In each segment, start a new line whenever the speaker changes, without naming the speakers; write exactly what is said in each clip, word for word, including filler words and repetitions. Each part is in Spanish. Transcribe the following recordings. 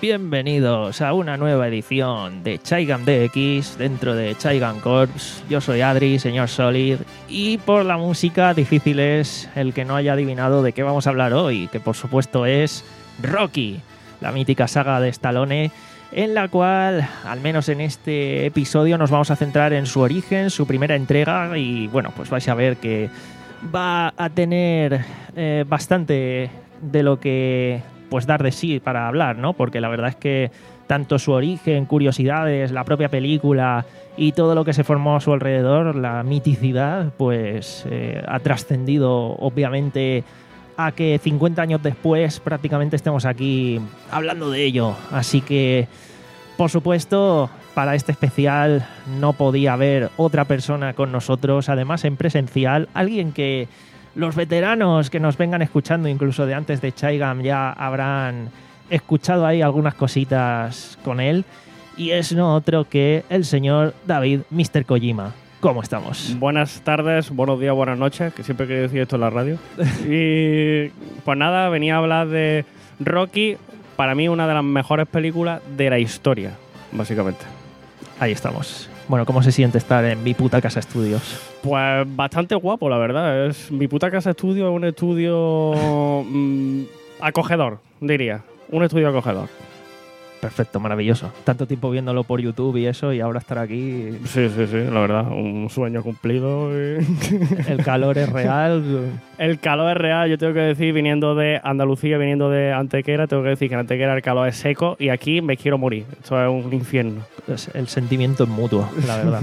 Bienvenidos a una nueva edición de Chaigam D X dentro de Chaigam Corps. Yo soy Adri, señor Solid, y por la música difícil es el que no haya adivinado de qué vamos a hablar hoy, que por supuesto es Rocky, la mítica saga de Stallone, en la cual, al menos en este episodio, nos vamos a centrar en su origen, su primera entrega, y bueno, pues vais a ver que va a tener eh, bastante de lo que pues dar de sí para hablar, ¿no? Porque la verdad es que tanto su origen, curiosidades, la propia película y todo lo que se formó a su alrededor, la miticidad, pues eh, ha trascendido obviamente a que cincuenta años después prácticamente estemos aquí hablando de ello. Así que, por supuesto, para este especial no podía haber otra persona con nosotros, además en presencial, alguien que los veteranos que nos vengan escuchando, incluso de antes de Chaigam, ya habrán escuchado ahí algunas cositas con él. Y es no otro que el señor David míster Kojima. ¿Cómo estamos?
Buenas tardes, buenos días, buenas noches, que siempre he querido decir esto en la radio. Y pues nada, venía a hablar de Rocky, para mí una de las mejores películas de la historia, básicamente.
Ahí estamos. Bueno, ¿cómo se siente estar en Mi Puta Casa Estudios?
Pues bastante guapo, la verdad. Es Mi Puta Casa Estudio es un estudio mmm, acogedor, diría. Un estudio acogedor.
Perfecto, maravilloso. Tanto tiempo viéndolo por YouTube y eso, y ahora estar aquí.
Sí, sí, sí, la verdad. Un sueño cumplido. Y...
El calor es real.
El calor es real. Yo tengo que decir, viniendo de Andalucía, viniendo de Antequera, tengo que decir que en Antequera el calor es seco y aquí me quiero morir. Esto es un infierno.
El sentimiento es mutuo, la verdad.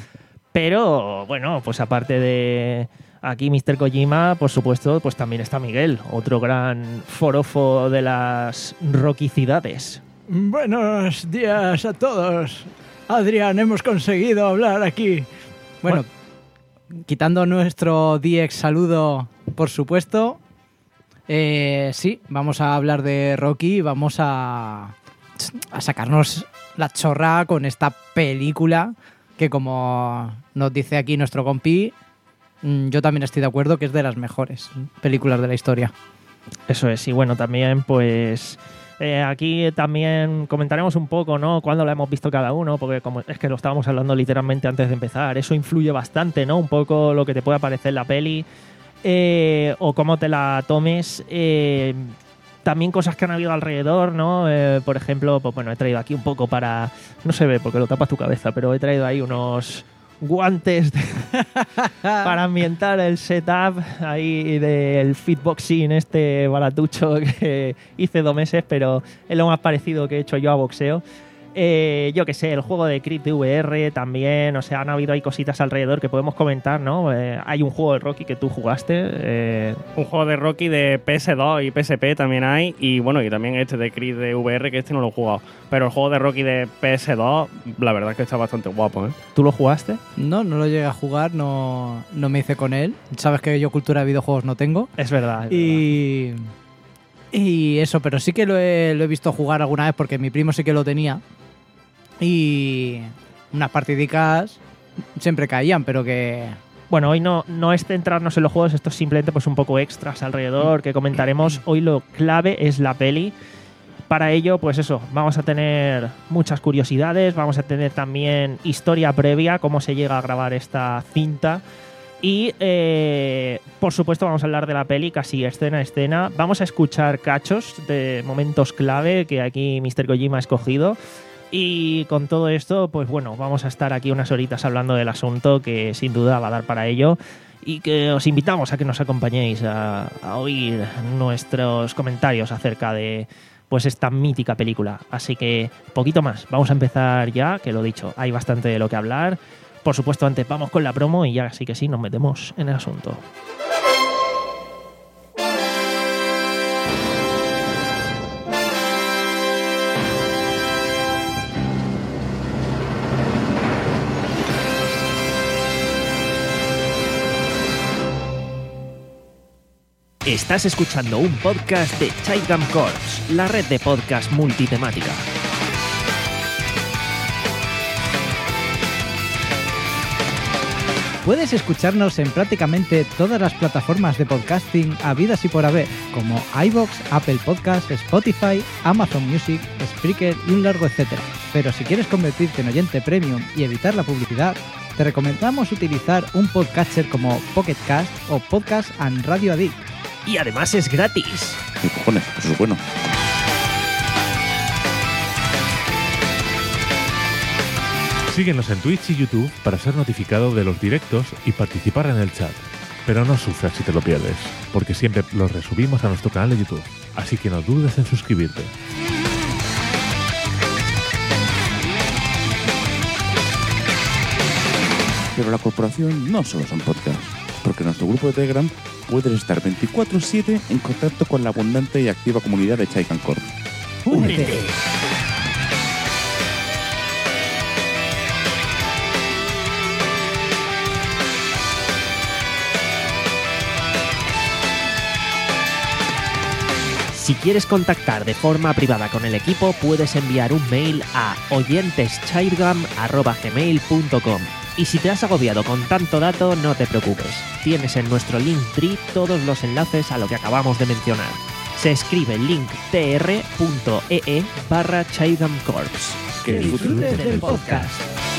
Pero, bueno, pues aparte de aquí míster Kojima, por supuesto, pues también está Miguel, otro gran forofo de las rockicidades.
Buenos días a todos. Adrián, hemos conseguido hablar aquí. Bueno, bueno. Quitando nuestro D X saludo, por supuesto, eh, sí, vamos a hablar de Rocky, vamos a, a sacarnos la chorra con esta película que, como nos dice aquí nuestro compi, yo también estoy de acuerdo que es de las mejores películas de la historia.
Eso es, y bueno, también pues... Eh, aquí también comentaremos un poco, ¿no?, cuándo la hemos visto cada uno, porque como es que lo estábamos hablando literalmente antes de empezar, eso influye bastante, ¿no? Un poco lo que te pueda parecer la peli eh, o cómo te la tomes. Eh, también cosas que han habido alrededor, ¿no? Eh, por ejemplo, pues bueno, he traído aquí un poco para... No se ve porque lo tapas tu cabeza, pero he traído ahí unos guantes de para ambientar el setup ahí del fitboxing este baratucho que hice dos meses, pero es lo más parecido que he hecho yo a boxeo. Eh, yo qué sé, el juego de Creed de V R también, o sea, han habido ahí cositas alrededor que podemos comentar, ¿no? Eh, hay un juego de Rocky que tú jugaste. Eh...
Un juego de Rocky de P S dos y P S P también hay, y bueno, y también este de Creed de V R, que este no lo he jugado. Pero el juego de Rocky de P S dos, la verdad es que está bastante guapo, ¿eh?
¿Tú lo jugaste?
No, no lo llegué a jugar, no, no me hice con él. Sabes que yo cultura de videojuegos no tengo.
Es verdad. Es
y...
verdad.
Y eso, pero sí que lo he, lo he visto jugar alguna vez porque mi primo sí que lo tenía. Y unas partidicas siempre caían, pero que...
Bueno, hoy no, no es centrarnos en los juegos, esto es simplemente pues un poco extras alrededor que comentaremos. Hoy lo clave es la peli. Para ello, pues eso, vamos a tener muchas curiosidades, vamos a tener también historia previa, cómo se llega a grabar esta cinta. Y, eh, por supuesto, vamos a hablar de la peli casi escena a escena. Vamos a escuchar cachos de momentos clave que aquí míster Kojima ha escogido. Y con todo esto, pues bueno, vamos a estar aquí unas horitas hablando del asunto que sin duda va a dar para ello. Y que os invitamos a que nos acompañéis a, a oír nuestros comentarios acerca de pues esta mítica película. Así que, poquito más. Vamos a empezar ya, que lo dicho, hay bastante de lo que hablar. Por supuesto, antes vamos con la promo y ya sí que sí, nos metemos en el asunto. Estás escuchando un podcast de Chaigam Corps, la red de podcast multitemática.
Puedes escucharnos en prácticamente todas las plataformas de podcasting habidas y por haber, como iVoox, Apple Podcasts, Spotify, Amazon Music, Spreaker y un largo etcétera. Pero si quieres convertirte en oyente premium y evitar la publicidad, te recomendamos utilizar un podcatcher como Pocket Cast o Podcast and Radio Addict.
Y además es gratis.
¿Qué cojones? Eso es bueno.
Síguenos en Twitch y YouTube para ser notificado de los directos y participar en el chat. Pero no sufras si te lo pierdes, porque siempre los resubimos a nuestro canal de YouTube. Así que no dudes en suscribirte.
Pero la corporación no solo son podcasts, porque en nuestro grupo de Telegram puedes estar veinticuatro siete en contacto con la abundante y activa comunidad de Chaigan Corp.
¡Únete!
Si quieres contactar de forma privada con el equipo, puedes enviar un mail a oyenteschairgam arroba gmail punto com. Y si te has agobiado con tanto dato, no te preocupes. Tienes en nuestro Linktree todos los enlaces a lo que acabamos de mencionar. Se escribe linktr.ee barra Chaigam Corps.
Que
Disfrutes del podcast.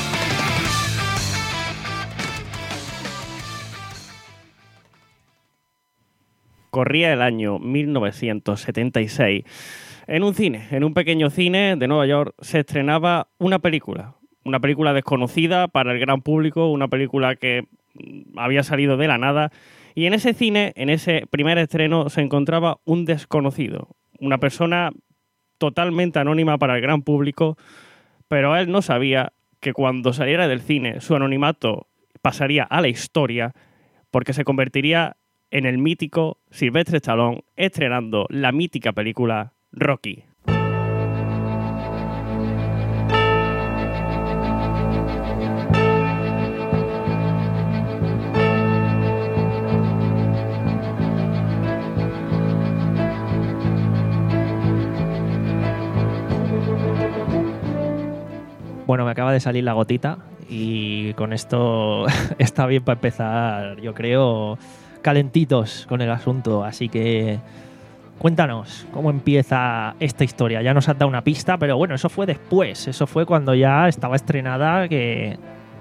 Corría el año mil novecientos setenta y seis. En un cine, en un pequeño cine de Nueva York, se estrenaba una película. Una película desconocida para el gran público, una película que había salido de la nada. Y en ese cine, en ese primer estreno, se encontraba un desconocido. Una persona totalmente anónima para el gran público, pero él no sabía que cuando saliera del cine su anonimato pasaría a la historia porque se convertiría en el mítico Sylvester Stallone estrenando la mítica película Rocky.
Bueno, me acaba de salir la gotita y con esto está bien para empezar, yo creo, calentitos con el asunto. Así que cuéntanos cómo empieza esta historia. Ya nos has dado una pista, pero bueno, eso fue después. Eso fue cuando ya estaba estrenada, que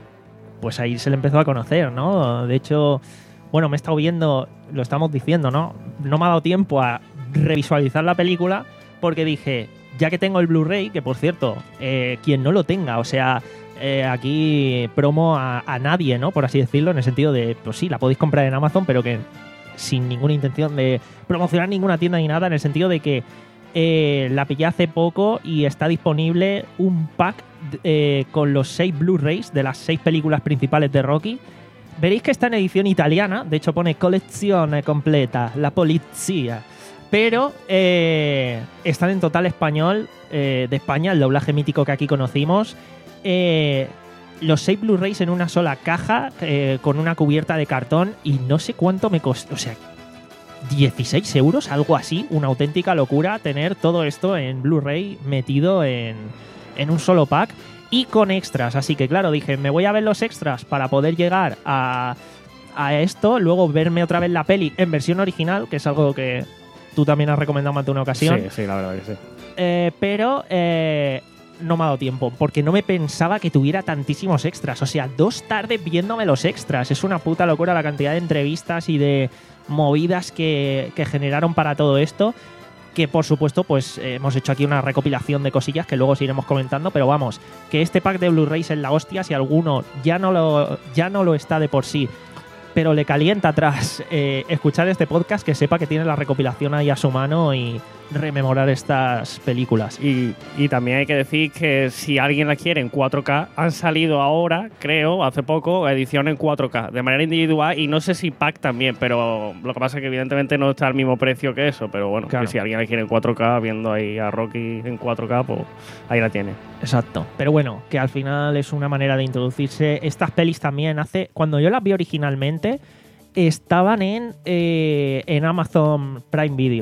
pues ahí se le empezó a conocer, ¿no? De hecho, bueno, me he estado viendo, lo estamos diciendo, ¿no? No me ha dado tiempo a revisualizar la película porque dije, ya que tengo el Blu-ray, que por cierto, eh, quien no lo tenga, o sea, eh, aquí promo a, a nadie, ¿no? Por así decirlo, en el sentido de, pues sí, la podéis comprar en Amazon, pero que sin ninguna intención de promocionar ninguna tienda ni nada, en el sentido de que eh, la pillé hace poco y está disponible un pack eh, con los seis Blu-rays de las seis películas principales de Rocky. Veréis que está en edición italiana, de hecho pone Collezione completa, la polizia. Pero eh, están en total español eh, de España, el doblaje mítico que aquí conocimos. Eh, los seis Blu-rays en una sola caja eh, con una cubierta de cartón y no sé cuánto me costó. O sea, dieciséis euros, algo así. Una auténtica locura tener todo esto en Blu-ray metido en, en un solo pack y con extras. Así que claro, dije, me voy a ver los extras para poder llegar a, a esto. Luego verme otra vez la peli en versión original, que es algo que tú también has recomendado más de una ocasión.
Sí, sí, la verdad que sí.
Eh, pero eh, no me ha dado tiempo, porque no me pensaba que tuviera tantísimos extras. O sea, dos tardes viéndome los extras. Es una puta locura la cantidad de entrevistas y de movidas que, que generaron para todo esto. Que por supuesto, pues eh, hemos hecho aquí una recopilación de cosillas que luego os iremos comentando. Pero vamos, que este pack de Blu-rays es la hostia. Si alguno ya no lo, ya no lo está de por sí, pero le calienta tras eh, escuchar este podcast, que sepa que tiene la recopilación ahí a su mano y rememorar estas películas.
Y, y también hay que decir que si alguien la quiere en cuatro K, han salido ahora, creo, hace poco, edición en cuatro K, de manera individual, y no sé si pack también, pero lo que pasa es que evidentemente no está al mismo precio que eso, pero bueno,
Claro.
que si alguien la quiere en cuatro K, viendo ahí a Rocky en cuatro K, pues ahí la tiene.
Exacto. Pero bueno, que al final es una manera de introducirse. Estas pelis también hace... Cuando yo las vi originalmente, estaban en, eh, en Amazon Prime Video.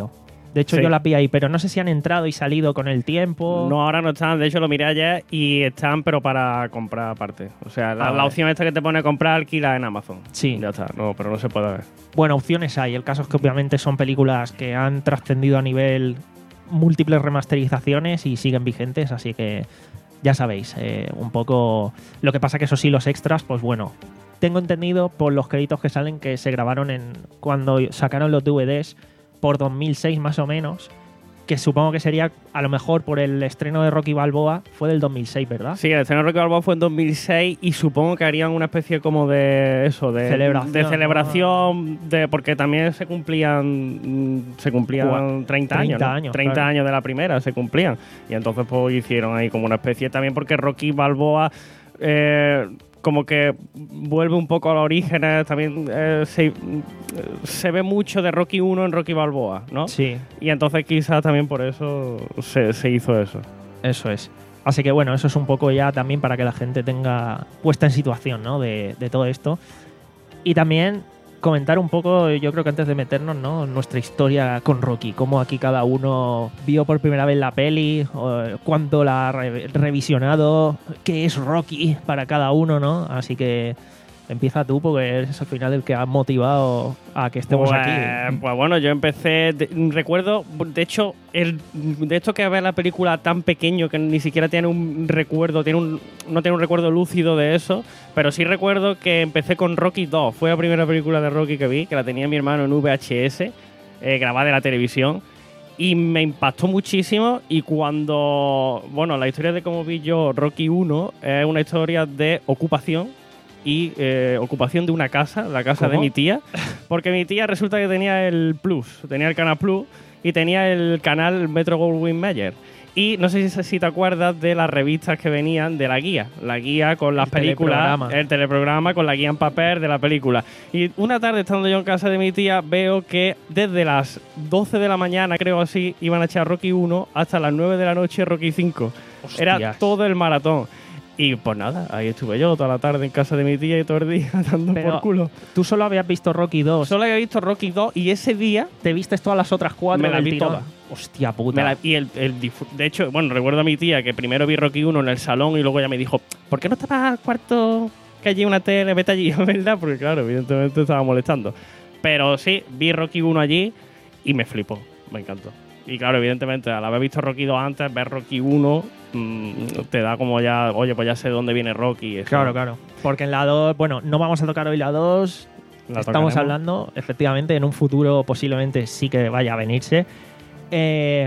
De hecho,
Sí.
yo la vi ahí, pero no sé si han entrado y salido con el tiempo.
No, ahora no están. De hecho, lo miré ayer y están, pero para comprar aparte. O sea, la,
Ah,
la
vale.
opción esta que te pone comprar, alquila en Amazon.
Sí.
Ya está. No, pero no se puede ver.
Bueno, opciones hay. El caso es que obviamente son películas que han trascendido a nivel múltiples remasterizaciones y siguen vigentes, así que ya sabéis, eh, un poco... Lo que pasa que eso sí, los extras, pues bueno, tengo entendido por los créditos que salen que se grabaron en cuando sacaron los D V Ds por dos mil seis más o menos, que supongo que sería a lo mejor por el estreno de Rocky Balboa, fue del dos mil seis, ¿verdad?
Sí, el estreno de Rocky Balboa fue en dos mil seis y supongo que harían una especie como de eso, de
Celebración,
de celebración, de porque también se cumplían mm, se cumplían
Gua-
treinta años,
treinta
¿no?
años,
treinta
claro.
años de la primera se cumplían y entonces pues hicieron ahí como una especie también porque Rocky Balboa eh, como que vuelve un poco a los orígenes, también eh, se, se ve mucho de Rocky uno en Rocky Balboa, ¿no?
Sí,
Y entonces quizás también por eso se, se hizo eso.
eso es. Así que bueno, eso es un poco ya también para que la gente tenga puesta en situación, ¿no? de, de todo esto. Y también comentar un poco, yo creo que antes de meternos, ¿no? Nuestra historia con Rocky, cómo aquí cada uno vio por primera vez la peli, o cuánto la ha re- revisionado, qué es Rocky para cada uno, ¿no? Así que empieza tú, porque eres al final el que ha motivado a que estemos
pues,
aquí.
Pues bueno, yo empecé, de- recuerdo, de hecho, el, de esto que ver la película tan pequeño que ni siquiera tiene un recuerdo, tiene un, no tiene un recuerdo lúcido de eso, pero sí recuerdo que empecé con Rocky dos, fue la primera película de Rocky que vi, que la tenía mi hermano en V H S, eh, grabada de la televisión, y me impactó muchísimo y cuando, bueno, la historia de cómo vi yo Rocky uno es una historia de ocupación, y eh, ocupación de una casa, la casa
¿Cómo?
de mi tía, porque mi tía resulta que tenía el Plus, tenía el Canal Plus y tenía el canal Metro Goldwyn Mayer. Y no sé si, si te acuerdas de las revistas que venían de la guía, la guía con las
El
películas,
teleprograma.
el teleprograma con la guía en papel de la película. Y una tarde estando yo en casa de mi tía veo que desde las doce de la mañana, creo así, iban a echar Rocky uno hasta las nueve de la noche Rocky cinco. Era
Hostias.
todo el maratón. Y pues nada, ahí estuve yo toda la tarde en casa de mi tía y todo el día dando
Pero
por culo.
Tú solo habías visto Rocky dos.
Solo había visto Rocky dos y ese día
¿Te vistes todas las otras cuatro
Me las
del
vi
tirón?
todas.
Hostia puta.
me la- y el, el disfr- de hecho, bueno, recuerdo a mi tía que primero vi Rocky uno en el salón y luego ella me dijo, ¿por qué no te vas al cuarto que allí hay una tele, vete allí, ¿verdad? Porque claro, evidentemente estaba molestando. Pero sí, vi Rocky uno allí y me flipó, me encantó. Y claro, evidentemente, al haber visto Rocky dos antes, ver Rocky uno mmm, te da como ya, oye, pues ya sé dónde viene Rocky. eso.
Claro, claro. Porque en la dos, bueno, no vamos a tocar hoy la dos.
La
Estamos
tocaremos.
hablando, efectivamente, en un futuro posiblemente sí que vaya a venirse. Eh,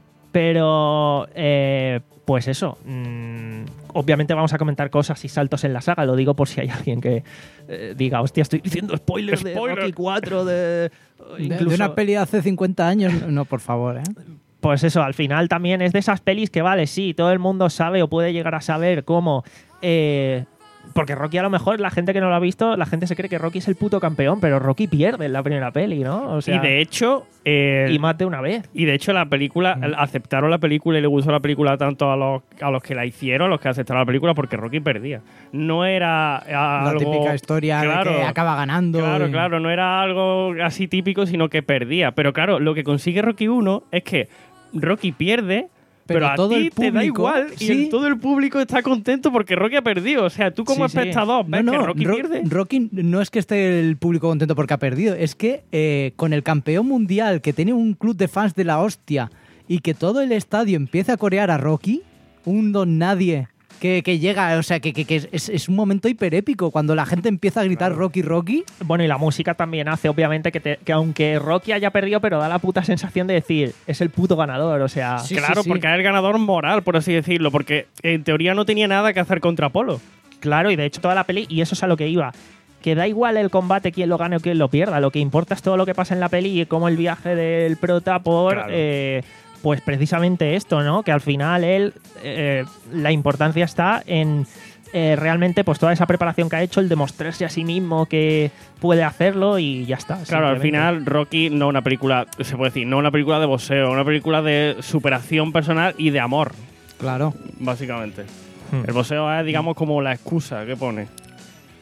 pero, eh, pues eso. mm, obviamente vamos a comentar cosas y saltos en la saga. Lo digo por si hay alguien que eh, diga, hostia, estoy diciendo spoilers de
Spoiler.
Rocky cuatro, de,
De,
incluso-
de una peli de hace cincuenta años, no, por favor, ¿eh?
Pues eso, al final también es de esas pelis que, vale, sí, todo el mundo sabe o puede llegar a saber cómo... eh, porque Rocky a lo mejor, la gente que no lo ha visto, la gente se cree que Rocky es el puto campeón, pero Rocky pierde en la primera peli, ¿no? O sea,
y de hecho, eh,
y más de una vez.
Y de hecho la película,
Mm.
el- aceptaron la película y le gustó la película tanto a los, a los que la hicieron, a los que aceptaron la película, porque Rocky perdía. No era
La
algo...
típica historia
claro,
de que acaba ganando.
Claro,
y-
claro, no era algo así típico, sino que perdía. Pero claro, lo que consigue Rocky uno es que Rocky pierde, pero,
Pero
a
todo
ti
el
te da
público,
igual y
sí.
el- todo el público está contento porque Rocky ha perdido. O sea, tú como
Sí, sí.
espectador ves
No,
que
no,
Rocky
Ro-
pierde.
Rocky no es que esté el público contento porque ha perdido, es que eh, con el campeón mundial que tiene un club de fans de la hostia y que todo el estadio empieza a corear a Rocky, un don nadie que, que llega, o sea, que, que- que es, es un momento hiperépico cuando la gente empieza a gritar Rocky, Rocky.
Bueno, y la música también hace, obviamente, que, te- que aunque Rocky haya perdido, pero da la puta sensación de decir, es el puto ganador, o sea...
Sí,
claro,
sí.
porque es el ganador moral, por así decirlo, porque en teoría no tenía nada que hacer contra Apolo.
Claro, y de hecho toda la peli, y eso es a lo que iba, que da igual el combate, quién lo gane o quién lo pierda, lo que importa es todo lo que pasa en la peli y cómo el viaje del prota por,
Claro.
eh, pues precisamente esto, ¿no? Que al final él, eh, la importancia está en eh, realmente pues toda esa preparación que ha hecho, el demostrarse a sí mismo que puede hacerlo y ya está.
Claro, al
simplemente.
final Rocky no una película, se puede decir, no una película de boxeo, una película de superación personal y de amor,
Claro.
básicamente.
Hmm.
El boxeo es, digamos, como la excusa que pone.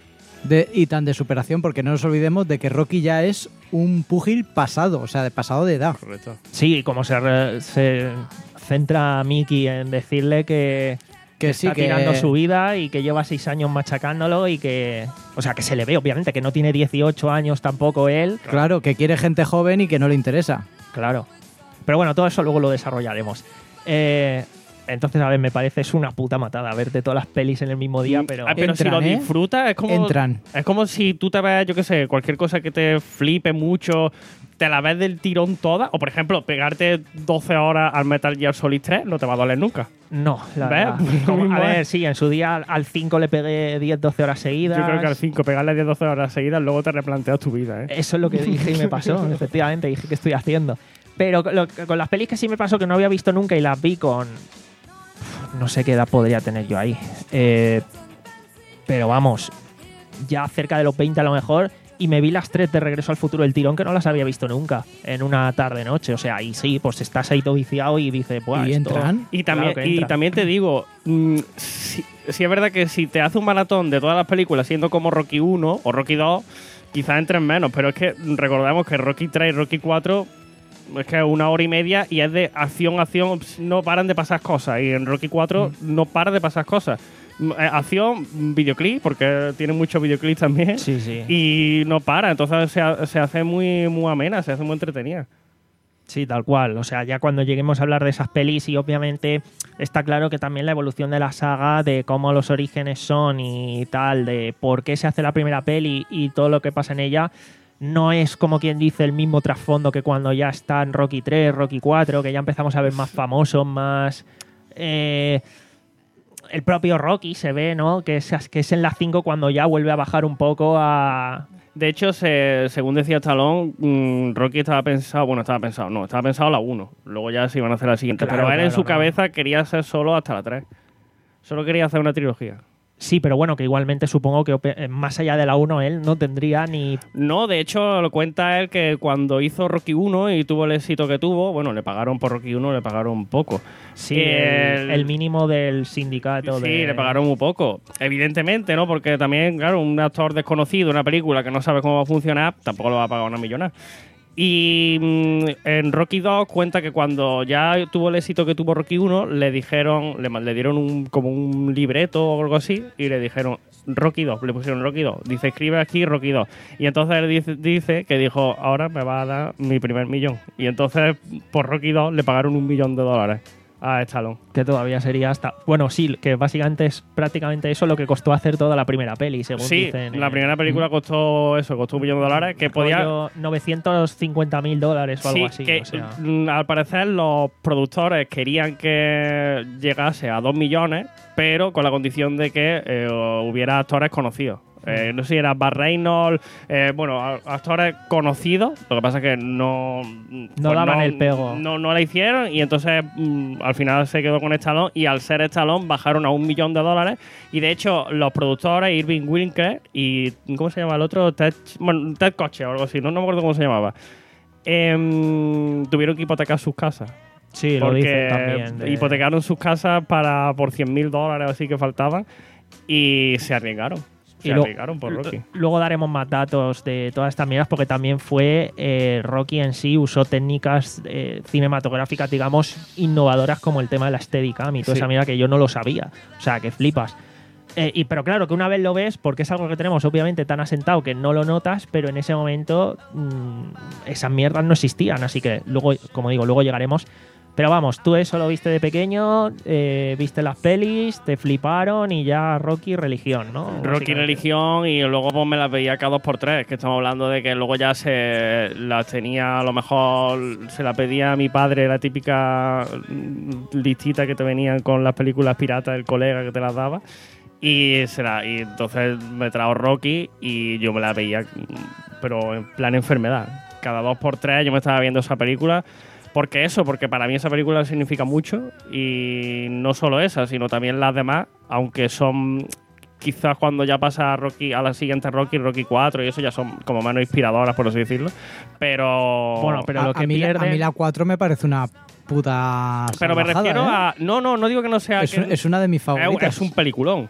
De, y tan de superación, porque no nos olvidemos de que Rocky ya es un púgil pasado, o sea, de pasado de edad.
Correcto.
Sí, como se, re- se centra Mickey en decirle que,
Que
está
sí, que
tirando su vida y que lleva seis años machacándolo y que... O sea, que se le ve, obviamente, que no tiene dieciocho años tampoco él.
claro, que quiere gente joven y que no le interesa.
Claro. Pero bueno, todo eso luego lo desarrollaremos. Eh, entonces, a ver, me parece es una puta matada verte todas las pelis en el mismo día, pero...
Ah, pero si
Entran,
lo
¿eh?
disfrutas, es como,
Entran.
es como si tú te ves, yo qué sé, cualquier cosa que te flipe mucho, te la ves del tirón toda. O, por ejemplo, pegarte doce horas al Metal Gear Solid tres no te va a doler nunca.
No, la
¿Ves?
verdad.
Pues lo
Como-
mismo
a ver,
es.
sí, en su día al cinco le pegué diez doce horas seguidas.
Yo creo que al cinco, pegarle diez doce horas seguidas, luego te replanteas tu vida, ¿eh?
Eso es lo que dije y me pasó, efectivamente, dije que estoy haciendo. Pero lo- con las pelis que sí me pasó, que no había visto nunca y las vi con... No sé qué edad podría tener yo ahí. Eh, pero vamos, ya cerca de los veinte a lo mejor, y me vi las tres de Regreso al Futuro del tirón que no las había visto nunca en una tarde-noche. O sea, y sí, pues estás ahí todo viciado y dices, pues
¿Y entran?
Y también,
Claro que
y
entra.
también te digo, mm, si, si es verdad que si te hace un maratón de todas las películas siendo como Rocky uno o Rocky dos, quizás entren menos, pero es que recordemos que Rocky tres y Rocky cuatro es que es una hora y media y es de acción, acción, no paran de pasar cosas. Y en Rocky cuatro no paran de pasar cosas. Mm, eh, Acción, videoclip, porque tiene muchos videoclips también.
Sí, sí.
Y no para, entonces se, ha- se hace muy, muy amena, se hace muy entretenida.
Sí, tal cual. O sea, ya cuando lleguemos a hablar de esas pelis, y obviamente está claro que también la evolución de la saga, de cómo los orígenes son y tal, de por qué se hace la primera peli y todo lo que pasa en ella, no es como quien dice el mismo trasfondo que cuando ya están Rocky tres, Rocky cuatro, que ya empezamos a ver más famosos, más... eh, el propio Rocky se ve, ¿no? Que es, que es en la cinco cuando ya vuelve a bajar un poco a...
De hecho, se- según decía Stallone, mm, Rocky estaba pensado, bueno, estaba pensado, no, estaba pensado la uno. Luego ya se iban a hacer la siguiente.
Claro,
pero él en
claro,
su
no.
cabeza quería hacer solo hasta la tres. Solo quería hacer una trilogía.
Sí, pero bueno, que igualmente supongo que ope- más allá de la uno él no tendría ni...
No, de hecho, lo cuenta él que cuando hizo Rocky uno y tuvo el éxito que tuvo, bueno, le pagaron por Rocky uno, le pagaron poco.
Sí, el,
El-
el mínimo del sindicato.
Sí,
de...
le pagaron muy poco. Evidentemente, ¿no? Porque también, claro, un actor desconocido, una película que no sabe cómo va a funcionar, tampoco lo va a pagar una millonada. Y mm, en Rocky dos cuenta que cuando ya tuvo el éxito que tuvo Rocky uno, le dijeron, le, le dieron un, como un libreto o algo así, y le dijeron Rocky dos, le pusieron Rocky dos. Dice, escribe aquí Rocky dos. Y entonces él dice, dice que dijo, ahora me va a dar mi primer millón. Y entonces por Rocky dos le pagaron un millón de dólares a Stallone.
Que todavía sería hasta... Bueno, sí, que básicamente es prácticamente eso lo que costó hacer toda la primera peli, según
Sí,
dicen.
la
eh,
primera película costó eso, costó un millón de dólares, que podía...
rollo novecientos cincuenta mil dólares o algo
Sí,
así.
que
o sea.
mm, al parecer los productores querían que llegase a dos millones, pero con la condición de que eh, hubiera actores conocidos. Eh, no sé si era Burt Reynolds, eh, bueno, a- actores conocidos, lo que pasa es que no...
No daban el pego.
No, no la hicieron y entonces mm, al final se quedó con Stallone y al ser Stallone bajaron a un millón de dólares y de hecho los productores, Irving Winkler y... ¿Cómo se llama el otro? Ted, bueno, Ted Koche o algo así, no, no me acuerdo cómo se llamaba. Em, tuvieron que hipotecar sus casas.
Sí, lo
Porque
dicen también. de-
hipotecaron sus casas para por cien mil dólares así que faltaban y se arriesgaron. Se
Y lo-
arriesgaron por Rocky.
Luego daremos más datos de todas estas mierdas porque también fue eh, Rocky en sí usó técnicas eh, cinematográficas, digamos, innovadoras como el tema de la Steadicam y toda
Sí.
esa mierda que yo no lo sabía. O sea, que flipas. Eh, y, pero claro, que una vez lo ves, porque es algo que tenemos obviamente tan asentado que no lo notas, pero en ese momento mmm, esas mierdas no existían. Así que luego, como digo, luego llegaremos. Pero vamos, tú eso lo viste de pequeño, eh, viste las pelis, te fliparon y ya Rocky religión, ¿no?
Rocky
Básicamente.
religión y luego pues me las veía cada dos por tres, que estamos hablando de que luego ya se las tenía, a lo mejor se la pedía a mi padre, la típica mm, listita que te venían con las películas piratas del colega que te las daba. Y, se la, y entonces me trajo Rocky y yo me la veía, mm, pero en plan enfermedad. Cada dos por tres yo me estaba viendo esa película. ¿Por qué eso? Porque para mí esa película significa mucho y no solo esa, sino también las demás, aunque son quizás cuando ya pasa a Rocky a la siguiente Rocky, Rocky cuatro y eso ya son como menos inspiradoras, por así decirlo. Pero
Bueno, pero
a,
lo
a
que
mí, la-
pierde...
a mí la cuatro me parece una puta
pero me
salvajada,
refiero
¿eh?
a no, no, no digo que no sea
Es,
que-
un- es una de mis
es,
favoritas.
es un peliculón.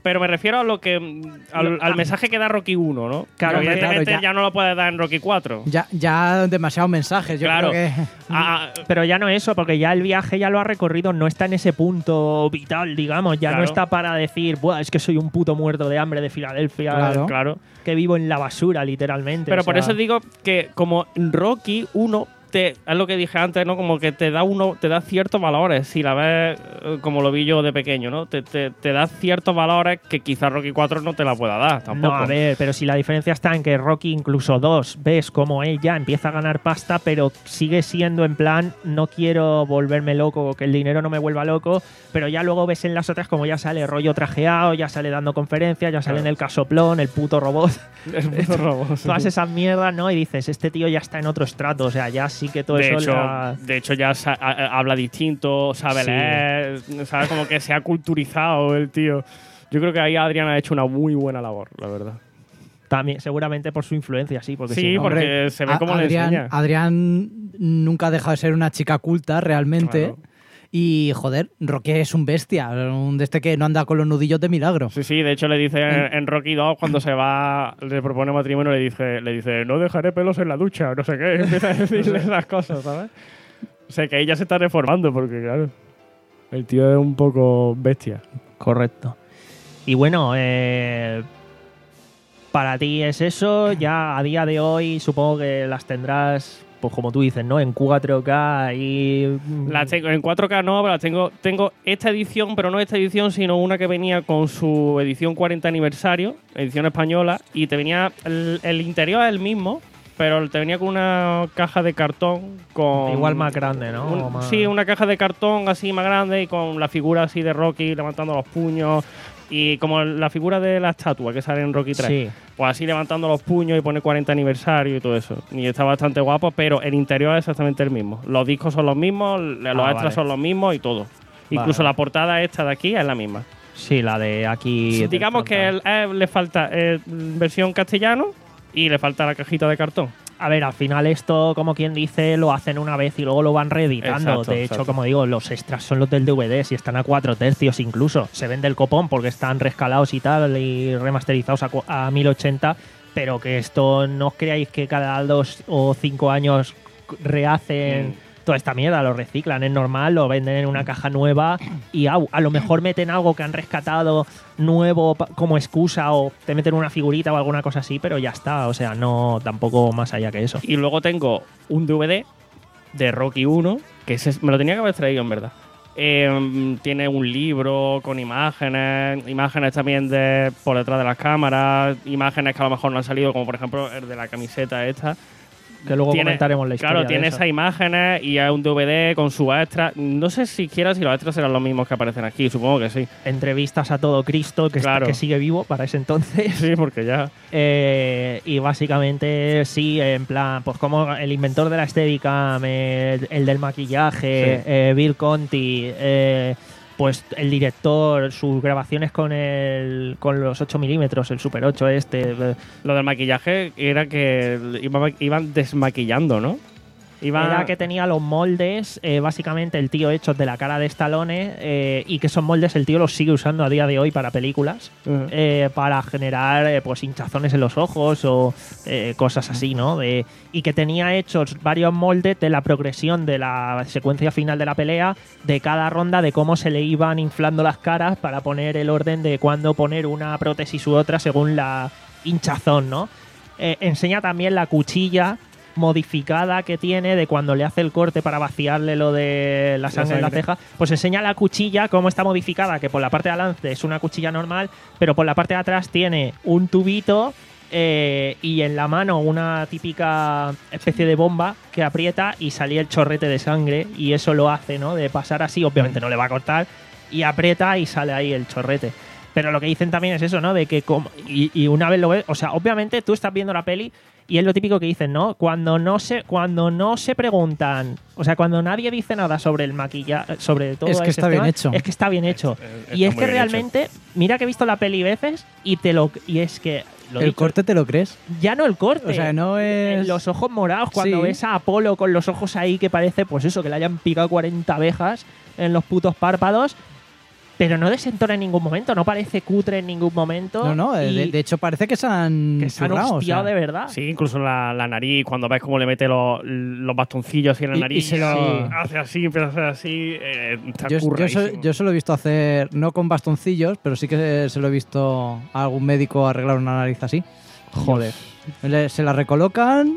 pero me refiero a lo que al, al mensaje que da Rocky uno, ¿no?
Claro,
que evidentemente
claro, ya-
ya no lo puedes dar en Rocky cuatro.
Ya, ya demasiados mensajes. Yo
Claro.
creo que.
Ah,
Pero ya no eso, porque ya el viaje ya lo ha recorrido, no está en ese punto vital, digamos. Ya
Claro.
no está para decir, Buah, es que soy un puto muerto de hambre de Filadelfia,
Claro.
claro.
que vivo en la basura, literalmente.
Pero
o
por
sea,
eso digo que como Rocky uno te, es lo que dije antes, ¿no? Como que te da uno, te da ciertos valores, si la ves eh, como lo vi yo de pequeño, ¿no? Te, te, te da ciertos valores que quizás Rocky cuatro no te la pueda dar tampoco.
No, a ver, pero si la diferencia está en que Rocky incluso dos, ves como él ya empieza a ganar pasta, pero sigue siendo en plan, no quiero volverme loco, que el dinero no me vuelva loco, pero ya luego ves en las otras como ya sale rollo trajeado, ya sale dando conferencias, ya sale
Claro.
en el casoplón, el puto robot,
Es un robot.
todas esas mierdas, ¿no? Y dices, este tío ya está en otro estrato, o sea, ya sí que todo
De
eso
hecho,
le ha-
de hecho, ya sa- a- a- habla distinto, sabe
Sí.
leer, sabe como que se ha culturizado el tío. Yo creo que ahí Adrián ha hecho una muy buena labor, la verdad.
también, seguramente por su influencia, sí, porque
Sí,
si no-
porque
Hombre,
se ve
A-
cómo le
Adrián,
enseña.
Adrián nunca ha dejado de ser una chica culta, realmente.
Claro.
Y, joder, Rocky es un bestia. Un de este que no anda con los nudillos de milagro.
Sí, sí, de hecho le dice en, en Rocky dos, cuando se va, le propone matrimonio, le dice, le dice, no dejaré pelos en la ducha, no sé qué, empieza a decirle esas cosas, ¿sabes? O sea, que ahí ya se está reformando, porque claro, el tío es un poco bestia.
Correcto. Y bueno, eh, para ti es eso, ya a día de hoy supongo que las tendrás, pues como tú dices, ¿no? En cuatro K y...
Las tengo en cuatro K no, pero las tengo, tengo esta edición, pero no esta edición, sino una que venía con su edición cuarenta aniversario, edición española, y te venía, el, el interior es el mismo, pero te venía con una caja de cartón con...
Igual más grande, ¿no?
un-
O más-
Sí, una caja de cartón así más grande y con la figura así de Rocky levantando los puños y como la figura de la estatua que sale en Rocky tres.
Sí.
Pues así levantando los puños y pone cuarenta aniversario y todo eso. Y está bastante guapo, pero el interior es exactamente el mismo. Los discos son los mismos, los
Ah,
extras
vale.
son los mismos y todo. Incluso
Vale.
la portada esta de aquí es la misma.
Sí, la de aquí... del
Digamos que
frontal.
el- eh, le falta eh, versión castellano y le falta la cajita de cartón.
A ver, al final esto, como quien dice, lo hacen una vez y luego lo van reeditando.
Exacto,
de hecho,
exacto.
como digo, los extras son los del D V D, si están a cuatro tercios incluso. Se ven del copón porque están rescalados y tal y remasterizados a, cu- a mil ochenta, pero que esto no os creáis que cada dos o cinco años rehacen...
Mm.
Toda esta mierda, lo reciclan, es normal, lo venden en una caja nueva y au, a lo mejor meten algo que han rescatado nuevo pa- como excusa o te meten una figurita o alguna cosa así, pero ya está, o sea, no tampoco más allá que eso.
Y luego tengo un D V D de Rocky uno, que ese me lo tenía que haber traído en verdad. Eh, tiene un libro con imágenes, imágenes también de por detrás de las cámaras, imágenes que a lo mejor no han salido, como por ejemplo el de la camiseta esta.
Que luego
Tiene-
comentaremos la historia.
Claro,
de
tiene
eso.
esas imágenes y hay un D V D con su extra. No sé siquiera si los extras serán los mismos que aparecen aquí, supongo que sí.
Entrevistas a todo Cristo, que, está-
Claro.
que sigue vivo para ese entonces.
Sí, porque ya.
Eh, y básicamente sí, en plan, pues como el inventor de la estética, el del maquillaje,
Sí.
eh, Bill Conti, eh, pues el director, sus grabaciones con el con los ocho milímetros, el Super ocho este. eh,
Lo del maquillaje era que iba- iban desmaquillando, ¿no? Iba
Era que tenía los moldes, eh, básicamente el tío hechos de la cara de Stallone, eh, y que esos moldes el tío los sigue usando a día de hoy para películas,
Ujú.
eh, para generar eh, pues hinchazones en los ojos o eh, cosas así, ¿no? De- y que tenía hechos varios moldes de la progresión de la secuencia final de la pelea, de cada ronda, de cómo se le iban inflando las caras para poner el orden de cuándo poner una prótesis u otra según la hinchazón, ¿no? Eh, enseña también la cuchilla modificada que tiene de cuando le hace el corte para vaciarle lo de la sangre en la
sangre.
ceja, pues enseña la cuchilla cómo está modificada, que por la parte de adelante es una cuchilla normal, pero por la parte de atrás tiene un tubito eh, y en la mano una típica especie de bomba que aprieta y salía el chorrete de sangre, y eso lo hace, ¿no? De pasar así, obviamente no le va a cortar, y aprieta y sale ahí el chorrete. Pero lo que dicen también es eso, ¿no? De que como, y, y una vez lo ves, o sea, obviamente tú estás viendo la peli y es lo típico que dicen, ¿no? Cuando no se, cuando no se preguntan, o sea, cuando nadie dice nada sobre el maquillaje, sobre todo
Es que
ese
está bien
tema,
hecho.
es que está bien hecho.
Está
y es
muy
que
bien
realmente, mira que he visto la peli veces y te lo y es que lo
¿El
dicho,
corte te lo crees?
ya no el corte.
O sea, no
Eh,
es...
Los ojos morados, cuando
Sí.
ves a Apolo con los ojos ahí que parece, pues eso, que le hayan picado cuarenta abejas en los putos párpados. pero no desentona en ningún momento, no parece cutre en ningún momento.
No, no,
y
de, de hecho parece que se han
que se han
zurrado, o
hostiado
sea.
de verdad.
Sí, incluso la, la nariz, cuando ves cómo le mete los, los bastoncillos así en la
Y- y
nariz,
se lo-
hace así, empieza a hacer así, eh, está
Yo, yo,
curradísimo.
se, yo se lo he visto hacer, no con bastoncillos, pero sí que se lo he visto a algún médico arreglar una nariz así.
Joder.
Le- Se la recolocan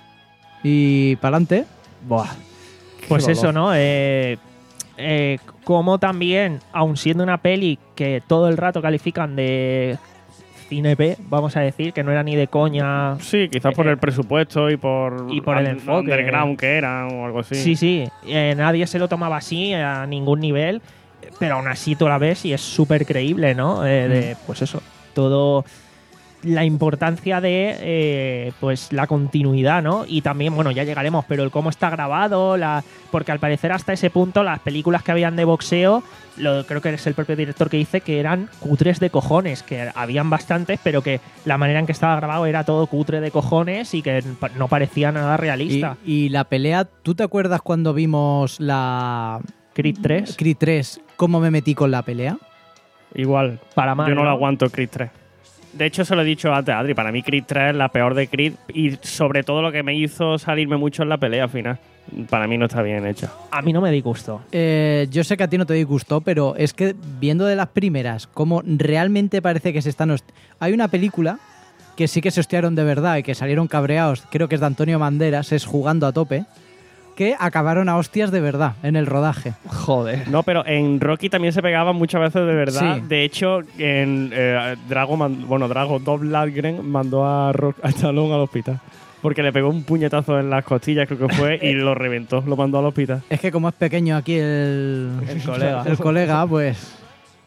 y para adelante.
Buah. Pues
dolor.
eso, ¿no? Eh, eh, como también, aun siendo una peli que todo el rato califican de cine B, vamos a decir, que no era ni de coña.
Sí, quizás por
Eh,
el presupuesto y por,
y por el
un-
enfoque.
underground que era o algo así.
Sí, sí, eh, nadie se lo tomaba así a ningún nivel, pero aún así tú la ves y es súper creíble, ¿no? Eh, de, pues eso, todo la importancia de eh, pues la continuidad, ¿no? Y también, bueno, ya llegaremos, pero el cómo está grabado, la porque al parecer hasta ese punto las películas que habían de boxeo, lo, creo que es el propio director que dice que eran cutres de cojones, que habían bastantes, pero que la manera en que estaba grabado era todo cutre de cojones y que no parecía nada
Y,
realista.
y la pelea, ¿tú te acuerdas cuando vimos la
Creed tres,
Creed tres, cómo me metí con la pelea?
Igual.
para mal,
Yo no,
¿no?
lo aguanto Creed tres. De hecho, se lo he dicho antes a Adri. Para mí, Creed tres es la peor de Creed. Y sobre todo lo que me hizo salirme mucho en la pelea final. Para mí no está bien hecha.
A mí no me disgustó.
Eh, yo sé que a ti no te disgustó, pero es que viendo de las primeras, cómo realmente parece que se están... host- Hay una película que sí que se hostiaron de verdad y que salieron cabreados, creo que es de Antonio Banderas, es Jugando a Tope, que acabaron a hostias de verdad en el rodaje.
Joder.
No, pero en Rocky también se pegaban muchas veces de verdad.
Sí.
De hecho, en eh, Drago, man- bueno, Drago, Dolph Lundgren mandó a, Rock, a Stallone al hospital. Porque le pegó un puñetazo en las costillas, creo que fue, y lo reventó. Lo mandó al hospital.
Es que como es pequeño aquí el,
El colega.
el colega, pues...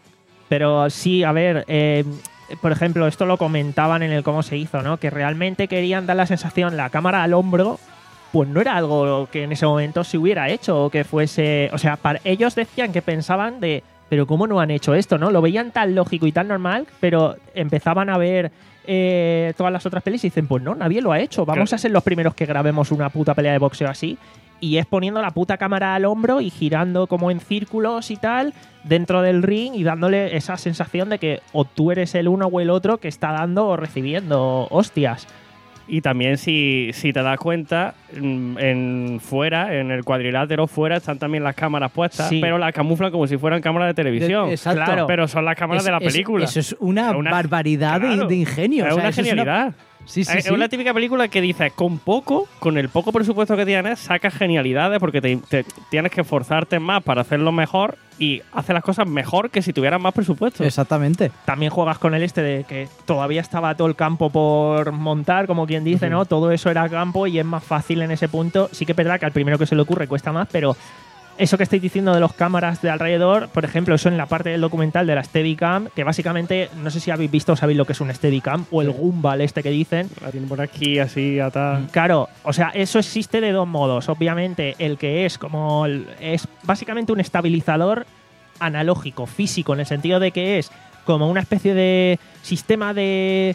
Pero sí, a ver, eh, por ejemplo, esto lo comentaban en el cómo se hizo, ¿no? Que realmente querían dar la sensación, la cámara al hombro, pues no era algo que en ese momento se hubiera hecho o que fuese... O sea, para, ellos decían que pensaban de, pero ¿cómo no han hecho esto, no? Lo veían tan lógico y tan normal, pero empezaban a ver eh, todas las otras pelis y dicen, pues no, nadie lo ha hecho. Vamos
Claro.
a ser los primeros que grabemos una puta pelea de boxeo así. Y es poniendo la puta cámara al hombro y girando como en círculos y tal dentro del ring y dándole esa sensación de que o tú eres el uno o el otro que está dando o recibiendo hostias.
Y también, si, si te das cuenta, en, en fuera, en el cuadrilátero fuera, están también las cámaras puestas,
Sí.
pero las camuflan como si fueran cámaras de televisión.
De- exacto.
Claro.
Pero son las cámaras
Es-
de la
es-
película.
Eso es una,
Es una-
barbaridad de-
claro.
de, ingenio.
Es
o sea,
una
eso
genialidad.
Sí, sí,
es
sí.
una típica película que dices, con poco, con el poco presupuesto que tienes, sacas genialidades porque te, te- tienes que esforzarte más para hacerlo mejor y haces las cosas mejor que si tuvieras más presupuesto.
Exactamente.
También juegas con el este de que todavía estaba todo el campo por montar, como quien dice, ¿no? Todo eso era campo y es más fácil en ese punto. Sí que es verdad que al primero que se le ocurre cuesta más, pero eso que estáis diciendo de los cámaras de alrededor, por ejemplo, eso en la parte del documental de la Steadicam, que básicamente, no sé si habéis visto o sabéis lo que es un Steadicam o el gimbal este que dicen.
La tienen por aquí, así, atada.
Claro, o sea, eso existe de dos modos. Obviamente, el que es como el- es básicamente un estabilizador analógico, físico, en el sentido de que es como una especie de sistema de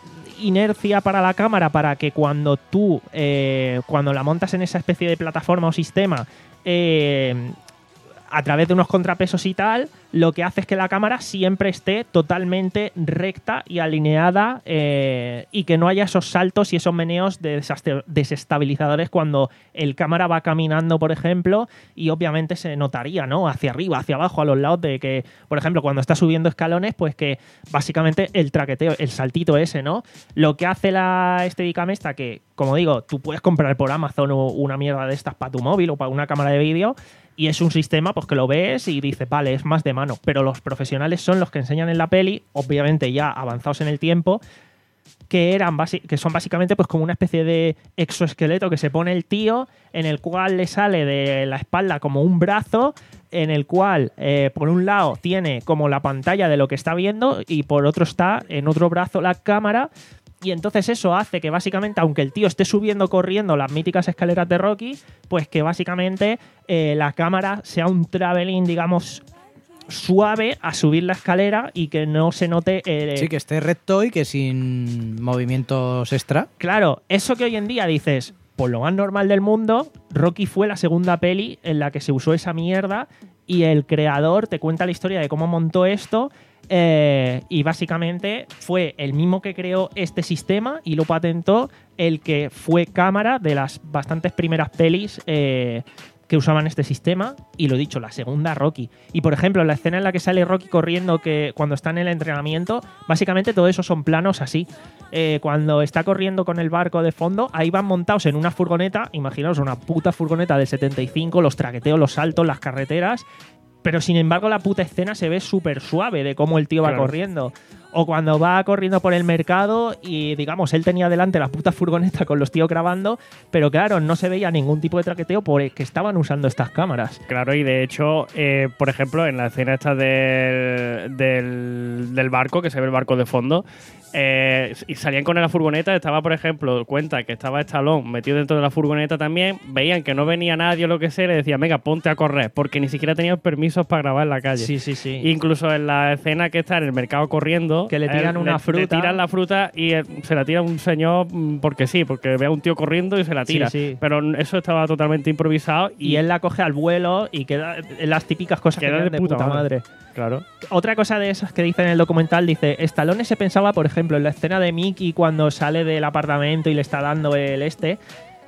inercia para la cámara para que cuando tú, eh, cuando la montas en esa especie de plataforma o sistema, eh, a través de unos contrapesos y tal, lo que hace es que la cámara siempre esté totalmente recta y alineada eh, y que no haya esos saltos y esos meneos de desaste- desestabilizadores cuando el cámara va caminando, por ejemplo, y obviamente se notaría, ¿no? Hacia arriba, hacia abajo, a los lados de que, por ejemplo, cuando está subiendo escalones, pues que básicamente el traqueteo, el saltito ese, ¿no? Lo que hace la Steadicam esta, que, como digo, tú puedes comprar por Amazon u- una mierda de estas para tu móvil o para una cámara de vídeo, y es un sistema pues que lo ves y dices, vale, es más de mano. Pero los profesionales son los que enseñan en la peli, obviamente ya avanzados en el tiempo, que eran basi- que son básicamente pues como una especie de exoesqueleto que se pone el tío, en el cual le sale de la espalda como un brazo, en el cual eh, por un lado tiene como la pantalla de lo que está viendo y por otro está en otro brazo la cámara. Y entonces eso hace que básicamente, aunque el tío esté subiendo corriendo las míticas escaleras de Rocky, pues que básicamente eh, la cámara sea un traveling, digamos, suave a subir la escalera y que no se note... eh,
Sí, que esté recto y que sin movimientos extra.
Claro, eso que hoy en día dices, pues lo más normal del mundo, Rocky fue la segunda peli en la que se usó esa mierda y el creador te cuenta la historia de cómo montó esto. Eh, y básicamente fue el mismo que creó este sistema y lo patentó, el que fue cámara de las bastantes primeras pelis eh, que usaban este sistema, y lo dicho, la segunda Rocky. Y por ejemplo, la escena en la que sale Rocky corriendo, que cuando está en el entrenamiento, básicamente todo eso son planos así. Eh, cuando está corriendo con el barco de fondo, ahí van montados en una furgoneta, imaginaos una puta furgoneta del setenta y cinco, los traqueteos, los saltos, las carreteras. Pero sin embargo la puta escena se ve súper suave de cómo el tío va
Claro.
corriendo. O cuando va corriendo por el mercado y, digamos, él tenía delante la puta furgoneta con los tíos grabando, pero claro, no se veía ningún tipo de traqueteo porque estaban usando estas cámaras.
Claro, y de hecho, eh, por ejemplo, en la escena esta del, del, del barco, que se ve el barco de fondo, eh, y salían con la furgoneta, estaba, por ejemplo, cuenta que estaba Stallone metido dentro de la furgoneta también, veían que no venía nadie o lo que sea, le decían, venga, ponte a correr, porque ni siquiera tenían permisos para grabar en la calle.
Sí, sí, sí.
Incluso en la escena que está en el mercado corriendo,
Que le tiran
él-
una
le-
fruta.
Le tiran la fruta y eh, se la tira un señor mm, porque sí, porque ve a un tío corriendo y se la
Sí,
tira.
sí.
Pero eso estaba totalmente improvisado y,
Y él la coge al vuelo y queda las típicas cosas que
Queda
quedan
de
de puta,
puta
madre.
madre. Claro.
Otra cosa de esas que dice en el documental, dice, Stallone se pensaba, por ejemplo, en la escena de Mickey cuando sale del apartamento y le está dando el este,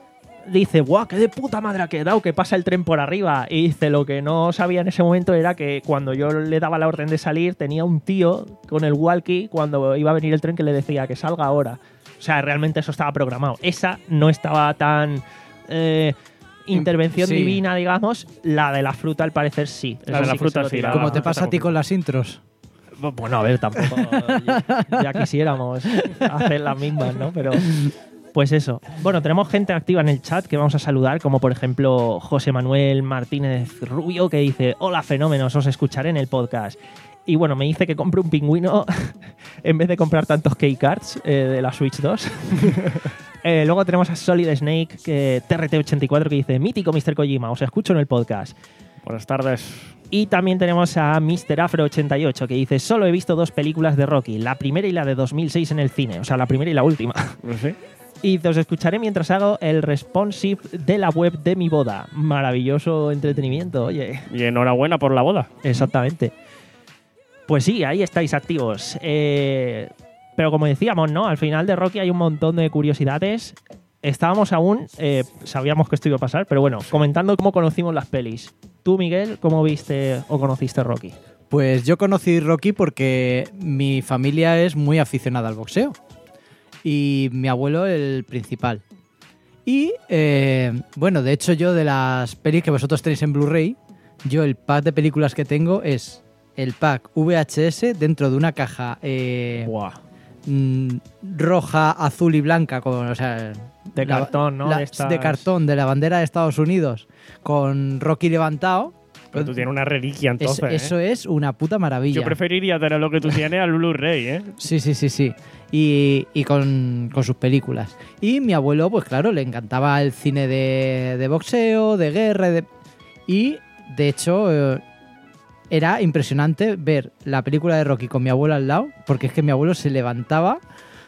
dice, guau, qué de puta madre ha quedado, que pasa el tren por arriba. Y dice, lo que no sabía en ese momento era que cuando yo le daba la orden de salir, tenía un tío con el walkie cuando iba a venir el tren que le decía que salga ahora. O sea, realmente eso estaba programado. Esa no estaba tan... eh, intervención
Sí.
divina, digamos. La de la fruta, al parecer, sí.
La
Eso
de la
que
fruta
se lo
sí,
tiraron.
la-
Como
Ah,
te
está
pasa a ti
confirmado.
con las intros.
Bueno, a ver, tampoco ya, ya quisiéramos hacer las mismas, ¿no? Pero pues eso. Bueno, tenemos gente activa en el chat que vamos a saludar, como por ejemplo José Manuel Martínez Rubio, que dice, hola fenómenos, os escucharé en el podcast. Y bueno, me dice que compre un pingüino en vez de comprar tantos keycards eh, de la Switch dos. Eh, luego tenemos a Solid Snake, que T R T ochenta y cuatro, que dice, mítico mister Kojima, os escucho en el podcast.
Buenas tardes.
Y también tenemos a mister Afro ochenta y ocho, que dice, solo he visto dos películas de Rocky, la primera y la de dos mil seis en el cine, o sea, la primera y la última.
No sé.
Y os escucharé mientras hago el responsive de la web de mi boda. Maravilloso entretenimiento, oye.
Y enhorabuena por la boda.
Exactamente. Pues sí, ahí estáis activos. Eh, pero como decíamos, ¿no? Al final de Rocky hay un montón de curiosidades. Estábamos aún, eh, sabíamos que esto iba a pasar, pero bueno, comentando cómo conocimos las pelis. Tú, Miguel, ¿cómo viste o conociste Rocky?
Pues yo conocí Rocky porque mi familia es muy aficionada al boxeo. Y mi abuelo el principal. Y, eh, bueno, de hecho yo de las pelis que vosotros tenéis en Blu-ray, yo el pack de películas que tengo es el pack V H S dentro de una caja eh,
Buah.
mm, roja, azul y blanca, con, o sea,
De
la-
cartón, ¿no?
la-
De estas-
de cartón, de la bandera de Estados Unidos, con Rocky levantado.
Pero tú tienes una reliquia
Es-
entonces. ¿eh?
eso es una puta maravilla.
Yo preferiría tener lo que tú tienes al Blu-ray, ¿eh?
Sí, sí, sí, sí. Y, y con, con sus películas. Y mi abuelo, pues claro, le encantaba el cine de, de boxeo, de guerra. de- Y de hecho, eh, era impresionante ver la película de Rocky con mi abuelo al lado, porque es que mi abuelo se levantaba,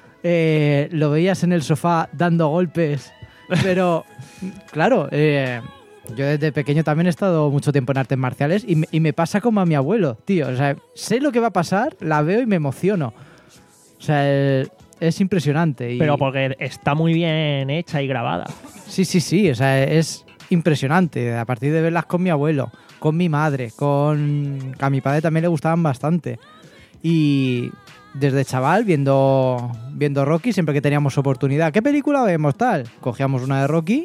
eh, lo veías en el sofá dando golpes, pero claro, eh, yo desde pequeño también he estado mucho tiempo en artes marciales y me, y me pasa como a mi abuelo, tío. O sea, sé lo que va a pasar, la veo y me emociono. O sea, eh, es impresionante. Y,
Pero porque está muy bien hecha y grabada.
Sí, sí, sí. O sea, es impresionante. A partir de verlas con mi abuelo, con mi madre, con... que a mi padre también le gustaban bastante. Y desde chaval, viendo, viendo Rocky, siempre que teníamos oportunidad, ¿qué película vemos tal? Cogíamos una de Rocky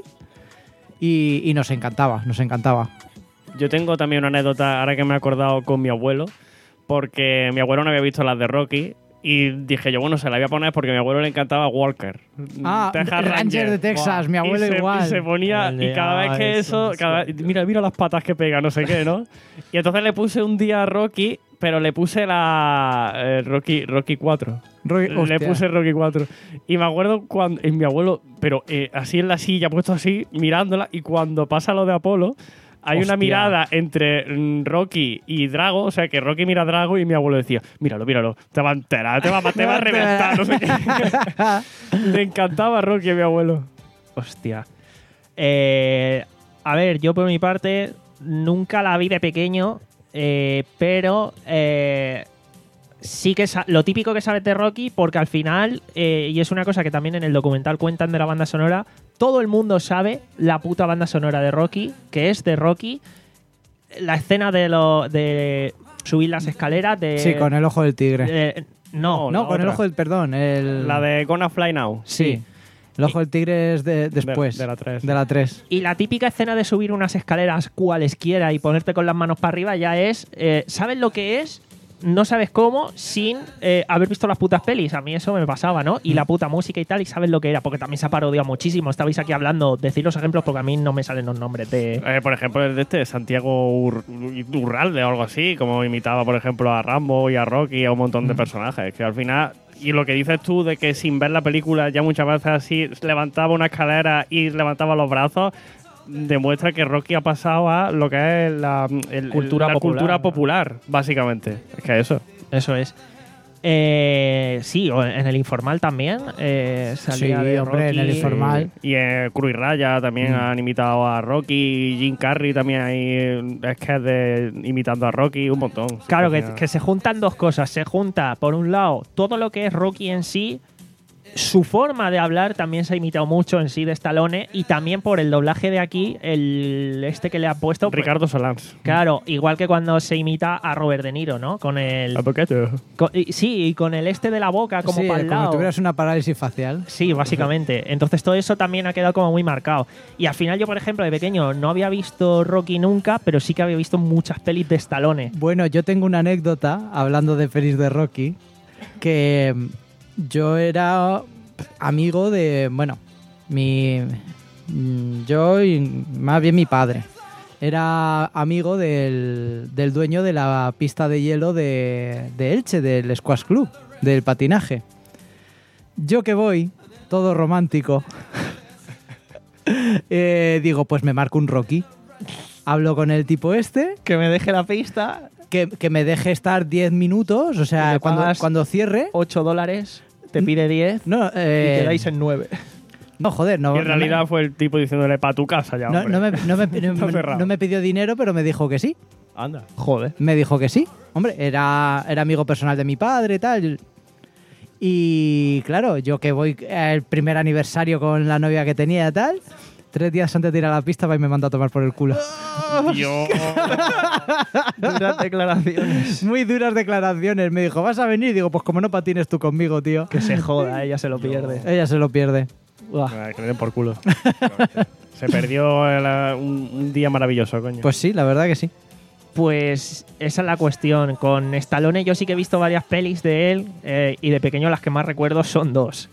y, y nos encantaba, nos encantaba.
Yo tengo también una anécdota, ahora que me he acordado con mi abuelo, porque mi abuelo no había visto las de Rocky. Y dije yo, bueno, se la voy a poner porque a mi abuelo le encantaba Walker.
Ah,
Texas
Ranger de Texas, mi abuelo
y se,
igual.
Y se ponía,
Vale,
y cada vez
ah,
que
eso,
eso, cada- mira, mira las patas que pega, no sé qué, ¿no? Y entonces le puse un día a Rocky, pero le puse la eh, Rocky, Rocky cuatro.
Rocky-
Le
hostia.
puse Rocky cuatro. Y me acuerdo cuando en mi abuelo, pero eh, así en la silla, puesto así, mirándola, y cuando pasa lo de Apolo, hay
Hostia.
una mirada entre mm, Rocky y Drago, o sea, que Rocky mira a Drago y mi abuelo decía, míralo, míralo, te va a enterar, te va, te va a reventar, no sé qué. Le encantaba Rocky a mi abuelo.
Hostia. Eh, a ver, yo por mi parte, nunca la vi de pequeño, eh, pero eh, sí que sa- lo típico que sabes de Rocky, porque al final, eh, y es una cosa que también en el documental cuentan de la banda sonora, todo el mundo sabe la puta banda sonora de Rocky, que es de Rocky, la escena de, lo, de subir las escaleras de...
Sí, con el ojo del tigre.
eh, no,
no,
la
con el
otra.
ojo del... Perdón, el...
La de Gonna Fly Now.
Sí. El ojo del tigre es de, después.
De, de la tres.
De la tres.
Y la típica escena de subir unas escaleras cualesquiera y ponerte con las manos para arriba ya es... Eh, ¿Sabes lo que es? No sabes cómo sin eh, haber visto las putas pelis. A mí eso me pasaba, ¿no? Y la puta música y tal, y sabes lo que era, porque también se ha parodiado muchísimo. Estabais aquí hablando, decir los ejemplos porque a mí no me salen los nombres de...
Eh, por ejemplo, el de este, Santiago Ur Urralde o algo así, como imitaba, por ejemplo, a Rambo y a Rocky y a un montón de personajes. Que al final, y lo que dices tú de que sin ver la película ya muchas veces así levantaba una escalera y levantaba los brazos, demuestra que Rocky ha pasado a lo que es la, el-
Cultura
la
popular,
cultura
¿no?
popular, básicamente. Es que eso.
Eso es. Eh, sí, o en el informal también. Eh, salía
Sí,
de
hombre, en el
Rocky.
informal.
Y en Cruz y Raya también
Mm.
han imitado a Rocky, Jim Carrey también hay es que es de imitando a Rocky, un montón.
Claro,
Al
que,
final.
que se juntan dos cosas. Se junta, por un lado, todo lo que es Rocky en sí. Su forma de hablar también se ha imitado mucho en sí de Stallone. Y también por el doblaje de aquí, el este que le ha puesto. pues,
Ricardo Solans.
claro, igual que cuando se imita a Robert De Niro, ¿no? Con el.
¿A poquito?
con- y- sí, y con el este de la boca como
Sí,
para el
como
lado.
si tuvieras una parálisis facial.
Sí, básicamente. Entonces todo eso también ha quedado como muy marcado. Y al final yo, por ejemplo, de pequeño no había visto Rocky nunca, pero sí que había visto muchas pelis de Stallone.
Bueno, yo tengo una anécdota, hablando de pelis de Rocky, que mm, yo era amigo de, bueno, mi mm, yo y más bien mi padre. Era amigo del, del dueño de la pista de hielo de, de Elche, del Squash Club, del patinaje. Yo que voy, todo romántico, eh, digo, pues me marco un Rocky. Hablo con el tipo este,
Que me deje la pista,
que, que me deje estar diez minutos, o
Y
sea,
le
cuando,
pagas-
cuando cierre.
ocho dólares, te pide diez
No,
y
eh,
quedáis en nueve.
no, joder, no.
Y en
no
realidad
me-
fue el tipo diciéndole pa' tu casa ya,
no,
hombre.
no me, no me- no me-
Está cerrado.
no me pidió dinero, pero me dijo que sí.
Anda.
Joder.
Me dijo que sí. Hombre, era, era amigo personal de mi padre y tal. Y claro, yo que voy al primer aniversario con la novia que tenía y tal, tres días antes de ir a la pista, va y me manda a tomar por el culo.
Dios.
Duras declaraciones.
Muy duras declaraciones. Me dijo, ¿vas a venir? Digo, pues como no patines tú conmigo, tío.
Que se joda, ella se lo pierde.
Ella se lo pierde.
Buah.
Ah, que le den por culo. Se perdió el- un, un día maravilloso, coño.
Pues sí, la verdad que sí.
Pues esa es la cuestión. Con Stallone yo sí que he visto varias pelis de él eh, y de pequeño las que más recuerdo son dos.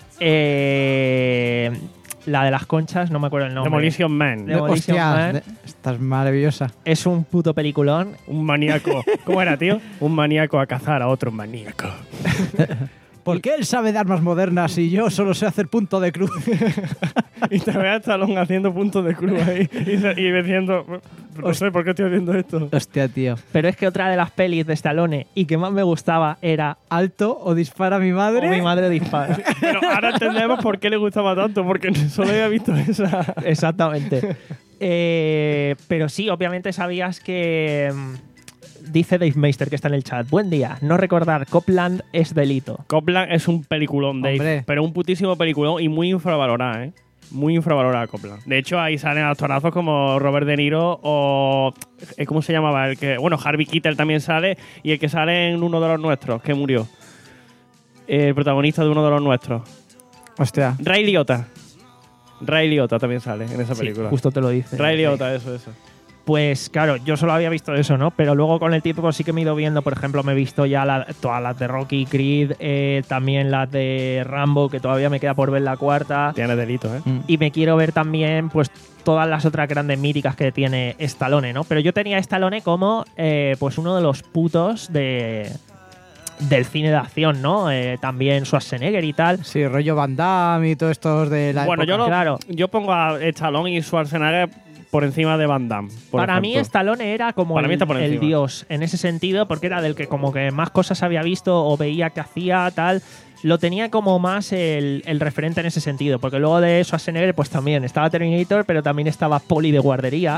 Eh, la de las conchas, no me acuerdo el nombre.
Demolition Man.
De- Demolition
Hostia,
Man.
de- estás maravillosa.
Es un puto peliculón.
Un maníaco. ¿Cómo era, tío? Un maníaco a cazar a otro maníaco.
¿Por qué él sabe de armas modernas y yo solo sé hacer punto de cruz?
Y te ve a Stallone haciendo puntos de cruz ahí y, se- y diciendo, no sé por qué estoy haciendo esto.
Hostia, tío.
Pero es que otra de las pelis de Stallone y que más me gustaba era
¿Alto o dispara mi madre?
O mi madre dispara.
Pero ahora entendemos por qué le gustaba tanto, porque solo había visto esa.
Exactamente. Eh, pero sí, obviamente sabías que... mm, Dice Dave Meister, que está en el chat. Buen día. No recordar Copland es delito.
Copland es un peliculón, Dave.
Hombre.
Pero un putísimo peliculón y muy infravalorado, ¿eh? Muy infravalorado Copland. De hecho, ahí salen actorazos como Robert De Niro o... eh, ¿Cómo se llamaba? El que, bueno, Harvey Keitel también sale y el que sale en uno de los nuestros, que murió. El protagonista de uno de los nuestros.
Hostia.
Ray Liotta. Ray Liotta también sale en esa
Sí,
película.
justo te lo dice.
Ray Liotta, eso, eso.
Pues claro, yo solo había visto eso, ¿no? Pero luego con el tiempo sí que me he ido viendo, por ejemplo, me he visto ya la- todas las de Rocky, Creed, eh, también las de Rambo, que todavía me queda por ver la cuarta.
Tiene delito, ¿eh?
Mm.
Y me quiero ver también, pues, todas las otras grandes míticas que tiene Stallone, ¿no? Pero yo tenía a Stallone como, eh, pues, uno de los putos de del cine de acción, ¿no? Eh, también Schwarzenegger y tal.
Sí, rollo Van Damme y todo esto de la
Bueno, yo,
época.
lo-
claro.
yo pongo a Stallone y Schwarzenegger por encima de Van Damme. por
Para mí
ejemplo.
Stallone era como
Para mí
el,
está por
el
encima.
dios en ese sentido, porque era del que como que más cosas había visto o veía que hacía tal. lo tenía como más el, el referente en ese sentido, porque luego de Schwarzenegger pues también estaba Terminator, pero también estaba Poli de guardería,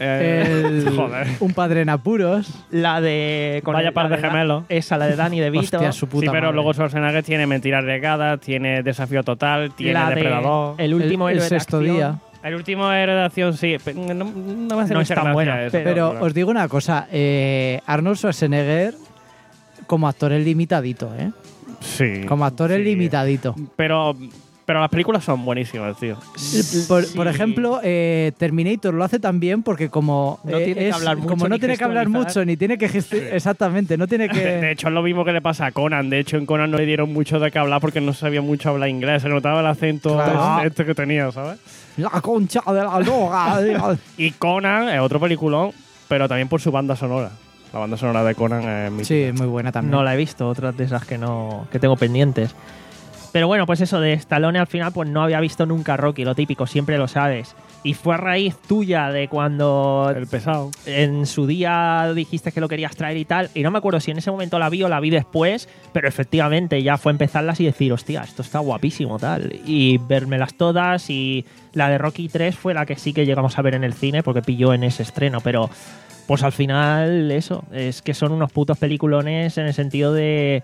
Eh,
El-
joder.
Un padre en apuros.
la de... con
Vaya
el-
par
la
de
Da-
gemelos.
Esa, la de Danny DeVito.
Hostia, su puta
Sí, pero
madre.
luego Schwarzenegger tiene Mentiras Arriesgadas, tiene Desafío Total, tiene
la de
Depredador.
El último
el,
héroe
el
de
sexto
acción.
día.
El último héroe de acción, sí. pe- No, no me hace
No
mucha
es tan
gracia
buena,
eso,
Pero os digo una cosa, eh, Arnold Schwarzenegger como actor es limitadito, ¿eh?
Sí.
Como actor es
sí.
limitadito.
Pero, pero las películas son buenísimas, tío.
Por,
Sí.
por ejemplo, eh, Terminator lo hace tan bien porque como
No
eh,
tiene que
es-
hablar mucho
como no
ni
tiene que hablar
gestualizar.
mucho ni tiene que gesti- exactamente, no tiene
De, de
que
hecho, es lo mismo que le pasa a Conan. De hecho, en Conan no le dieron mucho de qué hablar porque no sabía mucho hablar inglés. Se notaba el acento
Claro.
este que tenía, ¿sabes?
la concha de la loga.
Y Conan es otro peliculón, pero también por su banda sonora. La banda sonora de Conan es mítica.
Sí, muy buena también.
No la he visto, otras de esas que no que tengo pendientes. Pero bueno, pues eso de Stallone al final pues no había visto nunca Rocky, lo típico, siempre lo sabes. Y fue a raíz tuya de cuando
El pesado.
en su día dijiste que lo querías traer y tal, y no me acuerdo si en ese momento la vi o la vi después, pero efectivamente ya fue empezarlas y decir, hostia, esto está guapísimo, tal. Y vérmelas todas, y la de Rocky tres fue la que sí que llegamos a ver en el cine, porque pilló en ese estreno, pero pues al final eso, es que son unos putos peliculones en el sentido de...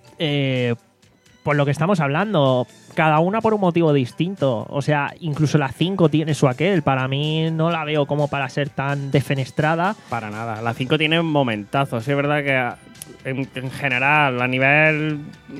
Eh, por lo que estamos hablando, cada una por un motivo distinto. O sea, incluso la cinco tiene su aquel. Para mí no la veo como para ser tan defenestrada.
Para nada. La cinco tiene momentazos. Sí, es verdad que en, en general, a nivel.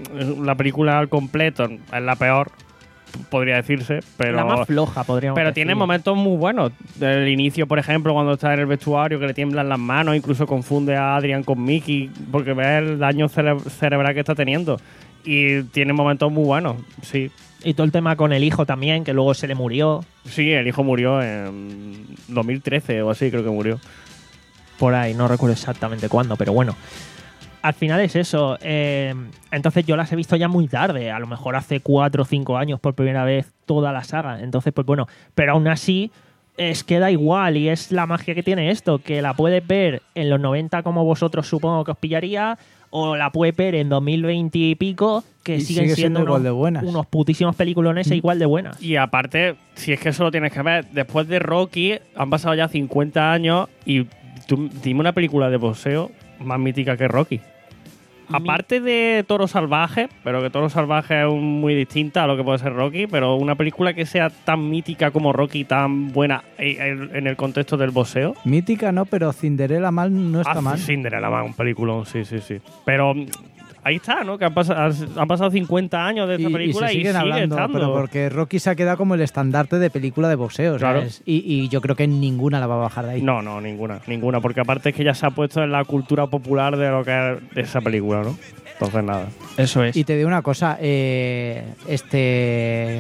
La película al completo es la peor, podría decirse. Pero,
la más floja, podríamos
pero
decir.
tiene momentos muy buenos. El inicio, por ejemplo, cuando está en el vestuario, que le tiemblan las manos, incluso confunde a Adrian con Mickey, porque ve el daño cere- cerebral que está teniendo. Y tiene momentos muy buenos, sí.
Y todo el tema con el hijo también, que luego se le murió.
Sí, el hijo murió en dos mil trece o así, creo que murió.
Por ahí, no recuerdo exactamente cuándo, pero bueno. Al final es eso. eh, entonces yo las he visto ya muy tarde, a lo mejor hace cuatro o cinco años por primera vez toda la saga. Entonces, pues bueno, pero aún así es que da igual y es la magia que tiene esto, que la puedes ver en los noventa como vosotros supongo que os pillaría, o la puedes ver en dos mil veinte y pico, que
Y
siguen
sigue
siendo
siendo igual
unos,
de buenas.
unos putísimos peliculones e igual de buenas.
Y aparte, si es que eso lo tienes que ver, después de Rocky han pasado ya cincuenta años y tú dime una película de boxeo más mítica que Rocky.
Mi-
Aparte de Toro Salvaje, pero que Toro Salvaje es un- muy distinta a lo que puede ser Rocky, pero una película que sea tan mítica como Rocky, tan buena en en el contexto del boxeo.
Mítica no, pero Cinderella mal no está
Ah,
mal.
Cinderella, va, un peliculón, sí, sí, sí. Pero mm, ahí está, ¿no? Que han, pasado han pasado cincuenta años de
Y,
esta
y
película
se
y,
siguen
sigue
hablando,
estando.
pero porque Rocky se ha quedado como el estandarte de película de boxeo,
Claro.
¿sabes? Y, y yo creo que ninguna la va a bajar de ahí.
No, no, ninguna, ninguna, porque aparte es que ya se ha puesto en la cultura popular de lo que es de esa película, ¿no? Entonces nada.
Eso es.
Y te digo una cosa, eh, este...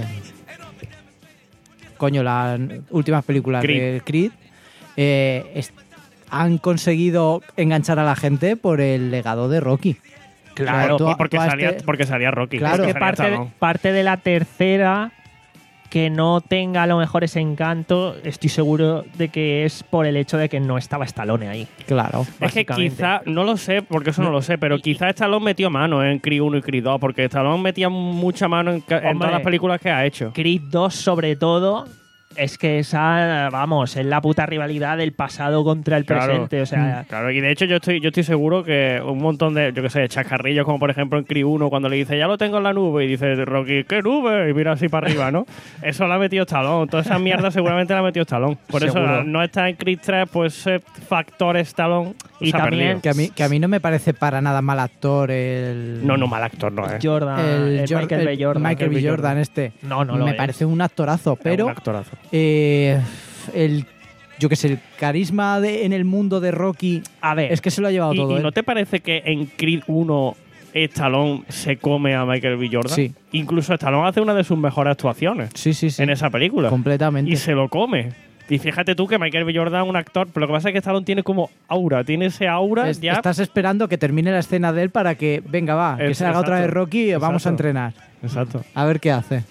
Coño, las últimas películas
Creed.
de Creed eh, es- han conseguido enganchar a la gente por el legado de Rocky.
Claro,
O sea, tú-
y porque,
tú a
salía,
este-
porque salía Rocky.
Claro.
porque
que
salía
parte de,
Stallone.
parte de la tercera que no tenga a lo mejor ese encanto, estoy seguro de que es por el hecho de que no estaba Stallone ahí.
Claro.
Es que
básicamente.
quizá, no lo sé, porque eso no, lo sé, pero quizá Stallone metió mano en Creed uno y Creed dos, porque Stallone metía mucha mano en, ca- en
Hombre.
todas las películas que ha hecho.
Creed dos sobre todo, es que esa, vamos, es la puta rivalidad del pasado contra el
Claro.
presente. O sea,
Claro, y de hecho yo estoy, yo estoy seguro que un montón de, yo qué sé, chascarrillos, como por ejemplo en Creed uno, cuando le dice, ya lo tengo en la nube, y dice Rocky, ¿qué nube? Y mira así para arriba, ¿no? Eso lo ha metido Stallone. Toda esa mierda seguramente la ha metido Stallone. Por
Seguro.
eso no está en Creed tres, pues ese factor Stallone
Y
se ha
también
perdido.
Que a, mí, que a mí no me parece para nada mal actor el...
No, no, mal actor no es.
Jordan,
el
el
Jor-
Michael
el
B. Jordan.
Michael B.
B.
Jordan,
Jordan.
este.
No, no lo
Me
es.
parece un actorazo,
Es
pero
un actorazo.
eh, el, yo qué sé, el carisma de, en el mundo de Rocky
A ver,
es que se lo ha llevado
¿Y,
todo.
y
¿eh?
no te parece que en Creed uno Stallone se come a Michael B. Jordan?
Sí.
Incluso Stallone hace una de sus mejores actuaciones
Sí, sí, sí.
en esa película.
Completamente.
Y se lo come. Y fíjate tú que Michael B. Jordan es un actor, pero lo que pasa es que Stallone tiene como aura, tiene ese aura
Es-
ya.
Estás esperando que termine la escena de él para que, venga, va, que
Es-
se haga otra vez
exacto.
Rocky y vamos a
Exacto.
entrenar.
Exacto.
A ver qué hace.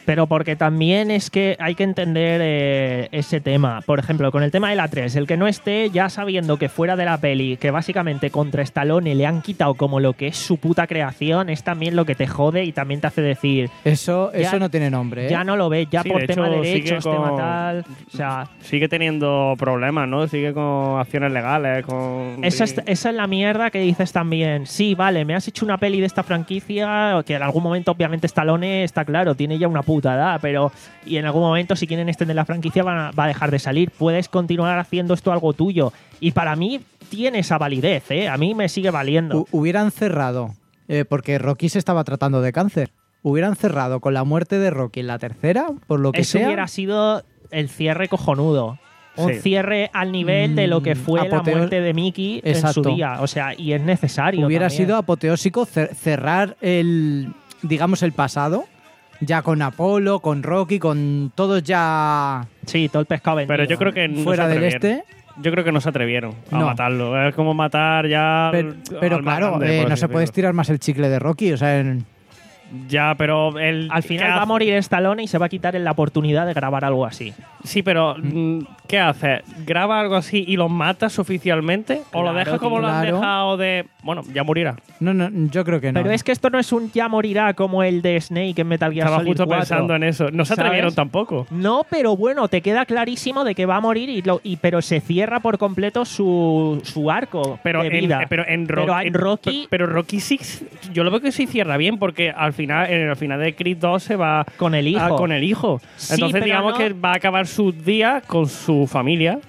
Pero porque también es que hay que entender eh, ese tema. Por ejemplo, con el tema de la tres, el que no esté ya sabiendo que fuera de la peli, que básicamente contra Stallone le han quitado como lo que es su puta creación, es también lo que te jode y también te hace decir...
Eso,
ya,
eso no tiene nombre, ¿eh?
Ya no lo ves, ya
Sí,
por
de
tema
hecho,
de derechos,
sigue con-
tema tal... O sea,
Sigue teniendo problemas, ¿no? Sigue con acciones legales, con...
esa es, esa es la mierda que dices también. Sí, vale, me has hecho una peli de esta franquicia que en algún momento obviamente Stallone está claro, tiene ya una puta edad, pero... Y en algún momento, si quieren extender la franquicia, van a- va a dejar de salir. Puedes continuar haciendo esto algo tuyo. Y para mí tiene esa validez, ¿eh? A mí me sigue valiendo.
Hu- Hubieran cerrado, eh, porque Rocky se estaba tratando de cáncer. Hubieran cerrado con la muerte de Rocky en la tercera, por lo que
Eso
sea.
hubiera sido el cierre cojonudo. Un
Sí.
cierre al nivel de lo que
Mm,
fue la
apoteo-
muerte de Mickey en
Exacto.
su día. O sea, y es necesario.
Hubiera
también.
sido apoteósico cer- cerrar el, digamos, el pasado, ya con Apolo, con Rocky, con todos ya
Sí, todo el pescado vendido.
Pero yo creo que no
fuera
se
del
atrevieron.
este.
Yo creo que no se atrevieron a
No.
matarlo. Es como matar ya...
Pero,
al-
pero
al más
claro,
grande,
eh,
por
no
así
se puede
decirlo.
estirar más el chicle de Rocky. O sea, en-
Ya, pero el...
Al
¿qué
final va a
hace?
morir Stallone y se va a quitar la oportunidad de grabar algo así.
Sí, pero mm, ¿qué hace? ¿Graba algo así y lo matas oficialmente? ¿O lo
Claro,
dejas como lo han
claro.
dejado de... Bueno, ya morirá.
no, no, yo creo que no.
Pero es que esto no es un ya morirá como el de Snake en Metal Gear
Estaba
Solid
justo
cuatro.
pensando en eso. No se
¿Sabes?
atrevieron tampoco.
No, pero bueno, te queda clarísimo de que va a morir y, lo- y pero se cierra por completo su, su arco
Pero
de
en,
vida.
eh, pero en, Ro-
Pero en Rocky-
pe- Pero Rocky sí. Yo lo veo que sí cierra bien porque al final, en el final de Creed dos se va
Con el hijo.
a- con el hijo.
Sí,
Entonces,
pero
digamos
no-
que va a acabar sus días con su familia.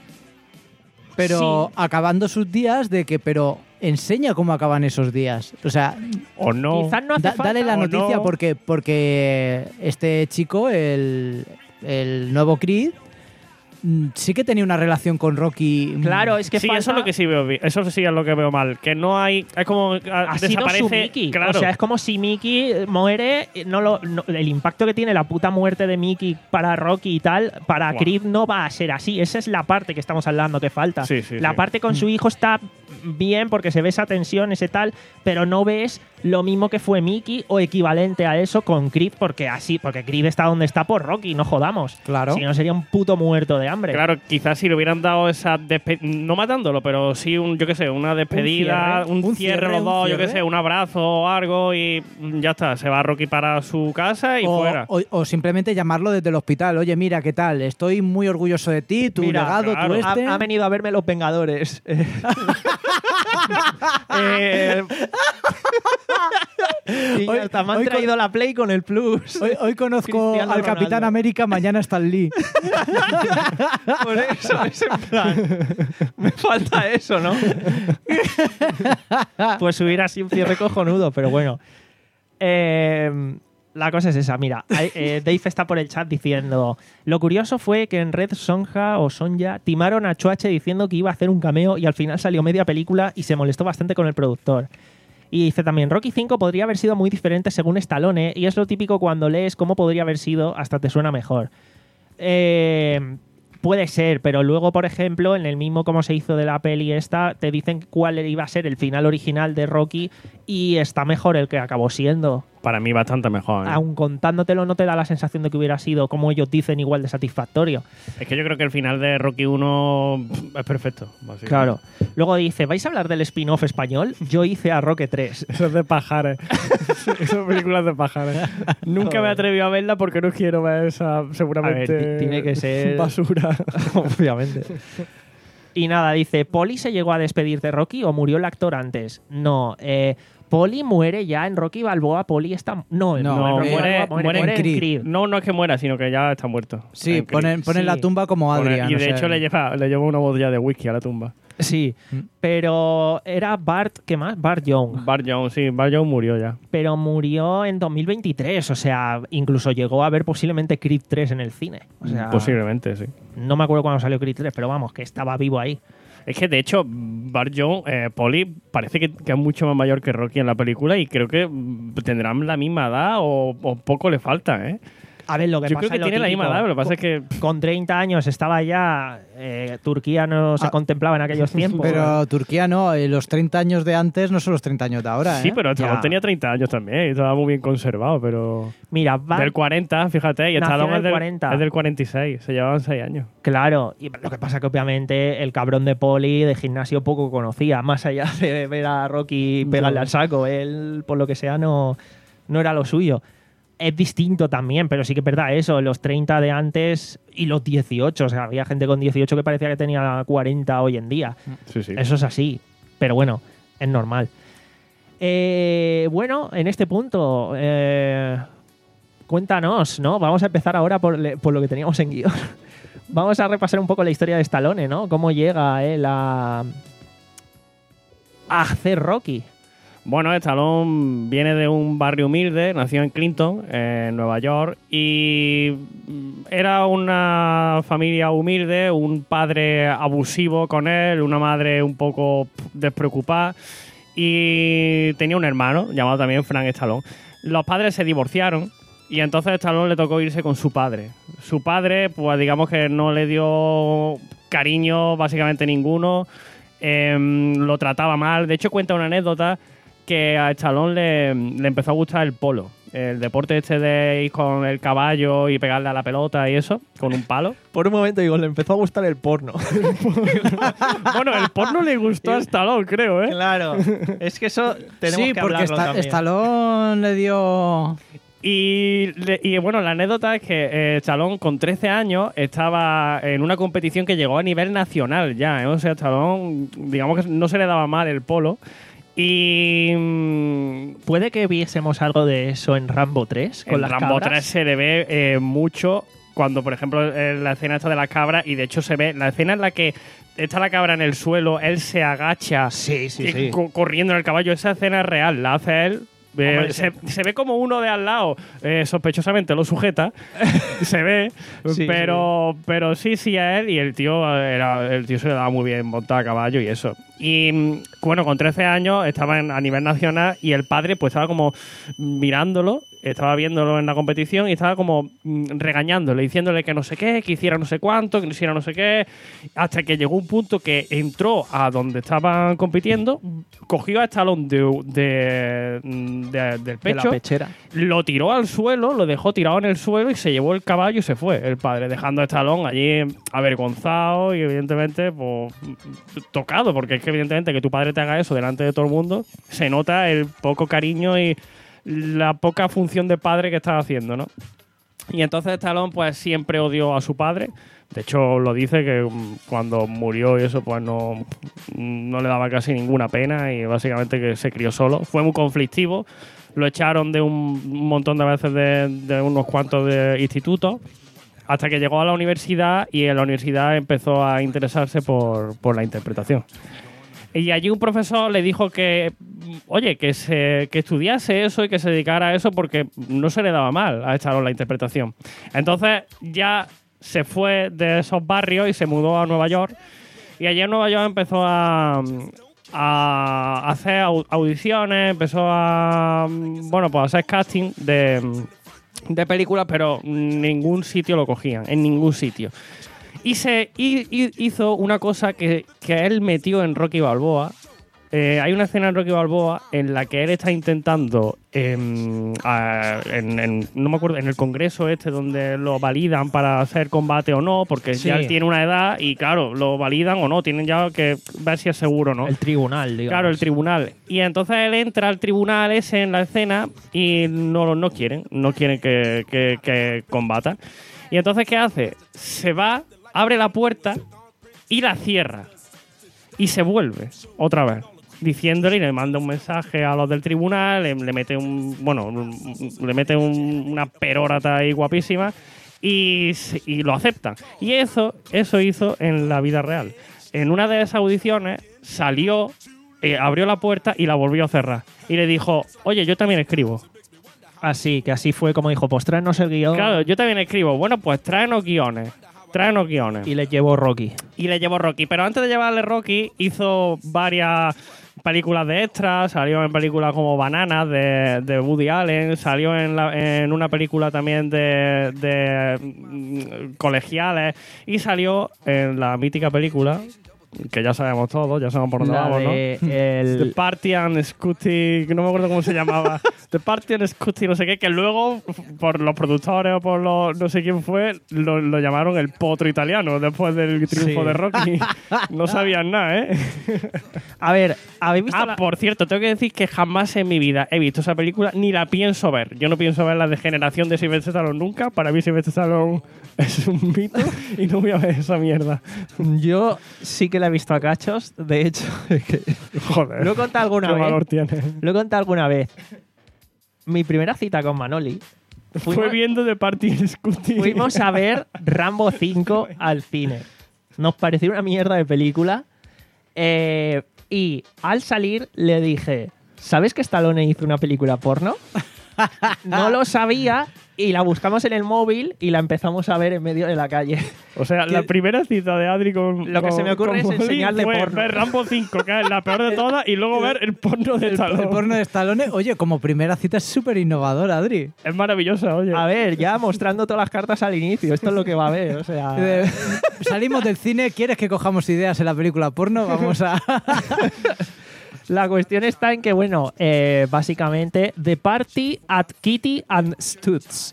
Pero
Sí.
acabando sus días de que, pero enseña cómo acaban esos días. O sea,
O no.
Quizás no hace
da-
falta.
dale la
o
noticia
no.
porque, porque este chico, el, el nuevo Creed, mm, sí que tenía una relación con Rocky. mm,
Claro, es que
sí,
falta-
eso es lo que sí veo bien. Eso sí es lo que veo mal. Que no hay. Es como. ah,
ha sido
desaparece.
su Mickey.
Claro.
O sea, es como si Mickey muere, no lo, no- el impacto que tiene la puta muerte de Mickey para Rocky y tal, para
Buah.
Creed no va a ser así. Esa es la parte que estamos hablando que falta.
Sí, sí,
la
sí.
parte con su hijo está bien porque se ve esa tensión, ese tal, pero no ves lo mismo que fue Mickey o equivalente a eso con Creed, porque así, porque Creed está donde está por Rocky, no jodamos.
Claro.
Si no sería un puto muerto de hambre.
Claro, quizás si le hubieran dado esa despe- no matándolo, pero sí un, yo qué sé, una despedida,
cierre.
un,
Un
cierre,
cierre,
los
un
dos, yo qué
cierre.
sé, un abrazo o algo y mm, ya está, se va Rocky para su casa y
o,
fuera.
o- o simplemente llamarlo desde el hospital. Oye, mira, ¿qué tal? Estoy muy orgulloso de ti, tu
Mira,
legado,
claro.
tu este.
Ha, ha venido a verme los Vengadores. Eh, y ya
Hoy-
está, me han
hoy con-
traído la Play con el Plus.
Hoy, hoy conozco
Cristiano
al Capitán
Ronaldo.
América, mañana Stan Lee.
Por eso es en plan. Me falta eso, ¿no? Pues hubiera sido un cierre cojonudo, pero bueno. Eh, la cosa es esa, mira. hay- eh, Dave está por el chat diciendo: lo curioso fue que en Red Sonja o Sonja timaron a Choache diciendo que iba a hacer un cameo y al final salió media película y se molestó bastante con el productor. Y dice también, Rocky cinco podría haber sido muy diferente según Stallone, y es lo típico cuando lees cómo podría haber sido, hasta te suena mejor. Eh, puede ser, pero luego, por ejemplo, en el mismo como se hizo de la peli esta, te dicen cuál iba a ser el final original de Rocky y está mejor el que acabó siendo.
Para mí bastante mejor. ¿eh?
Aun contándotelo no te da la sensación de que hubiera sido, como ellos dicen, igual de satisfactorio.
Es que yo creo que el final de Rocky uno pff, es perfecto. básicamente.
Claro. Luego dice, ¿vais a hablar del spin-off español? Yo hice a Roque tres.
Eso es de pajares. Esas películas de pajares. Nunca me he atrevido a verla porque no quiero ver esa seguramente
A ver, ti- tiene que ser-
basura.
Obviamente. Y nada, dice, ¿Poli se llegó a despedir de Rocky o murió el actor antes? No, eh, Poli muere ya en Rocky Balboa. Poli está... No,
No,
en
No,
Rocky
muere,
Balboa
muere
en
en
Creed.
Creed. No, no es que muera, sino que ya está muerto.
Sí,
En Creed.
ponen, ponen
Sí.
la tumba como
Pone-
Adrian.
y
o
de
sea,
hecho le lleva, le lleva una botella de whisky a la tumba.
Sí,
Mm.
pero era Bart, ¿qué más? Bart Young.
Bart Jones, sí, Bart Jones murió ya.
Pero murió en dos mil veintitrés, o sea, incluso llegó a ver posiblemente Creed tres en el cine. O sea,
Posiblemente, sí.
no me acuerdo cuándo salió Creed tres, pero vamos, que estaba vivo ahí.
Es que de hecho, Bart Jones, eh, Polly, parece que, que es mucho más mayor que Rocky en la película y creo que mm, tendrán la misma edad o, o poco le falta, ¿eh?
A ver, lo que
Yo
pasa
creo que
es lo
tiene la
típico.
misma edad, pero lo que pasa es que...
Con treinta años estaba ya... eh, Turquía no se
Ah.
contemplaba en aquellos tiempos.
Pero Turquía no, eh, los treinta años de antes no son los treinta años de ahora, ¿eh?
Sí, pero Stallone
Ya.
tenía treinta años también y estaba muy bien conservado, pero...
Mira, va...
Del cuarenta, fíjate, y
Nació
Stallone
en
es
el
del,
cuarenta.
es del cuarenta y seis, se llevaban seis años.
Claro, y lo que pasa que obviamente el cabrón de Poli de gimnasio poco conocía, más allá de ver a Rocky pegarle al saco, él por lo que sea no, no era lo suyo. Es distinto también, pero sí que es verdad eso, los treinta de antes y los dieciocho, o sea, había gente con dieciocho que parecía que tenía cuarenta hoy en día.
Sí, sí.
Eso es así, pero bueno, es normal. Eh, bueno, en este punto, eh, cuéntanos, ¿no? Vamos a empezar ahora por, le- por lo que teníamos en guión. Vamos a repasar un poco la historia de Stallone, ¿no? Cómo llega él a, a hacer Rocky.
Bueno, Stallone viene de un barrio humilde, nació en Clinton, en Nueva York, y mm, era una familia humilde, un padre abusivo con él, una madre un poco pf, despreocupada, y tenía un hermano llamado también Frank Stallone. Los padres se divorciaron y entonces a Stallone le tocó irse con su padre. Su padre, pues digamos que no le dio cariño básicamente ninguno, em, lo trataba mal. De hecho, cuenta una anécdota que a Stallone le, le empezó a gustar el polo. El deporte este de ir con el caballo y pegarle a la pelota y eso, con un palo.
Por un momento digo, le empezó a gustar el porno.
Bueno, el porno le gustó a Stallone, creo, ¿eh?
Claro, es que eso tenemos
Sí,
que
porque
hablarlo
Sta-
también.
Stallone le dio...
Y, le- y, bueno, la anécdota es que eh, Stallone con trece años estaba en una competición que llegó a nivel nacional ya, ¿eh? O sea, Stallone, digamos que no se le daba mal el polo. Y mm,
¿Puede que viésemos algo de eso en Rambo tres? Con
en
las
Rambo
cabras?
tres se le ve eh, mucho cuando, por ejemplo, en la escena esta de las cabras, y de hecho se ve la escena en la que está la cabra en el suelo, él se agacha
Sí, sí,
y
sí.
co- corriendo en el caballo. Esa escena es real, la hace él. Eh,
Hombre,
se, se ve como uno de al lado eh, sospechosamente lo sujeta, se ve,
Sí,
pero sí. pero sí, sí a él, y el tío era el tío se le daba muy bien montar a caballo y eso. Y mm, bueno, con trece años estaba en- a nivel nacional y el padre pues estaba como mirándolo, estaba viéndolo en la competición y estaba como mm, regañándole, diciéndole que no sé qué, que hiciera no sé cuánto, que no hiciera no sé qué, hasta que llegó un punto que entró a donde estaban compitiendo, cogió a Stallone de, de- de- del
De la
pecho,
pechera.
lo tiró al suelo, lo dejó tirado en el suelo y se llevó el caballo y se fue el padre, dejando a Stallone allí avergonzado y evidentemente pues, tocado, porque es que evidentemente que tu padre te haga eso delante de todo el mundo, se nota el poco cariño y la poca función de padre que estás haciendo, ¿no? Y entonces Stallone pues siempre odió a su padre. De hecho, lo dice que mm, cuando murió y eso, pues no, no le daba casi ninguna pena y básicamente que se crió solo. Fue muy conflictivo. Lo echaron de un montón de veces de, de unos cuantos de institutos hasta que llegó a la universidad y en la universidad empezó a interesarse por, por la interpretación. Y allí un profesor le dijo que, oye, que, se, que estudiase eso y que se dedicara a eso porque no se le daba mal a Stallone la interpretación. Entonces ya se fue de esos barrios y se mudó a Nueva York. Y allí en Nueva York empezó a, a hacer au- audiciones, empezó a, bueno, pues a hacer casting de, de películas, pero ningún sitio lo cogían, en ningún sitio. Y se y- y hizo una cosa que, que él metió en Rocky Balboa. Eh, hay una escena en Rocky Balboa en la que él está intentando, em, a- en, en- no me acuerdo, en el congreso este donde lo validan para hacer combate o no, porque
Sí.
ya él tiene una edad y claro, lo validan o no, tienen ya que ver si es seguro o no.
El tribunal, digamos.
Claro, el tribunal. Y entonces él entra al tribunal ese en la escena y no, no quieren, no quieren que, que, que combatan. Y entonces, ¿qué hace? Se va, abre la puerta y la cierra. Y se vuelve otra vez, diciéndole y le manda un mensaje a los del tribunal, le, le mete un, bueno, un- le mete un- una perórata ahí guapísima y, se- y lo aceptan. Y eso, eso hizo en la vida real. En una de esas audiciones salió, eh, abrió la puerta y la volvió a cerrar. Y le dijo, oye, yo también escribo.
Así, que así fue como dijo, pues tráenos el guión
Claro, yo también escribo. Bueno, pues tráenos guiones. Tráenos guiones.
y le llevó Rocky.
Y le llevó Rocky. Pero antes de llevarle Rocky, hizo varias películas de extras, salió en películas como Bananas de, de Woody Allen, salió en, la, en una película también de, de mm, colegiales y salió en la mítica película que ya sabemos todos, ya sabemos por dónde
La
vamos, ¿no?
de
The
el...
Party and Scooty, que no me acuerdo cómo se llamaba. The Party and Scooty, no sé qué, que luego, por los productores o por los no sé quién fue, lo, lo llamaron el potro italiano después del triunfo
Sí.
de Rocky. No sabían nada, ¿eh?
A ver, ¿habéis visto
Ah,
la-
por cierto, tengo que decir que jamás en mi vida he visto esa película ni la pienso ver. Yo no pienso ver la degeneración de Sylvester Stallone nunca. Para mí Sylvester Stallone es un mito y no voy a ver esa mierda.
Yo sí que la he visto a cachos, de hecho. es que-
Joder.
Lo he contado alguna
¿Qué
vez.
valor tiene?
Lo he contado alguna vez. Mi primera cita con Manoli.
Fue
Fuimos,
viendo The Party and Scooty.
fuimos a ver Rambo cinco al cine. Nos pareció una mierda de película. Eh, y al salir le dije, ¿sabes que Stallone hizo una película porno? No lo sabía y la buscamos en el móvil y la empezamos a ver en medio de la calle.
O sea, la primera cita de Adri con.
Lo que
con-
se me ocurre
con
es
Molly
enseñarle
fue
porno.
ver Rambo cinco, que es la peor de todas, y luego ver el porno de
El,
Stallone.
el porno de Stallone, oye, como primera cita es súper innovador, Adri.
Es maravillosa, oye.
A ver, ya mostrando todas las cartas al inicio. Esto es lo que va a haber, o sea...
Eh, Salimos del cine, ¿quieres que cojamos ideas en la película porno? Vamos a...
La cuestión está en que, bueno, eh, básicamente, The Party at Kitty and Stutz.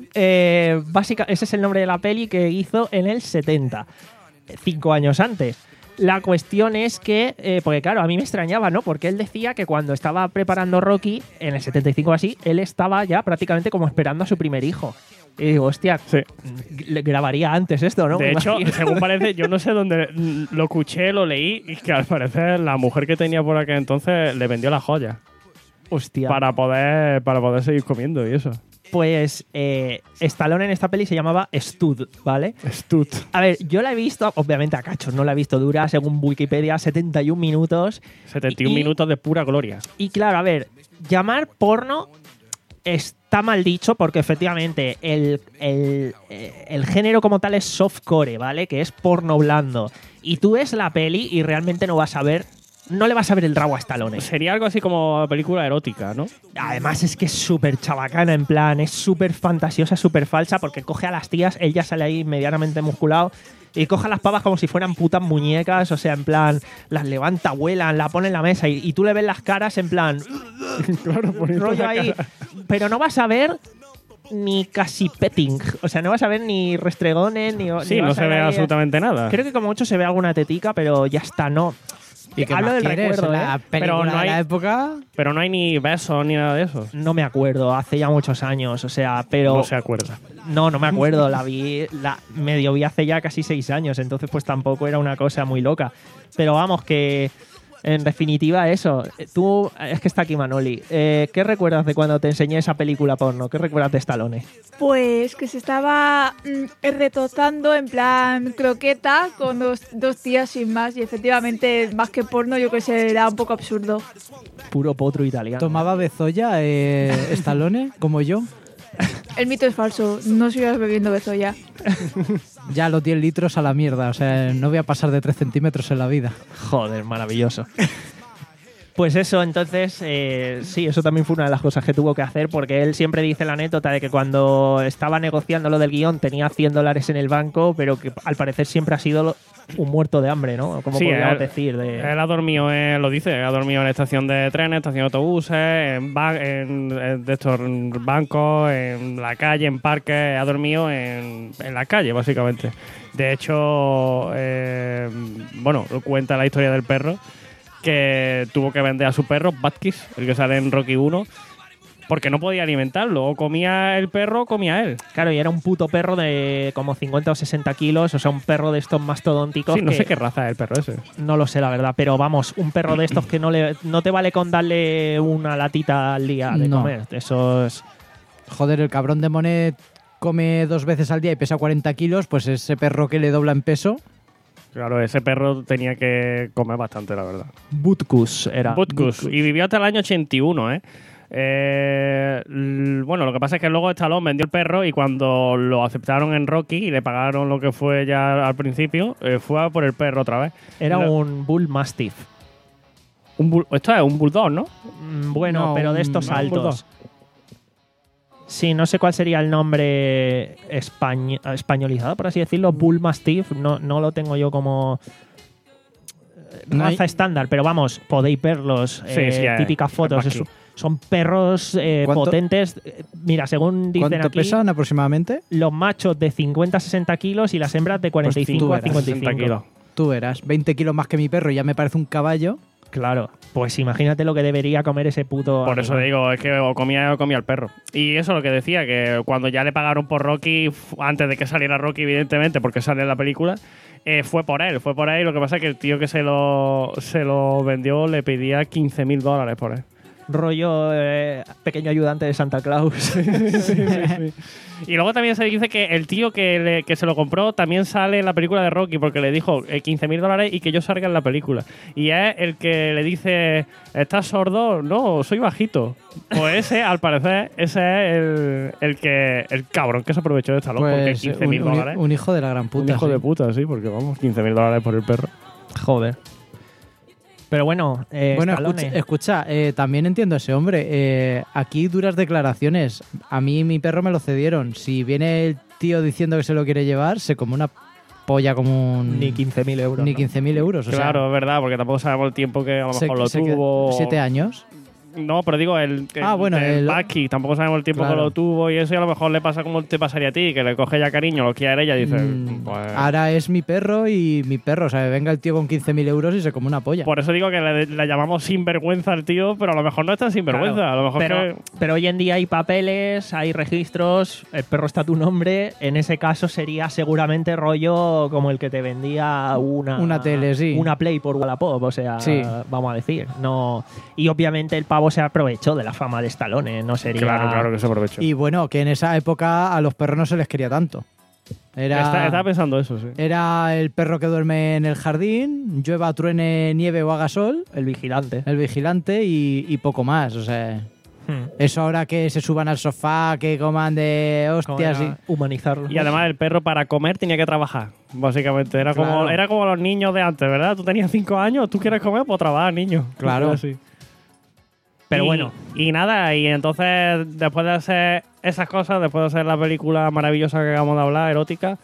Eh, básica, ese es el nombre de la peli que hizo en el setenta, cinco años antes. La cuestión es que, eh, porque claro, a mí me extrañaba, ¿no? Porque él decía que cuando estaba preparando Rocky, en el setenta y cinco así, él estaba ya prácticamente como esperando a su primer hijo. Y digo, hostia,
Sí.
le grabaría antes esto, ¿no?
De
Me
hecho,
imagino.
según parece, yo no sé dónde mm, lo escuché, lo leí, y que al parecer la mujer que tenía por aquel entonces le vendió la joya
Hostia.
para poder, para poder seguir comiendo y eso.
Pues eh, Stallone en esta peli se llamaba Stud, ¿vale?
Stut.
A ver, yo la he visto, obviamente a cachos, no la he visto dura, según Wikipedia, setenta y un minutos.
setenta y uno
Y-
minutos de pura gloria.
Y claro, a ver, llamar porno está mal dicho porque efectivamente el, el, eh, el género como tal es softcore, ¿vale? Que es porno blando. Y tú ves la peli y realmente no vas a ver, no le vas a ver el rabo a Stallone.
Sería algo así como película erótica, ¿no?
Además es que es súper chabacana, en plan, es súper fantasiosa, súper falsa, porque coge a las tías, él ya sale ahí medianamente musculado, y coge a las pavas como si fueran putas muñecas, o sea, en plan, las levanta, vuelan, la pone en la mesa, y, y tú le ves las caras en plan,
Claro, poniendo
rollo
la
ahí,
cara.
pero no vas a ver ni casi petting, o sea, no vas a ver ni restregones, ni...
Sí,
ni
no
vas
se
a ver
ve
ahí-
absolutamente nada.
Creo que como mucho se ve alguna tetica, pero ya está, no.
¿Y qué
Hablo
más
del
quieres?
recuerdo,
La
¿eh?
película
Pero no
de
hay-
la época...
Pero no hay ni besos ni nada de eso.
No me acuerdo, hace ya muchos años, o sea, pero...
No se acuerda.
No, no me acuerdo, la vi, la medio vi hace ya casi seis años, entonces pues tampoco era una cosa muy loca. Pero vamos, que en definitiva eso. Tú, es que está aquí Manoli, eh, ¿qué recuerdas de cuando te enseñé esa película porno? ¿Qué recuerdas de Stallone?
Pues que se estaba mm, retostando en plan croqueta con dos, dos tías sin más y efectivamente más que porno yo creo que se era un poco absurdo.
Puro potro italiano.
¿Tomaba bezoya eh, Stallone, como yo?
El mito es falso, no sigas bebiendo bezoya.
Ya los diez litros a la mierda, o sea, no voy a pasar de tres centímetros en la vida.
Joder, maravilloso. Pues eso, entonces, eh, sí, eso también fue una de las cosas que tuvo que hacer, porque él siempre dice la anécdota de que cuando estaba negociando lo del guión tenía cien dólares en el banco, pero que al parecer siempre ha sido lo- un muerto de hambre, ¿no? Como
Sí,
podríamos
él-
decir. De...
Él ha dormido, en- lo dice, ha dormido en estación de trenes, estación de autobuses, en, ba- en, en de estos bancos, en la calle, en parques, ha dormido en, en la calle, básicamente. De hecho, eh, bueno, cuenta la historia del perro, que tuvo que vender a su perro, Batkis, el que sale en Rocky uno, porque no podía alimentarlo. O comía el perro o comía él.
Claro, y era un puto perro de como cincuenta o sesenta kilos, o sea, un perro de estos mastodónticos.
Sí, no
que-
sé qué raza es el perro ese.
No lo sé, la verdad, pero vamos, un perro de estos que no le no te vale con darle una latita al día de
No.
comer. Eso es.
Joder, el cabrón de Monet come dos veces al día y pesa cuarenta kilos, pues ese perro que le dobla en peso.
Claro, ese perro tenía que comer bastante, la verdad.
Butkus era.
Butkus. Y vivió hasta el año ochenta y uno, ¿eh? Eh, l- bueno, lo que pasa es que luego Stallone vendió el perro y cuando lo aceptaron en Rocky y le pagaron lo que fue ya al principio, eh, fue a por el perro otra vez.
Era
Lo-
un Bull Mastiff.
Un bull- esto es un bulldog, ¿no?
Mm, Bueno,
No,
pero de
un-
estos
no, un
altos. Sí, no sé cuál sería el nombre españ- españolizado, por así decirlo. Bull Mastiff, no, no lo tengo yo como eh,
No hay-
raza estándar, pero vamos, podéis verlos.
Sí,
eh,
sí, eh,
típicas fotos.
es
Es- son perros eh,
¿Cuánto-
potentes. Eh, Mira, según dicen
¿Cuánto
aquí,
pesan aproximadamente?
los machos de cincuenta a sesenta kilos y las hembras de cuarenta y cinco
tú
a
verás,
cincuenta y
sesenta
cinco.
kilos.
Tú verás, veinte kilos más que mi perro y ya me parece un caballo.
Claro, pues imagínate lo que debería comer ese puto.
Por eso
animal.
digo, es que o comía o comía el perro. Y eso es lo que decía, que cuando ya le pagaron por Rocky, f- antes de que saliera Rocky, evidentemente, porque sale en la película, eh, fue por él, fue por él. Lo que pasa es que el tío que se lo, se lo vendió le pedía quince mil dólares por él.
Rollo eh, pequeño ayudante de Santa Claus.
Y luego también se dice que el tío que, le- que se lo compró también sale en la película de Rocky porque le dijo eh, quince mil dólares y que yo salga en la película. Y es el que le dice, ¿estás sordo? No, soy bajito. Pues ese, al parecer, ese es el, el que el cabrón que se aprovechó de Stallone porque
Pues
quince
un,
mil
un-
dólares.
un hijo de la gran puta.
Un hijo
sí.
de puta, sí, porque vamos, quince mil dólares por el perro.
Joder. Pero bueno, eh,
Bueno,
Stallone.
escucha, escucha, eh, también entiendo a ese hombre. Eh, aquí duras declaraciones. A mí mi perro me lo cedieron. Si viene el tío diciendo que se lo quiere llevar, se come una polla como un...
Ni quince mil euros.
Ni
¿no?
quince mil euros. O
Claro,
sea,
es verdad, porque tampoco sabemos el tiempo que a lo
se-
mejor lo
se queda-
tuvo.
¿Siete años?
No, pero digo, el, el,
Ah, bueno,
el
el-
Bucky, tampoco sabemos el tiempo
Claro.
que lo tuvo y eso, y a lo mejor le pasa como te pasaría a ti, que le coge ya cariño, lo quiere ella y dice,
Mm,
pues...
Ahora es mi perro y mi perro. O sea, venga el tío con quince mil euros y se come una polla.
Por eso digo que le, le llamamos sinvergüenza al tío, pero a lo mejor no es tan sinvergüenza,
Claro.
a lo mejor
pero,
que...
pero hoy en día hay papeles, hay registros, el perro está a tu nombre. En ese caso sería seguramente rollo como el que te vendía una,
Una tele, sí.
una Play por Wallapop, o sea,
Sí.
vamos a decir. No, y obviamente el pavo se aprovechó de la fama de Stallone, no sería.
Claro, claro que se aprovechó.
Y bueno, que en esa época a los perros no se les quería tanto. Era,
Está- estaba pensando eso, sí.
era el perro que duerme en el jardín, llueva, truene, nieve o haga sol,
El vigilante.
el vigilante y, y poco más. O sea,
Hmm.
eso ahora que se suban al sofá, que coman de
Como
hostias y...
era humanizarlo.
Y además el perro para comer tenía que trabajar, básicamente. Era, como,
Claro.
era como los niños de antes, ¿verdad? Tú tenías cinco años, tú quieres comer, pues trabaja, niño.
Claro.
Era así.
Pero
Y-
bueno.
Y nada, y entonces, después de hacer esas cosas, después de hacer la película maravillosa que acabamos de hablar, erótica,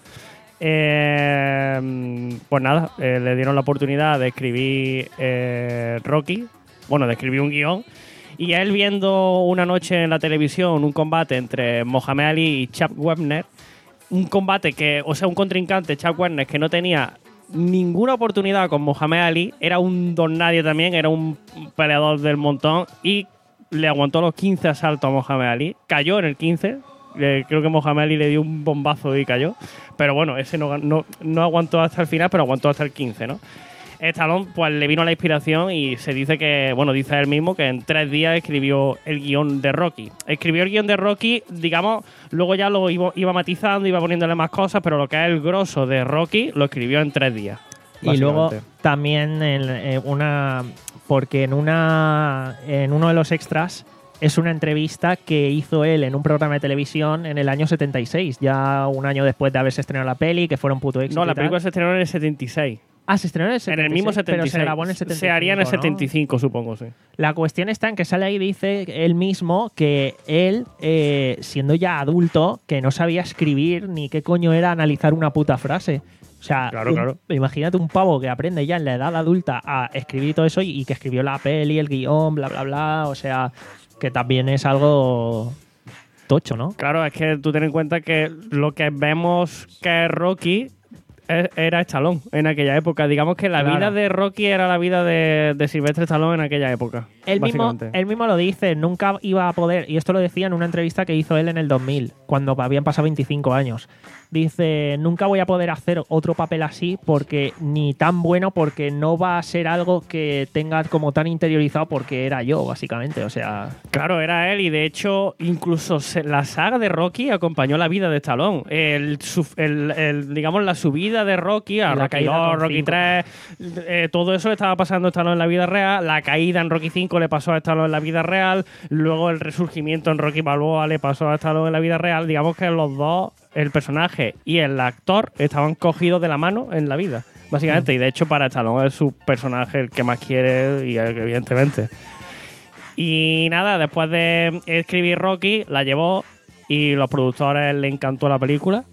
eh, pues nada, eh, le dieron la oportunidad de escribir eh, Rocky, bueno, de escribir un guión, y él viendo una noche en la televisión un combate entre Mohamed Ali y Chuck Webner, un combate que, o sea, un contrincante, Chuck Webner, que no tenía ninguna oportunidad con Mohamed Ali, era un don nadie también, era un peleador del montón y le aguantó los quince asaltos a Mohamed Ali, cayó en el quince, eh, creo que Mohamed Ali le dio un bombazo y cayó, pero bueno, ese no, no, no aguantó hasta el final, pero aguantó hasta el quince, ¿no? Stallone pues le vino la inspiración y se dice que, bueno, dice él mismo que en tres días escribió el guión de Rocky. Escribió el guión de Rocky, digamos, luego ya lo iba, iba matizando, iba poniéndole más cosas, pero lo que es el grosso de Rocky lo escribió en tres días.
Y luego
básicamente.
también en, eh, una. Porque en una. En uno de los extras es una entrevista que hizo él en un programa de televisión en el año setenta y seis, ya un año después de haberse estrenado la peli, que fuera un puto éxito.
No, la
y tal.
película se estrenó en el setenta y seis.
Ah, se estrenó en el setenta y seis.
En el mismo setenta y seis.
Pero se grabó en el setenta y cinco.
Se haría en el
¿no?
setenta y cinco, supongo, sí.
La cuestión está en que sale ahí y dice él mismo que él, eh, siendo ya adulto, que no sabía escribir ni qué coño era analizar una puta frase. O sea,
Claro,
un-
claro.
imagínate un pavo que aprende ya en la edad adulta a escribir todo eso y, y que escribió la peli, el guión, bla, bla, bla. O sea, que también es algo tocho, ¿no?
Claro, es que tú ten en cuenta que lo que vemos que es Rocky es- era Stallone en aquella época. Digamos que la
Claro.
vida de Rocky era la vida de, de Sylvester Stallone en aquella época.
Él mismo,
básicamente.
él mismo lo dice, nunca iba a poder, y esto lo decía en una entrevista que hizo él en el dos mil, cuando habían pasado veinticinco años. Dice, nunca voy a poder hacer otro papel así porque ni tan bueno porque no va a ser algo que tenga como tan interiorizado porque era yo, básicamente. O sea,
Claro, era él y de hecho incluso se- la saga de Rocky acompañó la vida de Stallone. El, su- el- el, digamos la subida de Rocky a
Y la
Rocky
caída
dos,
con
Rocky
cinco.
tres, eh, todo eso le estaba pasando a Stallone en la vida real. La caída en Rocky cinco le pasó a Stallone en la vida real. Luego el resurgimiento en Rocky Balboa le pasó a Stallone en la vida real. Digamos que los dos, el personaje y el actor, estaban cogidos de la mano en la vida. básicamente. Mm. Y de hecho, para Stallone es su personaje el que más quiere, y evidentemente. Y nada, después de escribir Rocky, la llevó y los productores le encantó la película.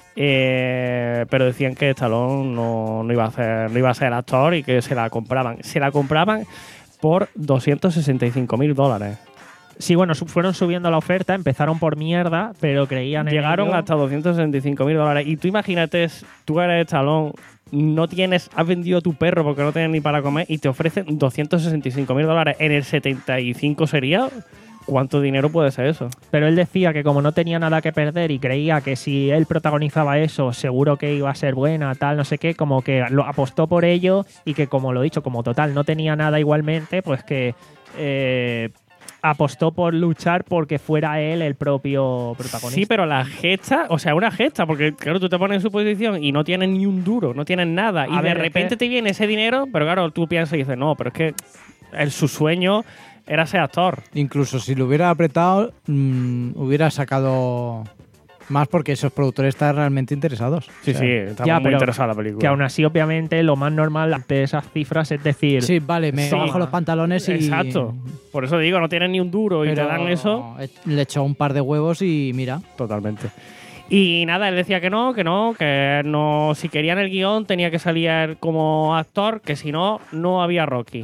Eh, pero decían que Stallone no, no, iba a hacer, no iba a ser actor y que se la compraban. Se la compraban por doscientos sesenta y cinco mil dólares.
Sí, bueno, fueron subiendo la oferta, empezaron por mierda, pero creían en
Llegaron
ello.
hasta doscientos sesenta y cinco mil dólares. Y tú imagínate, tú eres Stallone, no tienes, has vendido a tu perro porque no tienes ni para comer y te ofrecen doscientos sesenta y cinco mil dólares. En el setenta y cinco sería... ¿Cuánto dinero puede ser eso?
Pero él decía que como no tenía nada que perder y creía que si él protagonizaba eso, seguro que iba a ser buena, tal, no sé qué, como que lo apostó por ello y que, como lo he dicho, como total no tenía nada igualmente, pues que eh, apostó por luchar porque fuera él el propio protagonista.
Sí, pero la gesta, o sea, una gesta, porque claro, tú te pones en su posición y no tienes ni un duro, no tienes nada, y
A
de
ver,
repente
es que...
te viene ese dinero, pero claro, tú piensas y dices, no, pero es que el, su sueño era ser actor.
Incluso si lo hubiera apretado, mmm, hubiera sacado más porque esos productores están realmente interesados.
Sí,
o sea,
sí, estaba
ya,
muy interesada la película.
Que aún así, obviamente, lo más normal ante esas cifras es decir...
Sí, vale, me
Sí.
bajo los pantalones y...
Exacto. Por eso digo, no tienes ni un duro y
Pero
te dan eso.
le echó un par de huevos y mira.
Totalmente. Y nada, él decía que no, que no, que no, si querían el guión tenía que salir como actor, que si no, no había Rocky.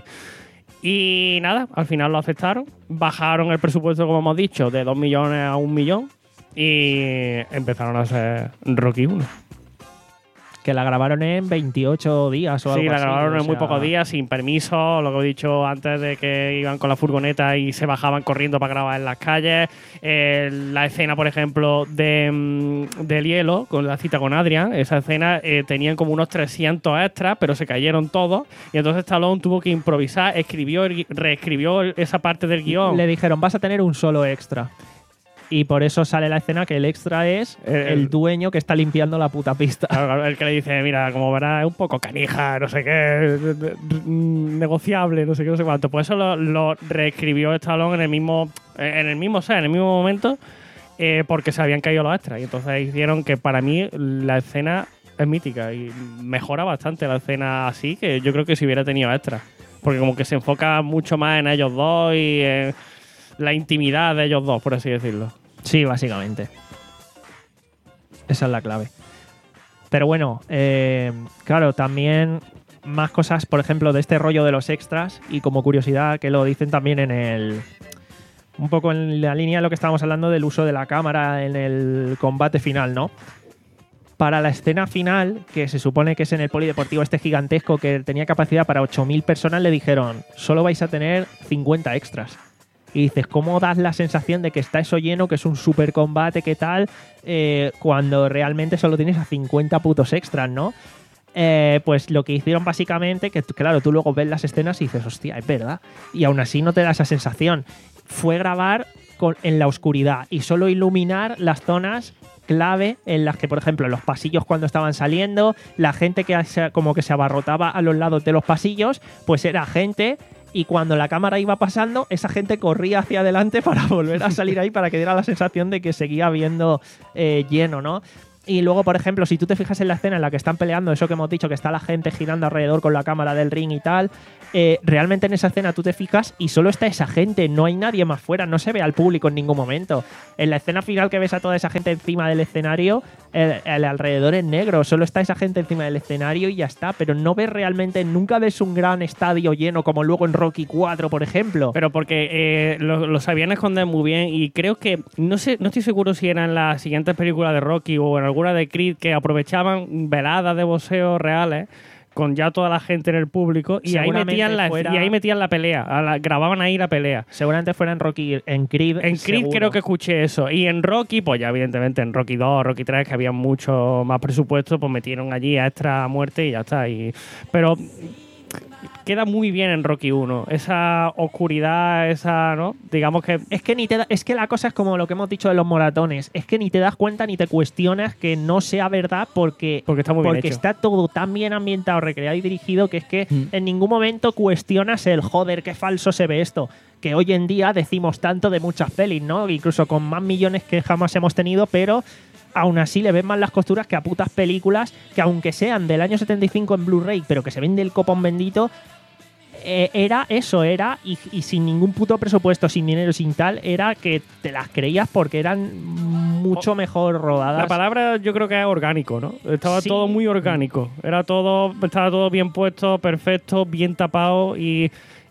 Y nada, al final lo aceptaron. Bajaron el presupuesto, como hemos dicho, de dos millones a un millón y empezaron a hacer Rocky uno.
Que la grabaron en veintiocho días o algo
Sí, la
así,
grabaron
o
en muy
sea,
pocos días, sin permiso, lo que he dicho antes de que iban con la furgoneta y se bajaban corriendo para grabar en las calles. Eh, la escena, por ejemplo, de, mm, del hielo, con la cita con Adrian, esa escena eh, tenían como unos trescientos extras, pero se cayeron todos. Y entonces Stallone tuvo que improvisar, escribió, el gui- reescribió esa parte del guión.
Le dijeron, vas a tener un solo extra. Y por eso sale la escena que el extra es
El-
el dueño que está limpiando la puta pista.
Claro, claro, el que le dice, mira, como verás, es un poco canija, no sé qué, negociable, no sé qué, no sé cuánto. Pues eso lo, lo reescribió Stallone en el mismo, en el mismo set, en el mismo momento, eh, porque se habían caído los extras. Y entonces hicieron que para mí la escena es mítica y mejora bastante la escena así, que yo creo que si hubiera tenido extras. Porque como que se enfoca mucho más en ellos dos y en la intimidad de ellos dos, por así decirlo.
Sí, básicamente. Esa es la clave. Pero bueno, eh, claro, también más cosas, por ejemplo, de este rollo de los extras, y como curiosidad que lo dicen también en el... Un poco en la línea de lo que estábamos hablando del uso de la cámara en el combate final, ¿no? Para la escena final, que se supone que es en el polideportivo este gigantesco que tenía capacidad para ocho mil personas, le dijeron, solo vais a tener cincuenta extras. Y dices, ¿cómo das la sensación de que está eso lleno, que es un super combate, qué tal, eh, cuando realmente solo tienes a cincuenta putos extras, ¿no? Eh, pues lo que hicieron básicamente, que claro, tú luego ves las escenas y dices, hostia, es verdad. Y aún así no te da esa sensación. Fue grabar con, en la oscuridad y solo iluminar las zonas clave en las que, por ejemplo, los pasillos cuando estaban saliendo, la gente que se, como que se abarrotaba a los lados de los pasillos, pues era gente... Y cuando la cámara iba pasando, esa gente corría hacia adelante para volver a salir ahí para que diera la sensación de que seguía viendo eh, lleno, ¿no? Y luego, por ejemplo, si tú te fijas en la escena en la que están peleando, eso que hemos dicho, que está la gente girando alrededor con la cámara del ring y tal, eh, realmente en esa escena tú te fijas y solo está esa gente, no hay nadie más fuera, no se ve al público en ningún momento. En la escena final que ves a toda esa gente encima del escenario, el, el alrededor es negro, solo está esa gente encima del escenario y ya está, pero no ves realmente, nunca ves un gran estadio lleno como luego en Rocky cuatro, por ejemplo.
Pero porque eh, lo, lo sabían esconder muy bien y creo que, no sé, no estoy seguro si eran las siguientes películas de Rocky o en alguna de Creed que aprovechaban veladas de boxeo reales con ya toda la gente en el público y ahí metían la,
fuera...
y ahí metían la pelea, a la, grababan ahí la pelea.
Seguramente fuera en Rocky, en Creed.
En Creed
seguro.
creo que escuché eso. Y en Rocky, pues ya evidentemente en Rocky dos, Rocky tres, que había mucho más presupuesto, pues metieron allí a extra muerte y ya está. Y, pero queda muy bien en Rocky uno. Esa oscuridad, esa, ¿no? Digamos que...
Es que, ni te da, es que la cosa es como lo que hemos dicho de los moratones. Es que ni te das cuenta ni te cuestionas que no sea verdad porque,
Porque está muy bien
porque
hecho.
está todo tan bien ambientado, recreado y dirigido que es que
Mm.
en ningún momento cuestionas el joder, qué falso se ve esto. que hoy en día decimos tanto de muchas pelis, ¿no? Incluso con más millones que jamás hemos tenido, pero aún así le ven más las costuras que a putas películas que, aunque sean del año setenta y cinco en Blu-ray, pero que se vende el copón bendito, eh, era eso, era, y, y sin ningún puto presupuesto, sin dinero, sin tal, era que te las creías porque eran mucho mejor rodadas.
La palabra yo creo que es orgánico, ¿no? Estaba
Sí.
todo muy orgánico. Era todo, estaba todo bien puesto, perfecto, bien tapado y...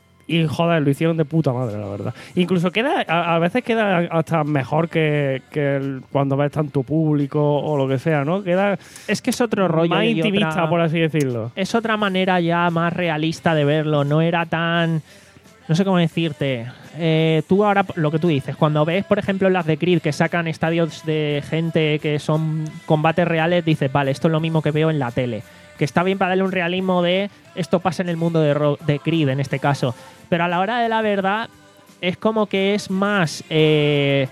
Y joder, lo hicieron de puta madre, la verdad. Incluso queda, a, a veces queda hasta mejor que, que el- cuando ves tanto público o lo que sea, ¿no? Queda
Es que es otro rollo.
más
y
intimista,
otra-
por así decirlo.
Es otra manera ya más realista de verlo. No era tan... No sé cómo decirte. Eh, tú ahora, lo que tú dices, cuando ves, por ejemplo, las de Creed que sacan estadios de gente que son combates reales, dices, vale, esto es lo mismo que veo en la tele. Que está bien para darle un realismo de esto pasa en el mundo de, Ro- de Creed, en este caso. Pero a la hora de la verdad, es como que es más eh,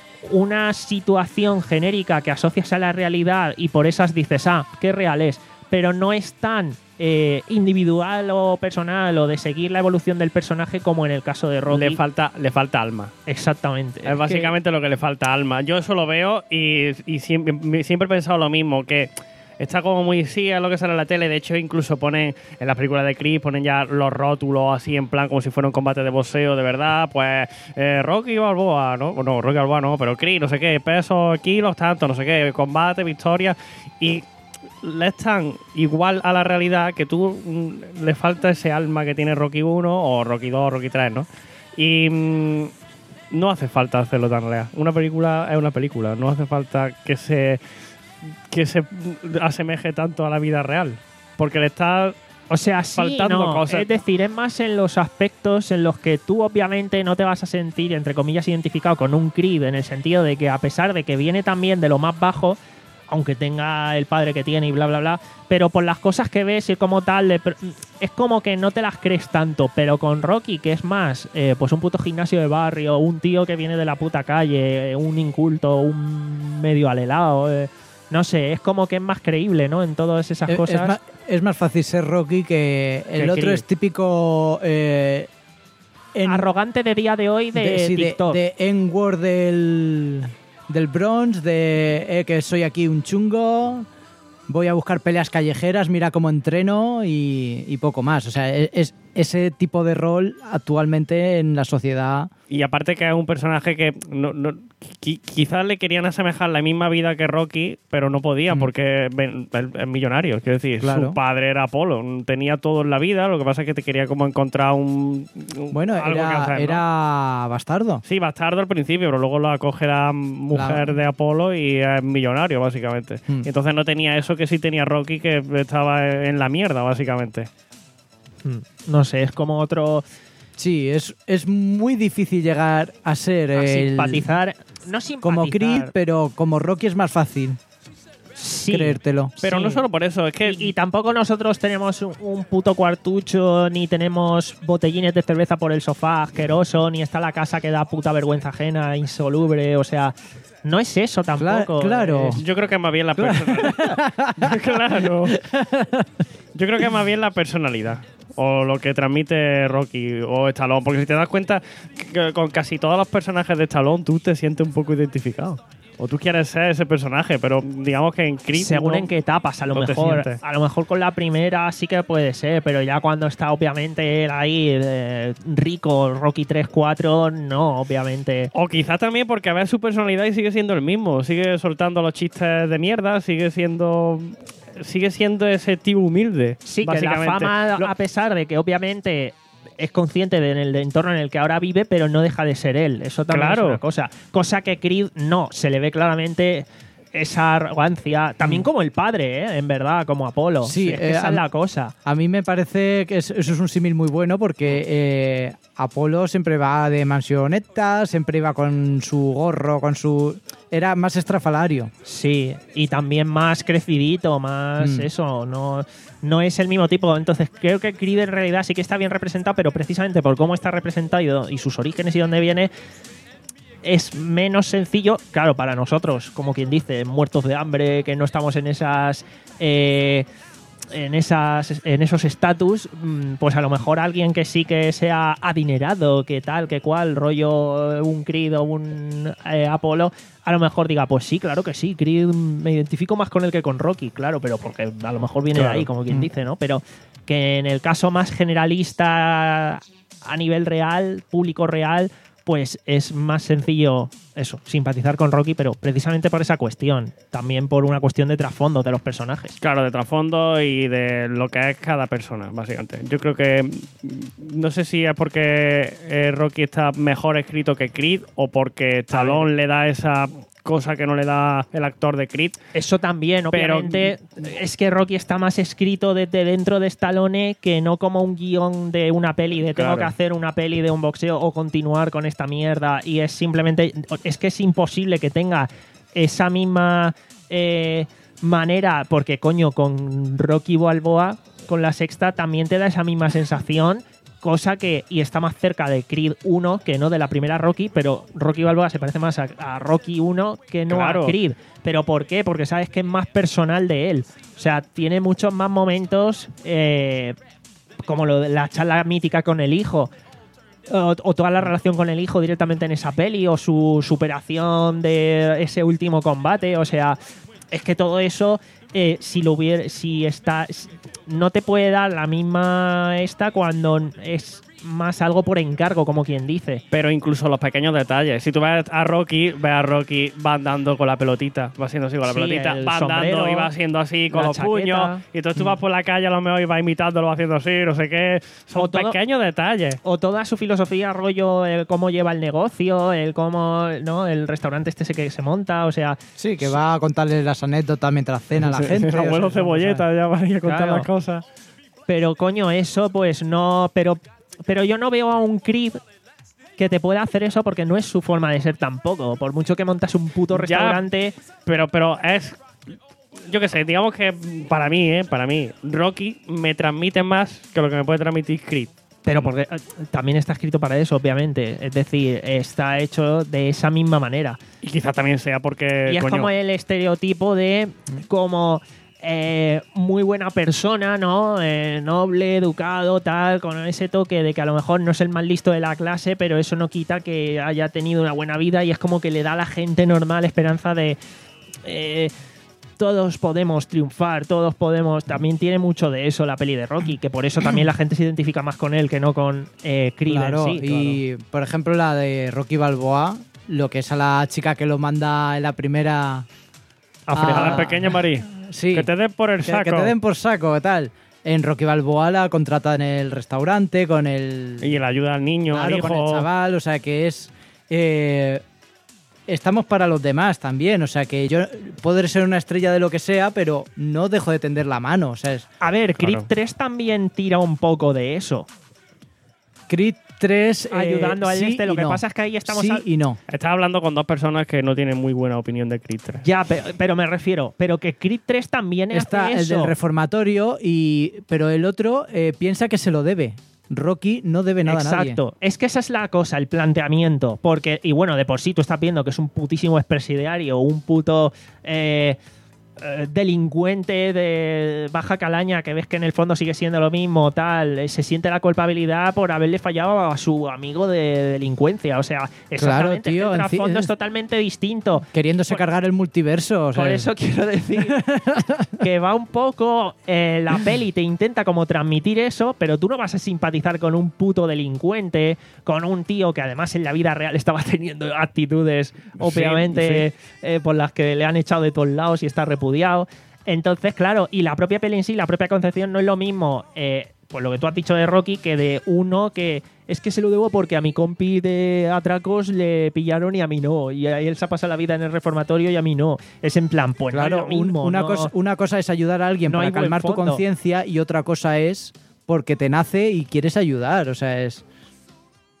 una situación genérica que asocias a la realidad y por esas dices, ah, qué real es. Pero no es tan eh, individual o personal o de seguir la evolución del personaje como en el caso de Rocky.
Le falta, le falta alma.
Exactamente.
Es básicamente lo que le falta alma. Yo eso lo veo y, y siempre, siempre he pensado lo mismo, que está como muy sí a lo que sale en la tele. De hecho, incluso ponen en las películas de Creed, ponen ya los rótulos así en plan como si fuera un combate de boxeo de verdad. Pues eh, Rocky Balboa, ¿no? No, Rocky Balboa no, pero Creed, no sé qué, pesos, kilos, tanto, no sé qué, combate, victoria. Y le están igual a la realidad que tú mm, le falta ese alma que tiene Rocky uno o Rocky dos o Rocky tres, ¿no? Y mm, no hace falta hacerlo tan real. Una película es una película, no hace falta que se que se asemeje tanto a la vida real, porque le está
O sea, sí,
faltando
no.
cosas.
Es decir, es más en los aspectos en los que tú obviamente no te vas a sentir, entre comillas, identificado con un Creed, en el sentido de que a pesar de que viene también de lo más bajo, aunque tenga el padre que tiene y bla, bla, bla, pero por las cosas que ves y como tal, de- es como que no te las crees tanto. Pero con Rocky, que es más, eh, pues un puto gimnasio de barrio, un tío que viene de la puta calle, eh, un inculto, un medio alelado, eh, no sé, es como que es más creíble, ¿no? En todas esas
Es, es
cosas.
más, es más fácil ser Rocky que el
Que
otro
Creed.
es típico eh, en-
Arrogante de día de hoy de,
de, sí, de,
TikTok.
de N-word del, del Bronx, de eh, que soy aquí un chungo, voy a buscar peleas callejeras, mira cómo entreno y, y poco más. O sea, es, es ese tipo de rol actualmente en la sociedad.
Y aparte que es un personaje que no, no- qui- quizás le querían asemejar la misma vida que Rocky, pero no podía
Mm.
porque ven- él es millonario. Quiero decir,
Claro.
su padre era Apolo, tenía todo en la vida, lo que pasa es que te quería como encontrar un... un-
Bueno,
algo que
era,
hacer, ¿no?
era bastardo.
Sí, bastardo al principio, pero luego lo acoge la mujer
Claro.
de Apolo y es millonario, básicamente.
Hmm.
Y entonces no tenía eso que sí tenía Rocky, que estaba en la mierda, básicamente.
Mm, No sé, es como otro.
Sí, es, es muy difícil llegar a ser
a
el-
simpatizar. No simpatizar.
como Creed, pero como Rocky es más fácil
sí,
creértelo.
Pero
sí.
no solo por eso, es que...
Y, y tampoco nosotros tenemos un, un puto cuartucho, ni tenemos botellines de cerveza por el sofá asqueroso, ni está la casa que da puta vergüenza ajena, insoluble. O sea, no es eso tampoco.
claro.
Es-
Yo creo que es más bien la personalidad. Claro. Yo creo que es más bien la personalidad. O lo que transmite Rocky o Stallone. Porque si te das cuenta, que con casi todos los personajes de Stallone tú te sientes un poco identificado. O tú quieres ser ese personaje, pero digamos que en Creed.
según
no-
en qué etapas, a lo
no te
mejor.
sientes.
A lo mejor con la primera sí que puede ser, pero ya cuando está obviamente él ahí, eh, rico, Rocky tres, cuatro, no, obviamente.
O quizás también porque a ver su personalidad y sigue siendo el mismo. Sigue soltando los chistes de mierda, sigue siendo. Sigue siendo ese tío humilde.
Sí, que la
básicamente.
fama,
Lo-
a pesar de que obviamente es consciente del en el entorno en el que ahora vive, pero no deja de ser él. Eso también
Claro.
es una cosa. Cosa que Creed no, se le ve claramente esa arrogancia. También como el padre, ¿eh? En verdad, como Apolo.
Sí,
es que
eh,
esa
a-
es la cosa.
A mí me parece que es- eso es un símil muy bueno porque eh, Apolo siempre va de mansioneta, siempre iba con su gorro, con su... Era más estrafalario.
Sí, y también más crecidito, más
Mm.
eso, no, no es el mismo tipo. Entonces creo que Creed en realidad sí que está bien representado, pero precisamente por cómo está representado y sus orígenes y dónde viene, es menos sencillo, claro, para nosotros, como quien dice, muertos de hambre, que no estamos en esas... eh, en, esas, en esos estatus, pues a lo mejor alguien que sí que sea adinerado, que tal, que cual, rollo un Creed o un eh, Apollo, a lo mejor diga, pues sí, claro que sí, Creed me identifico más con él que con Rocky, claro, pero porque a lo mejor viene
Claro.
de ahí, como quien
Mm.
dice, ¿no? Pero que en el caso más generalista a nivel real, público real, pues es más sencillo eso, simpatizar con Rocky, pero precisamente por esa cuestión, también por una cuestión de trasfondo de los personajes.
Claro, de trasfondo y de lo que es cada persona, básicamente. Yo creo que mm, no sé si es porque eh, Rocky está mejor escrito que Creed o porque Stallone le da esa cosa que no le da el actor de Creed.
Eso también,
Pero-
obviamente, es que Rocky está más escrito desde dentro de Stallone que no como un guión de una peli, de tengo
Claro.
que hacer una peli de un boxeo o continuar con esta mierda. Y es simplemente, es que es imposible que tenga esa misma eh, manera, porque coño, con Rocky Balboa, con la sexta, también te da esa misma sensación. Cosa que, y está más cerca de Creed uno que no de la primera Rocky, pero Rocky Balboa se parece más a, a Rocky uno que no
Claro.
a Creed. ¿Pero por qué? Porque sabes que es más personal de él. O sea, tiene muchos más momentos, eh, como lo de la charla mítica con el hijo, o, o toda la relación con el hijo directamente en esa peli, o su superación de ese último combate. O sea, es que todo eso, eh, si lo hubiera, si está, no te puede dar la misma esta cuando es más algo por encargo, como quien dice.
Pero incluso los pequeños detalles. Si tú ves a Rocky, ves a Rocky, va andando con la pelotita, va haciendo así con la
Sí,
pelotita,
el
va andando
sombrero,
y va haciendo así con
la
los
chaqueta.
puños. Y entonces tú vas por la calle a lo mejor y vas imitándolo, va haciendo así, no sé qué. Son
O todo-
pequeños detalles.
O toda su filosofía, rollo, el cómo lleva el negocio, el cómo, ¿no? El restaurante este que se monta, o sea,
Sí, que va a contarle las anécdotas mientras cena la gente.
El abuelo
o sea,
Cebolleta ya va a ir a contar
Claro.
las cosas.
pero coño, eso pues no, pero, pero yo no veo a un Creed que te pueda hacer eso porque no es su forma de ser tampoco. Por mucho que montas un puto
Ya.
restaurante,
Pero, pero es. Yo qué sé, digamos que para mí, ¿eh? Para mí, Rocky me transmite más que lo que me puede transmitir Creed.
pero porque eh, también está escrito para eso, obviamente. Es decir, está hecho de esa misma manera.
Y quizás también sea porque.
Y es
coño,
como el estereotipo de como eh, muy buena persona, ¿no? Eh, noble, educado, tal, con ese toque de que a lo mejor no es el más listo de la clase, pero eso no quita que haya tenido una buena vida y es como que le da a la gente normal esperanza de eh, todos podemos triunfar, todos podemos... También tiene mucho de eso la peli de Rocky, que por eso también la gente se identifica más con él que no con eh, Creed en
Claro,
sí.
y por ejemplo la de Rocky Balboa, lo que es a la chica que lo manda en la primera...
A fregar.
A la
Ah,
pequeña Marí.
Sí,
Que te den por el
que,
saco.
que te den por saco, tal. En Rocky Balboa la contrata en el restaurante con el...
Y la ayuda al niño,
claro,
al hijo.
con el chaval, o sea que es... eh, estamos para los demás también, o sea que yo puedo ser una estrella de lo que sea, pero no dejo de tender la mano, o sea, es
A ver, Creed
Claro.
tres también tira un poco de eso.
Creed tres... eh,
Ayudando al
sí
este. Lo
y
que
no.
pasa es que ahí estamos...
Sí
al-
y no.
Estás hablando con dos personas que no tienen muy buena opinión de Creed tres.
Ya, pero, pero me refiero, pero que Creed tres también
Está
hace
el
eso.
del reformatorio, y pero el otro eh, piensa que se lo debe. Rocky no debe nada a nadie.
Exacto. Es que esa es la cosa, el planteamiento. Porque, y bueno, de por sí tú estás viendo que es un putísimo expresidiario, un puto eh, eh, delincuente de baja calaña que ves que en el fondo sigue siendo lo mismo, tal. eh, Se siente la culpabilidad por haberle fallado a su amigo de delincuencia. O sea, exactamente.
tío,
el
en fin-
trasfondo es totalmente distinto.
Queriéndose
Por-
cargar el multiverso. o sea,
Por eso quiero decir que va un poco. eh, la peli te intenta como transmitir eso, pero tú no vas a simpatizar con un puto delincuente, con un tío que además en la vida real estaba teniendo actitudes, obviamente, eh, por las que le han echado de todos lados y está repudiado. Entonces, claro, y la propia peli en sí, la propia concepción no es lo mismo. Eh, pues lo que tú has dicho de Rocky, que de uno que es que se lo debo porque a mi compi de atracos le pillaron y a mí no. Y a él se ha pasado la vida en el reformatorio y a mí no. Es en plan, pues
claro,
no es lo
un-
mismo.
una,
no-
cosa, una cosa es ayudar a alguien
no hay
para
buen
calmar tu
fondo.
conciencia, y otra cosa es porque te nace y quieres ayudar. O sea, es.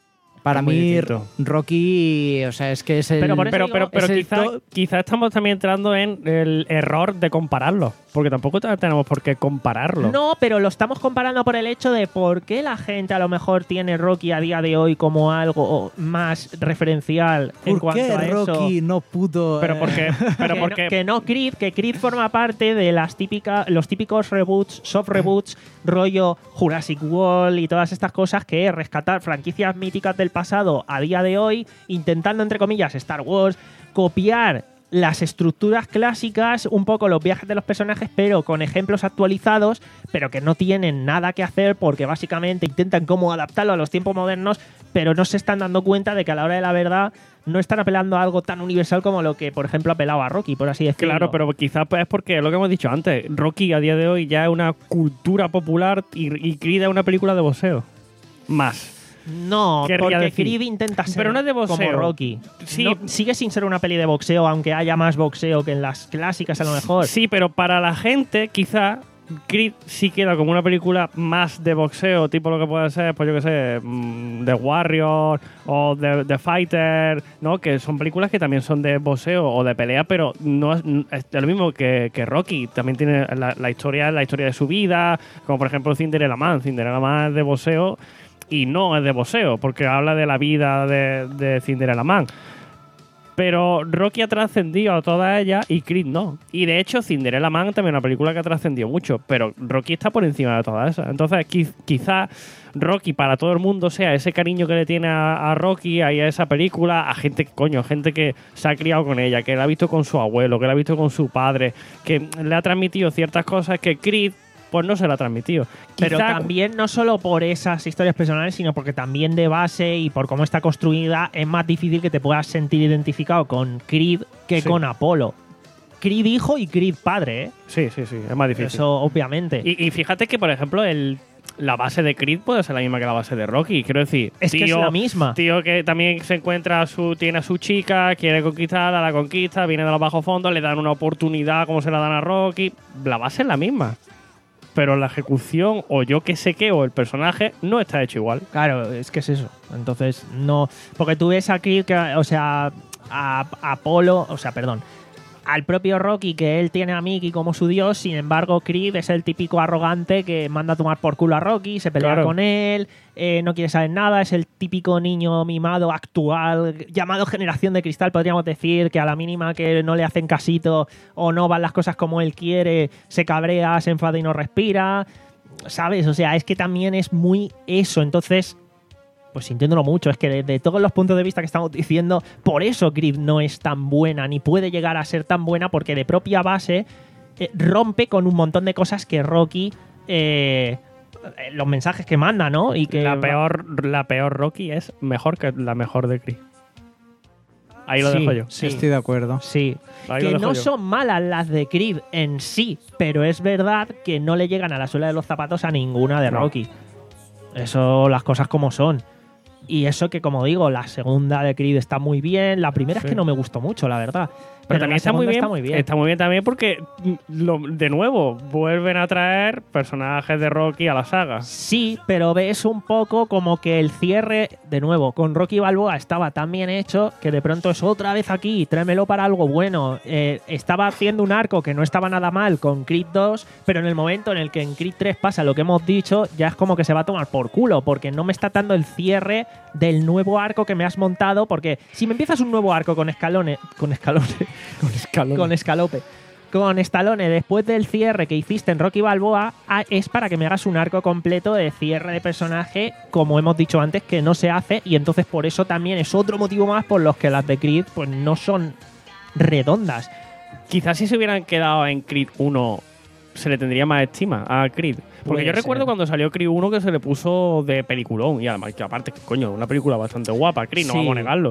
Para
Es muy
mí,
distinto.
Rocky, o sea, es que es el...
Pero por eso
Pero,
digo,
pero, pero
es el
quizá,
to-
quizá estamos también entrando en el error de compararlo. Porque tampoco te- tenemos por qué compararlo.
No, pero lo estamos comparando por el hecho de por qué la gente a lo mejor tiene Rocky a día de hoy como algo más referencial en
¿Por
cuanto
qué
a eso.
Rocky no pudo...?
Pero
eh,
porque, pero
que,
porque
no, que no Creed, que Creed forma parte de las típicas, los típicos reboots, soft reboots, rollo Jurassic World y todas estas cosas que es rescatar franquicias míticas del pasado a día de hoy, intentando entre comillas Star Wars, copiar las estructuras clásicas, un poco los viajes de los personajes, pero con ejemplos actualizados, pero que no tienen nada que hacer porque básicamente intentan cómo adaptarlo a los tiempos modernos, pero no se están dando cuenta de que a la hora de la verdad no están apelando a algo tan universal como lo que, por ejemplo, apelaba a Rocky, por así decirlo.
Claro, pero quizás es porque lo que hemos dicho antes, Rocky a día de hoy ya es una cultura popular y, y Creed es una película de boxeo. Más.
No,
querría
porque
decir.
Creed intenta ser
Pero no es de boxeo.
como Rocky.
Sí.
No, sigue sin ser una peli de boxeo, aunque haya más boxeo que en las clásicas a lo mejor.
Sí, pero para la gente quizá Creed sí queda como una película más de boxeo, tipo lo que puede ser, pues yo qué sé, mm, The Warrior o The, The Fighter, ¿no? Que son películas que también son de boxeo o de pelea, pero no es, es lo mismo que, que Rocky. También tiene la, la historia, la historia de su vida, como por ejemplo Cinderella Man. Cinderella Man es de boxeo y no es de boxeo, porque habla de la vida de, de Cinderella Man. Pero Rocky ha trascendido a todas ellas y Creed no. Y de hecho, Cinderella Man también es una película que ha trascendido mucho, pero Rocky está por encima de todas esas. Entonces, quiz- quizá Rocky para todo el mundo sea ese cariño que le tiene a, a Rocky, a esa película, a gente, coño, gente que se ha criado con ella, que la ha visto con su abuelo, que la ha visto con su padre, que le ha transmitido ciertas cosas que Creed pues no se la ha transmitido.
Pero
Quizá-
también no solo por esas historias personales, sino porque también de base y por cómo está construida es más difícil que te puedas sentir identificado con Creed que
Sí.
con Apolo. Creed hijo y Creed padre, ¿eh?
Sí, sí, sí, es más difícil.
Eso obviamente.
Y, y fíjate que, por ejemplo, el, la base de Creed puede ser la misma que la base de Rocky. Quiero decir,
es que es
tío-
la misma.
Tío que también se encuentra, a su, tiene a su chica, quiere conquistarla, la conquista, viene de los bajos fondos, le dan una oportunidad como se la dan a Rocky. La base es la misma. Pero la ejecución, o yo que sé qué, o el personaje, no está hecho igual.
Claro, es que es eso. Entonces, no. Porque tú ves aquí, que, o sea, a Apolo, o sea, perdón, al propio Rocky, que él tiene a Mickey como su dios, sin embargo, Creed es el típico arrogante que manda a tomar por culo a Rocky, se pelea
Claro.
con él, eh, no quiere saber nada, es el típico niño mimado actual, llamado generación de cristal, podríamos decir, que a la mínima que no le hacen casito o no van las cosas como él quiere, se cabrea, se enfada y no respira. ¿Sabes? O sea, es que también es muy eso. Entonces, pues sintiéndolo mucho, es que de, de todos los puntos de vista que estamos diciendo, por eso Creed no es tan buena, ni puede llegar a ser tan buena, porque de propia base eh, rompe con un montón de cosas que Rocky, eh, eh, los mensajes que manda, ¿no? Y que
La peor, la peor Rocky es mejor que la mejor de Creed. Ahí lo
Sí,
dejo yo.
sí.
Estoy de acuerdo.
Sí,
Ahí lo
que
dejo
no
yo.
son malas las de Creed en sí, pero es verdad que no le llegan a la suela de los zapatos a ninguna de
No.
Rocky. Eso, las cosas como son. Y eso que, como digo, la segunda de Creed está muy bien. La primera
Sí.
es que no me gustó mucho, la verdad.
Pero,
Pero
también
la
está muy,
segunda
bien,
está muy bien.
Está muy bien también porque, mm, lo- de nuevo, vuelven a traer personajes de Rocky a la saga.
Sí, pero ves un poco como que el cierre, de nuevo, con Rocky Balboa estaba tan bien hecho que de pronto es otra vez aquí, tráemelo para algo bueno. Eh, estaba haciendo un arco que no estaba nada mal con Creed dos, pero en el momento en el que en Creed tres pasa lo que hemos dicho, ya es como que se va a tomar por culo, porque no me está dando el cierre del nuevo arco que me has montado, porque si me empiezas un nuevo arco con escalones, con escalones,
Con escalón.
con escalope, con Stallone después del cierre que hiciste en Rocky Balboa, ah, es para que me hagas un arco completo de cierre de personaje, como hemos dicho antes, que no se hace, y entonces por eso también es otro motivo más por los que las de Creed pues no son redondas.
Quizás si se hubieran quedado en Creed uno se le tendría más estima a Creed. Porque
Puede
yo recuerdo
ser.
cuando salió Creed uno que se le puso de peliculón. Y además, que aparte, coño, una película bastante guapa, Creed, no
Sí.
vamos a negarlo.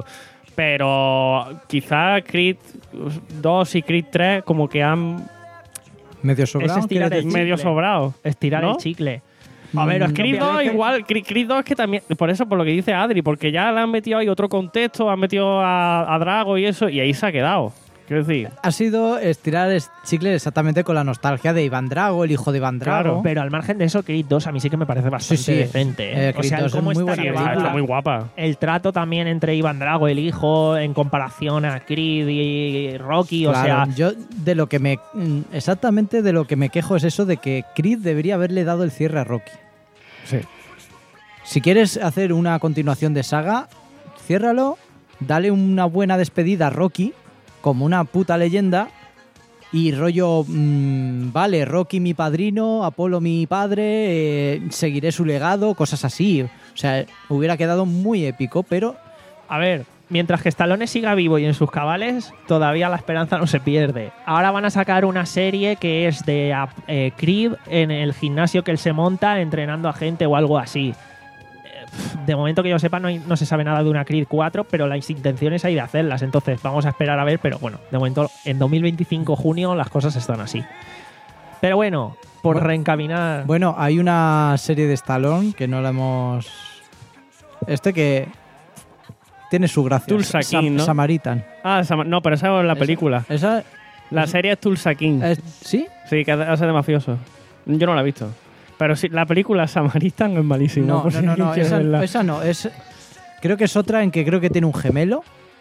Pero quizás Creed dos y Creed tres como que han
Medio sobrado.
estirar
¿quieres
el
decir?
medio
chicle.
sobrado.
Estirar
¿No?
el chicle.
A ver,
Mm,
Creed dos
obviamente-
igual, Creed, Creed dos es que también, por eso, por lo que dice Adri, porque ya le han metido ahí otro contexto, han metido a, a Drago y eso, y ahí se ha quedado. Quiero decir,
Ha sido estirar el chicle exactamente con la nostalgia de Iván Drago, el hijo de Iván Drago.
Claro,
Pero al margen de eso, Creed dos a mí sí que me parece bastante
Sí, sí.
decente. ¿eh?
Eh,
o
Creed
sea, el
dos es
cómo
muy
está
buena
sí,
llevada,
está, está muy guapa.
el trato también entre Iván Drago, el hijo, en comparación a Creed y Rocky,
Claro,
o sea,
yo de lo que me mm, exactamente de lo que me quejo es eso de que Creed debería haberle dado el cierre a Rocky.
Sí.
Si quieres hacer una continuación de saga, ciérralo, dale una buena despedida a Rocky como una puta leyenda y rollo, mmm, vale, Rocky mi padrino, Apolo mi padre, eh, seguiré su legado, cosas así. O sea, hubiera quedado muy épico, pero
a ver, mientras que Stallone siga vivo y en sus cabales, todavía la esperanza no se pierde. Ahora van a sacar una serie que es de eh, Creed en el gimnasio que él se monta entrenando a gente o algo así. De momento que yo sepa no, hay- no se sabe nada de una Creed cuatro, pero las intenciones hay de hacerlas, entonces vamos a esperar a ver, pero bueno, de momento en dos mil veinticinco junio las cosas están así. Pero bueno, por
Bueno,
reencaminar...
bueno, hay una serie de Stallone que no la hemos... Este que tiene su gracia.
Tulsa
Sam-
King, ¿no?
Samaritan.
Ah, Sama- no, pero esa es la
Esa-
película.
Esa,
La serie es Tulsa King.
es- ¿Sí?
Sí, que hace de mafioso. Yo no la he visto. Pero sí, la película Samaritan es malísima.
No,
por
no,
si
no,
alguien
no,
quiere
esa,
verla.
esa no. Es, creo que es otra en que creo que tiene un gemelo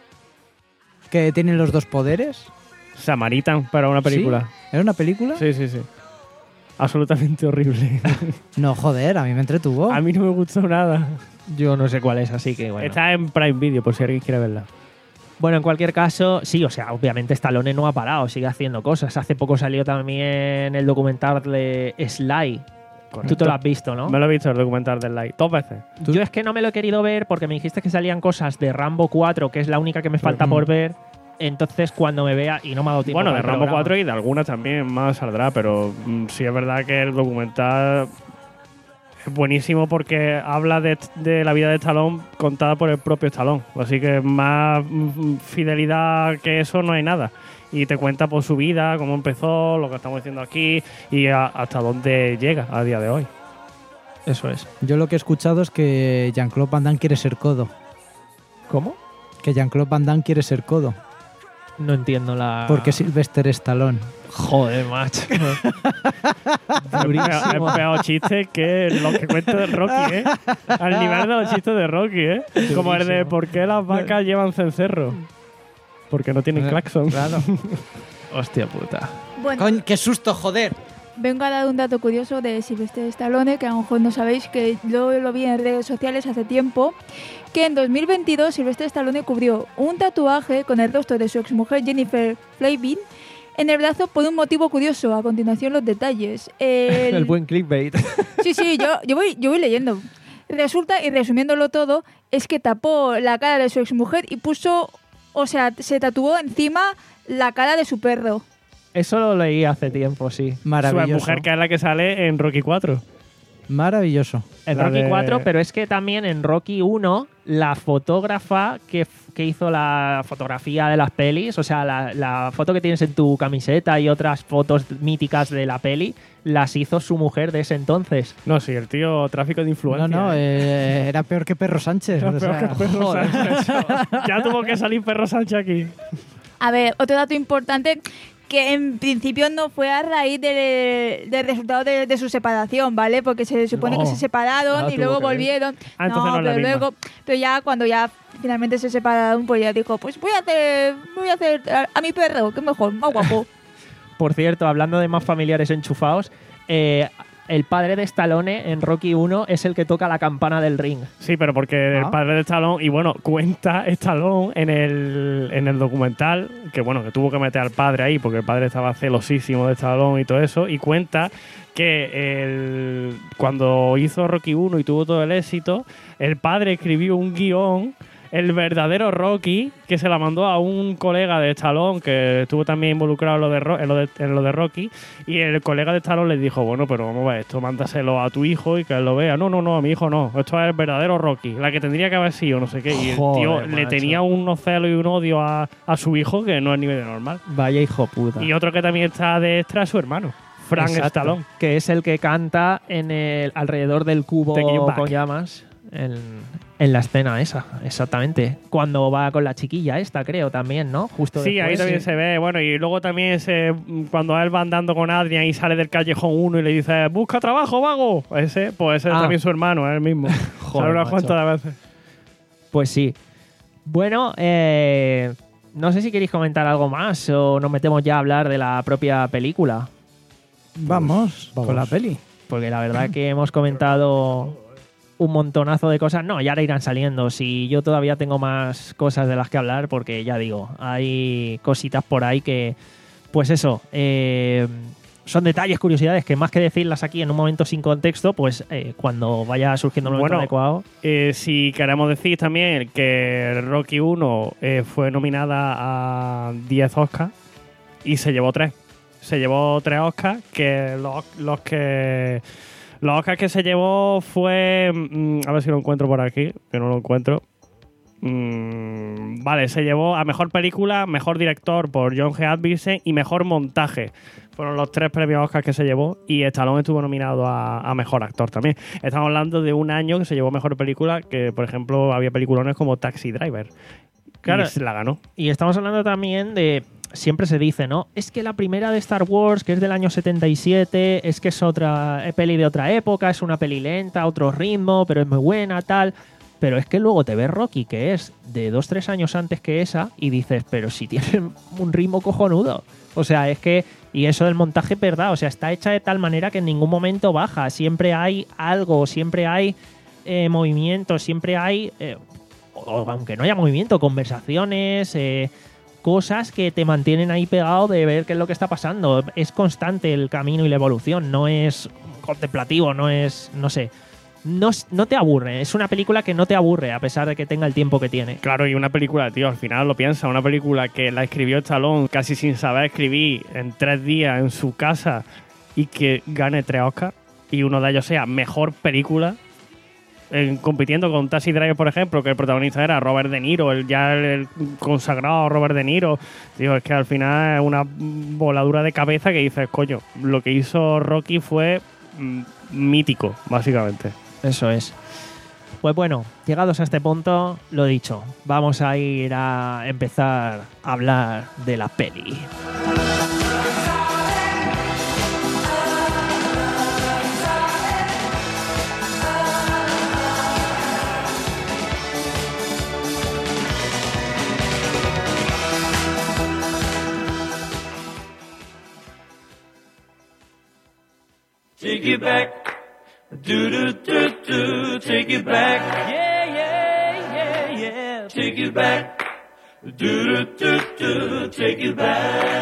que tienen los dos poderes.
Samaritan, pero una película.
¿Sí? ¿Era una película?
Sí, sí, sí. Absolutamente horrible.
No, joder, a mí me entretuvo.
A mí no me gustó nada.
Yo no sé cuál es, así que bueno.
Está en Prime Video, por si alguien quiere verla.
Bueno, en cualquier caso, sí, o sea, obviamente Stallone no ha parado, sigue haciendo cosas. Hace poco salió también el documental de Sly. Tú te lo has visto, ¿no?
Me lo he visto el documental del Light dos veces.
Yo es que no me lo he querido ver porque me dijiste que salían cosas de Rambo cuatro, que es la única que me falta
Mm.
por ver. Entonces, cuando me vea, y no me ha dado tiempo.
Bueno,
para
de
el
Rambo
programa.
cuatro y de algunas también más saldrá, pero mm, sí es verdad que el documental es buenísimo porque habla de, de la vida de Stallone contada por el propio Stallone. Así que más mm, fidelidad que eso no hay nada. Y te cuenta por su vida, cómo empezó, lo que estamos diciendo aquí y a- hasta dónde llega a día de hoy.
Eso es.
Yo lo que he escuchado es que Jean-Claude Van Damme quiere ser codo.
¿Cómo?
Que Jean-Claude Van Damme quiere ser codo.
No entiendo la.
Porque Sylvester Stallone.
Joder, macho.
He
Durísimo.
pegado chistes que los que cuento de Rocky, ¿eh? Al nivel de los chistes de Rocky, ¿eh? Como el de ¿por qué las vacas llevan cencerro? Porque no tienen claxon.
Claro.
Hostia puta.
Bueno,
Coño, qué susto, joder.
vengo a dar un dato curioso de Sylvester Stallone, que a lo mejor no sabéis, que yo lo vi en redes sociales hace tiempo, que en dos mil veintidós Sylvester Stallone cubrió un tatuaje con el rostro de su exmujer Jennifer Flavin en el brazo por un motivo curioso. A continuación los detalles. El,
El buen clickbait.
Sí, sí, yo, yo, voy, yo voy leyendo. Resulta, y resumiéndolo todo, es que tapó la cara de su exmujer y puso, o sea, se tatuó encima la cara de su perro.
Eso lo leí hace tiempo, sí.
Su
Maravilloso.
mujer, que es la que sale en Rocky cuatro.
Maravilloso.
En
La
Rocky
de-
cuatro, pero es que también en Rocky uno, la fotógrafa que, f- que hizo la fotografía de las pelis, o sea, la, la foto que tienes en tu camiseta y otras fotos míticas de la peli, las hizo su mujer de ese entonces.
No, sí, el tío tráfico de
No,
influencia.
no,
¿eh?
eh, era peor que Perro Sánchez.
Era
o
peor
sea,
que Perro
joder.
Sánchez. Ya tuvo que salir Perro Sánchez aquí.
A ver, otro dato importante, que en principio no fue a raíz de- del resultado de, de su separación, ¿vale? Porque se supone
No.
que se separaron
Nada
y
tuvo
luego
que ver.
volvieron.
Ah, entonces no es la
pero
misma.
luego, pero ya cuando ya finalmente se separaron, pues ya dijo, pues voy a hacer, voy a hacer a, a mi perro, que mejor, más guapo.
Por cierto, hablando de más familiares enchufados, eh, el padre de Stallone en Rocky uno es el que toca la campana del ring.
Sí, pero porque el
Ah.
padre de Stallone, y bueno, cuenta Stallone en el, en el documental, que bueno, que tuvo que meter al padre ahí, porque el padre estaba celosísimo de Stallone y todo eso, y cuenta que el, cuando hizo Rocky uno y tuvo todo el éxito, el padre escribió un guión, el verdadero Rocky, que se la mandó a un colega de Stallone que estuvo también involucrado en lo de, Ro- en lo de, en lo de Rocky, y el colega de Stallone le dijo, bueno, pero vamos a ver, esto mándaselo a tu hijo y que él lo vea. No, no, no, a mi hijo no, esto es el verdadero Rocky, la que tendría que haber sido, no sé qué. Y el
Joder,
tío le
macho.
tenía unos celos y un odio a, a su hijo que no es nivel de normal.
Vaya hijo puta.
Y otro que también está de extra es su hermano, Frank
Exacto,
Stallone.
que es el que canta en el alrededor del cubo
Take You Back.
con llamas en, en la escena esa, exactamente. Cuando va con la chiquilla esta, creo, también, ¿no? Justo
Sí,
después.
ahí también se ve. Bueno, y luego también ese, cuando él va andando con Adrian y sale del callejón uno y le dice, busca trabajo, vago. Ese, pues ese
Ah.
es también su hermano, es el mismo.
Joder,
Sale unas
macho.
cuantas de veces.
Pues sí. Bueno, eh, no sé si queréis comentar algo más o nos metemos ya a hablar de la propia película.
Vamos,
Vamos.
con la peli.
Porque la verdad que hemos comentado un montonazo de cosas. No, ya ahora irán saliendo. Si yo todavía tengo más cosas de las que hablar, porque ya digo, hay cositas por ahí que, pues eso, eh, son detalles, curiosidades que más que decirlas aquí en un momento sin contexto, pues eh, cuando vaya surgiendo el momento
Bueno,
adecuado.
Eh, si queremos decir también que Rocky uno eh, fue nominada a diez Oscars y se llevó tres. Se llevó tres Oscars, que los, los que los Oscars que se llevó fue mm, a ver si lo encuentro por aquí, que no lo encuentro. Mm, vale, se llevó a mejor película, mejor director por John G. Avildsen y mejor montaje. Fueron los tres premios Oscar que se llevó y Stallone estuvo nominado a, a mejor actor también. Estamos hablando de un año que se llevó mejor película, que por ejemplo había peliculones como Taxi Driver.
Claro.
Y se la ganó.
Y estamos hablando también de. Siempre se dice, ¿no? Es que la primera de Star Wars, que es del año setenta y siete, es que es otra peli de otra época, es una peli lenta, otro ritmo, pero es muy buena, tal. Pero es que luego te ves Rocky, que es de dos, tres años antes que esa, y dices, pero si tiene un ritmo cojonudo. O sea, es que. Y eso del montaje es verdad, o sea, está hecha de tal manera que en ningún momento baja. Siempre hay algo, siempre hay eh, movimiento, siempre hay. Eh, o, aunque no haya movimiento, conversaciones. Eh, cosas que te mantienen ahí pegado de ver qué es lo que está pasando. Es constante el camino y la evolución, no es contemplativo, no es, no sé, no, no te aburre. Es una película que no te aburre a pesar de que tenga el tiempo que tiene.
Claro, y una película, tío, al final lo piensa, una película que la escribió Stallone casi sin saber escribir en tres días en su casa y que gane tres Oscars y uno de ellos sea mejor película. En, compitiendo con Taxi Driver, por ejemplo, que el protagonista era Robert De Niro, el ya el, el consagrado Robert De Niro. Digo, es que al final es una voladura de cabeza que dices, coño, lo que hizo Rocky fue mm, mítico, básicamente.
Eso es. Pues bueno, llegados a este punto, lo dicho, vamos a ir a empezar a hablar de la peli.
Take it back, do do do do. Take it back, yeah yeah yeah yeah. Take it back, do do do do. Take it back.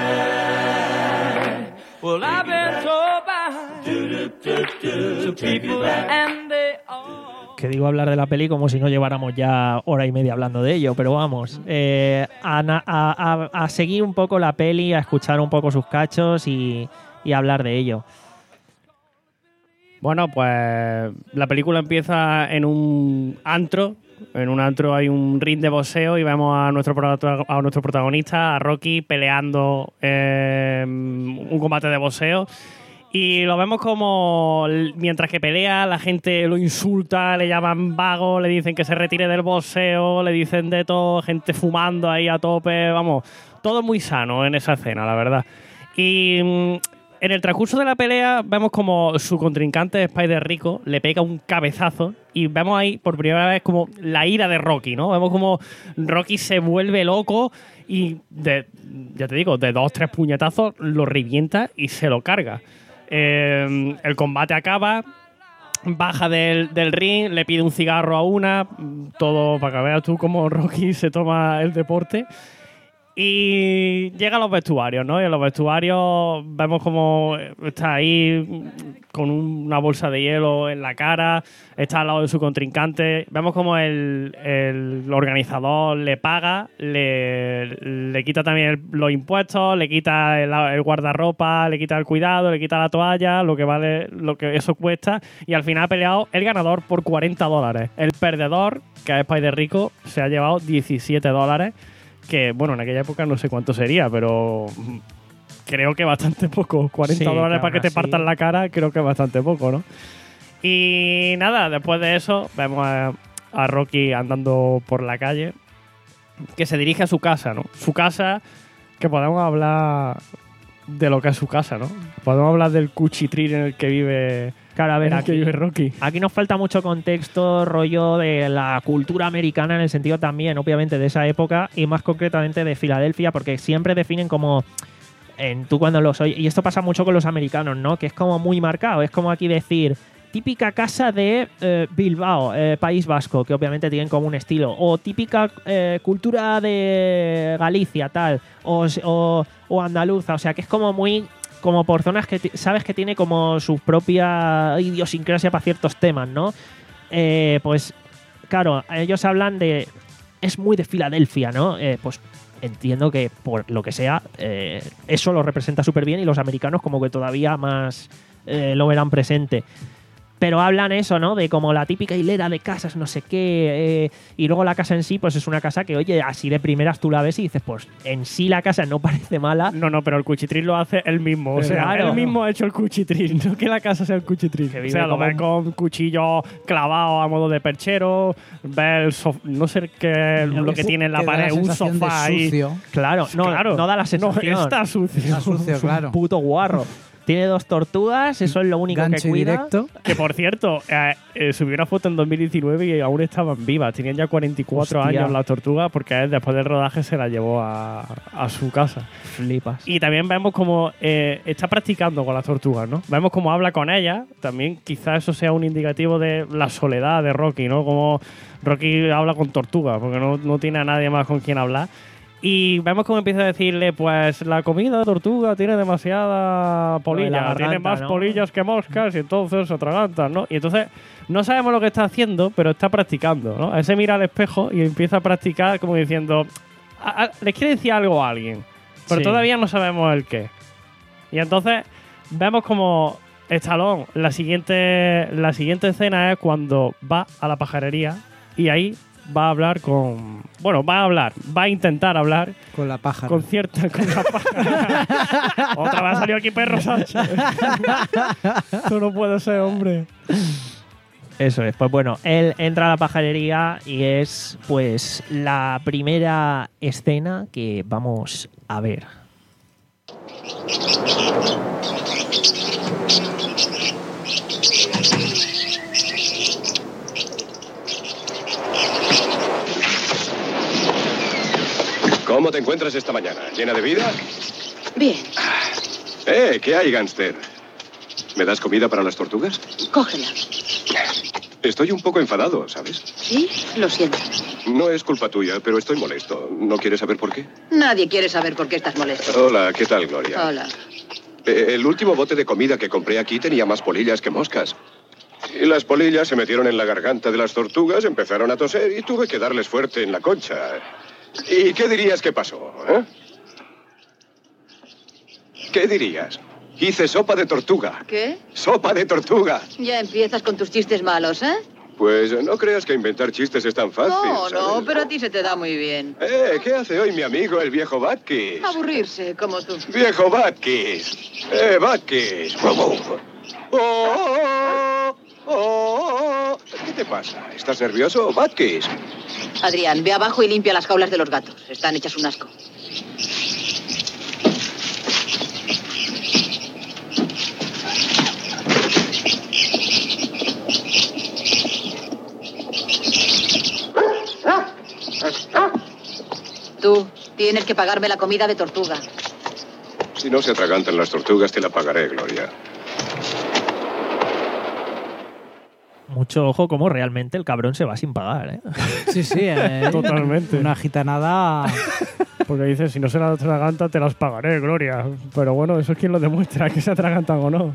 Well, I've been told by do do do do. So people and they all.
Que digo hablar de la peli como si no lleváramos ya hora y media hablando de ello, pero vamos, eh, a, a, a, a seguir un poco la peli, a escuchar un poco sus cachos y, y a hablar de ello.
Bueno, pues la película empieza en un antro. En un antro hay un ring de boxeo y vemos a nuestro, a nuestro protagonista, a Rocky, peleando eh, un combate de boxeo. Y lo vemos como mientras que pelea, la gente lo insulta, le llaman vago, le dicen que se retire del boxeo, le dicen de todo, gente fumando ahí a tope. Vamos, todo muy sano en esa escena, la verdad. Y en el transcurso de la pelea vemos como su contrincante Spider Rico le pega un cabezazo y vemos ahí por primera vez como la ira de Rocky, ¿no? Vemos como Rocky se vuelve loco y de, ya te digo, de dos, tres puñetazos lo revienta y se lo carga. Eh, el combate acaba, baja del, del ring, le pide un cigarro a una, todo para que veas tú cómo Rocky se toma el deporte. Y llega a los vestuarios, ¿no? Y en los vestuarios vemos como está ahí con una bolsa de hielo en la cara, está al lado de su contrincante. Vemos como el, el organizador le paga, le, le quita también el, los impuestos, le quita el, el guardarropa, le quita el cuidado, le quita la toalla, lo que vale, lo que eso cuesta. Y al final ha peleado el ganador por cuarenta dólares. El perdedor, que es Spider Rico, se ha llevado diecisiete dólares. Que, bueno, en aquella época no sé cuánto sería, pero creo que bastante poco. cuarenta
Sí,
dólares
que
para que
aún
te
así-
partan la cara, creo que es bastante poco, ¿no? Y nada, después de eso vemos a, a Rocky andando por la calle, que se dirige a su casa, ¿no? Su casa, que podemos hablar de lo que es su casa, ¿no? Podemos hablar del cuchitril en el que vive,
Claro, a ver,
en el que
aquí,
vive Rocky.
aquí nos falta mucho contexto, rollo de la cultura americana en el sentido también, obviamente, de esa época y más concretamente de Filadelfia, porque siempre definen como... En, tú cuando los oyes, y esto pasa mucho con los americanos, ¿no? Que es como muy marcado, es como aquí decir típica casa de eh, Bilbao, eh, País Vasco, que obviamente tienen como un estilo, o típica eh, cultura de Galicia, tal, o, o, o andaluza, o sea, que es como muy, como por zonas que t- sabes que tiene como su propia idiosincrasia para ciertos temas, ¿no? Eh, pues, claro, ellos hablan de, es muy de Filadelfia, ¿no? Eh, pues entiendo que por lo que sea, eh, eso lo representa súper bien y los americanos como que todavía más eh, lo verán presente. Pero hablan eso, ¿no? De como la típica hilera de casas, no sé qué. Eh, y luego la casa en sí, pues es una casa que, oye, así de primeras tú la ves y dices, pues en sí la casa no parece mala.
No, no, pero el cuchitril lo hace él mismo. O
Pero
sea,
claro,
él mismo
no.
ha hecho el cuchitril, no que la casa sea el cuchitril.
Que
O
vive
sea, lo
como
ves
un-
con cuchillo clavado a modo de perchero, ves el sof- no sé qué lo que tiene en la
Que da
pared, un
sensación de
sofá ahí.
sucio.
Claro, no,
Claro.
no da la sensación.
No, está sucio.
Está sucio, claro.
Puto guarro. Tiene dos tortugas, eso es lo único
Gancho
que
y
cuida.
directo.
Que por cierto, eh, eh, subió una foto en dos mil diecinueve y aún estaban vivas. Tenían ya cuarenta y cuatro
Hostia.
años las tortugas porque él después del rodaje se la llevó a, a su casa.
Flipas.
Y también vemos como eh, está practicando con las tortugas, ¿no? Vemos cómo habla con ellas. También quizás eso sea un indicativo de la soledad de Rocky, ¿no? Como Rocky habla con tortugas porque no, no tiene a nadie más con quien hablar. Y vemos cómo empieza a decirle, pues la comida de tortuga tiene demasiada polilla,
garganta,
tiene más
¿no?
polillas que moscas y entonces se atragantan, ¿no? Y entonces no sabemos lo que está haciendo, pero está practicando, ¿no? Él se mira al espejo y empieza a practicar como diciendo, a- a- le quiere decir algo a alguien, pero
Sí.
todavía no sabemos el qué. Y entonces vemos como Stallone, la siguiente, la siguiente escena es cuando va a la pajarería y ahí va a hablar con... Bueno, va a hablar, va a intentar hablar
Con la pájara.
con cierta... Con la pájara. Otra vez ha salido aquí Perro Sánchez. Esto no puede ser, hombre.
Eso es. Pues bueno, él entra a la pajarería y es pues la primera escena que vamos a ver.
¿Cómo te encuentras esta mañana? ¿Llena de vida?
Bien,
Eh, ¿qué hay, gánster? ¿Me das comida para las tortugas?
cógela.
Estoy un poco enfadado, ¿sabes?
¿Sí? Lo siento.
No es culpa tuya, pero estoy molesto. ¿No quieres saber por qué?
Nadie quiere saber por qué estás molesto.
Hola, ¿qué tal, Gloria?
Hola.
Eh, el último bote de comida que compré aquí tenía más polillas que moscas. Y las polillas se metieron en la garganta de las tortugas, empezaron a toser y tuve que darles fuerte en la concha. ¿Y qué dirías que pasó? eh? ¿Qué dirías? Hice sopa de tortuga.
¿Qué?
¡Sopa de tortuga!
Ya empiezas con tus chistes malos, ¿eh?
Pues no creas que inventar chistes es tan fácil.
No, no,
¿sabes?
pero a ti se te da muy bien.
Eh, ¿qué hace hoy mi amigo el viejo Batkis?
Aburrirse, como tú.
Viejo Batkis. Eh, Batkis. Oh, oh, oh. ¿Qué te pasa? ¿Estás nervioso, Batkis?
Adrián, ve abajo y limpia las jaulas de los gatos. Están hechas un asco. Tú tienes que pagarme la comida de tortuga.
Si no se atragantan las tortugas, te la pagaré, Gloria.
Mucho ojo como realmente el cabrón se va sin pagar, ¿eh?
Sí, sí. eh,
Totalmente.
Una gitanada.
Porque dice, si no se la atraganta, te las pagaré, Gloria. Pero bueno, eso es quien lo demuestra, que se atragantan o no.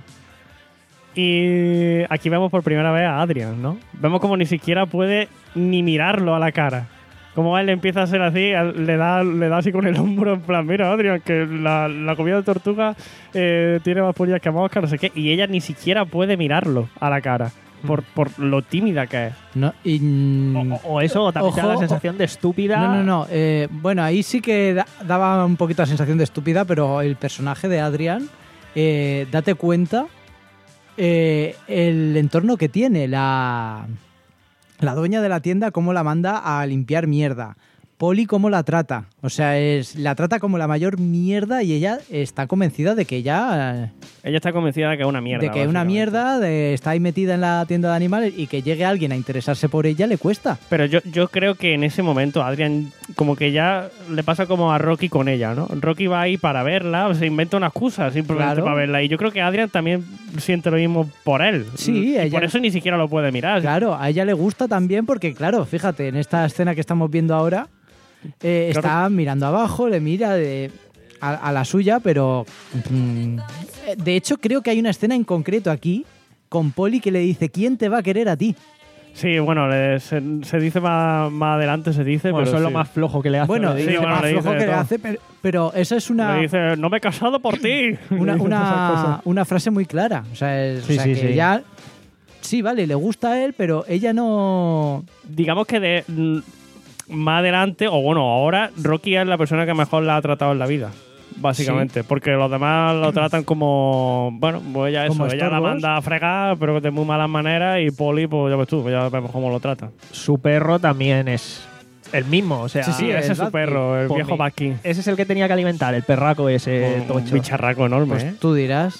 Y aquí vemos por primera vez a Adrian, ¿no? Vemos como ni siquiera puede ni mirarlo a la cara. Como él empieza a ser así, él le da, le da así con el hombro, en plan, mira, Adrian, que la, la comida de tortuga eh, tiene más polillas que mosca, no sé qué. Y ella ni siquiera puede mirarlo a la cara, por, por lo tímida que es.
No, y, mm,
O, o eso, o también te da la
Ojo,
sensación de estúpida.
No, no, no. eh, bueno, ahí sí que da- daba un poquito la sensación de estúpida, pero el personaje de Adrian, eh, date cuenta eh, el entorno que tiene, la, la dueña de la tienda, cómo la manda a limpiar mierda. Polly cómo la trata. O sea, es, la trata como la mayor mierda y ella está convencida de que ella...
Ella está convencida de que es una mierda.
De que es una mierda, de está ahí metida en la tienda de animales y que llegue alguien a interesarse por ella le cuesta.
Pero yo, yo creo que en ese momento Adrian como que ya le pasa como a Rocky con ella, ¿no? Rocky va ahí para verla, o se inventa una excusa simplemente
Claro.
para verla. Y yo creo que Adrian también siente lo mismo por él.
Sí,
y
ella-
por eso ni siquiera lo puede mirar.
Claro, a ella le gusta también porque, claro, fíjate, en esta escena que estamos viendo ahora, eh,
Claro.
está mirando abajo, le mira de, a, a la suya, pero... mm, de hecho, creo que hay una escena en concreto aquí con Polly que le dice, ¿quién te va a querer a ti?
Sí, bueno, le- se, se dice más, más adelante, se dice.
Bueno,
pero
eso es lo
sí.
más flojo que le hace.
Bueno,
le
sí,
dice.
es
bueno,
más
le dice
flojo
de
que le
todo.
hace, pero, pero esa es una...
Le dice, no me he casado por ti.
una,
Le dice esas
una,
cosas.
una frase muy clara. O sea, es- o
Sí,
sea
sí,
que
sí.
ella... Sí, vale, le gusta a él, pero ella no...
Digamos que de mm, más adelante, o bueno, ahora, Rocky es la persona que mejor la ha tratado en la vida. Básicamente, porque los demás lo tratan como. Bueno, pues ella
Como
eso, ella la
estorbos.
manda a fregar, pero de muy malas maneras. Y Polly, pues ya ves tú, ya vemos cómo lo trata.
Su perro también es el mismo. O sea,
Sí, sí,
ese
el
es su
Bucky.
perro, el
Pues
viejo
mi-
Bucky.
ese es el que tenía que alimentar, el perraco ese
Un
tocho.
bicharraco enorme,
Pues
¿eh?
tú dirás...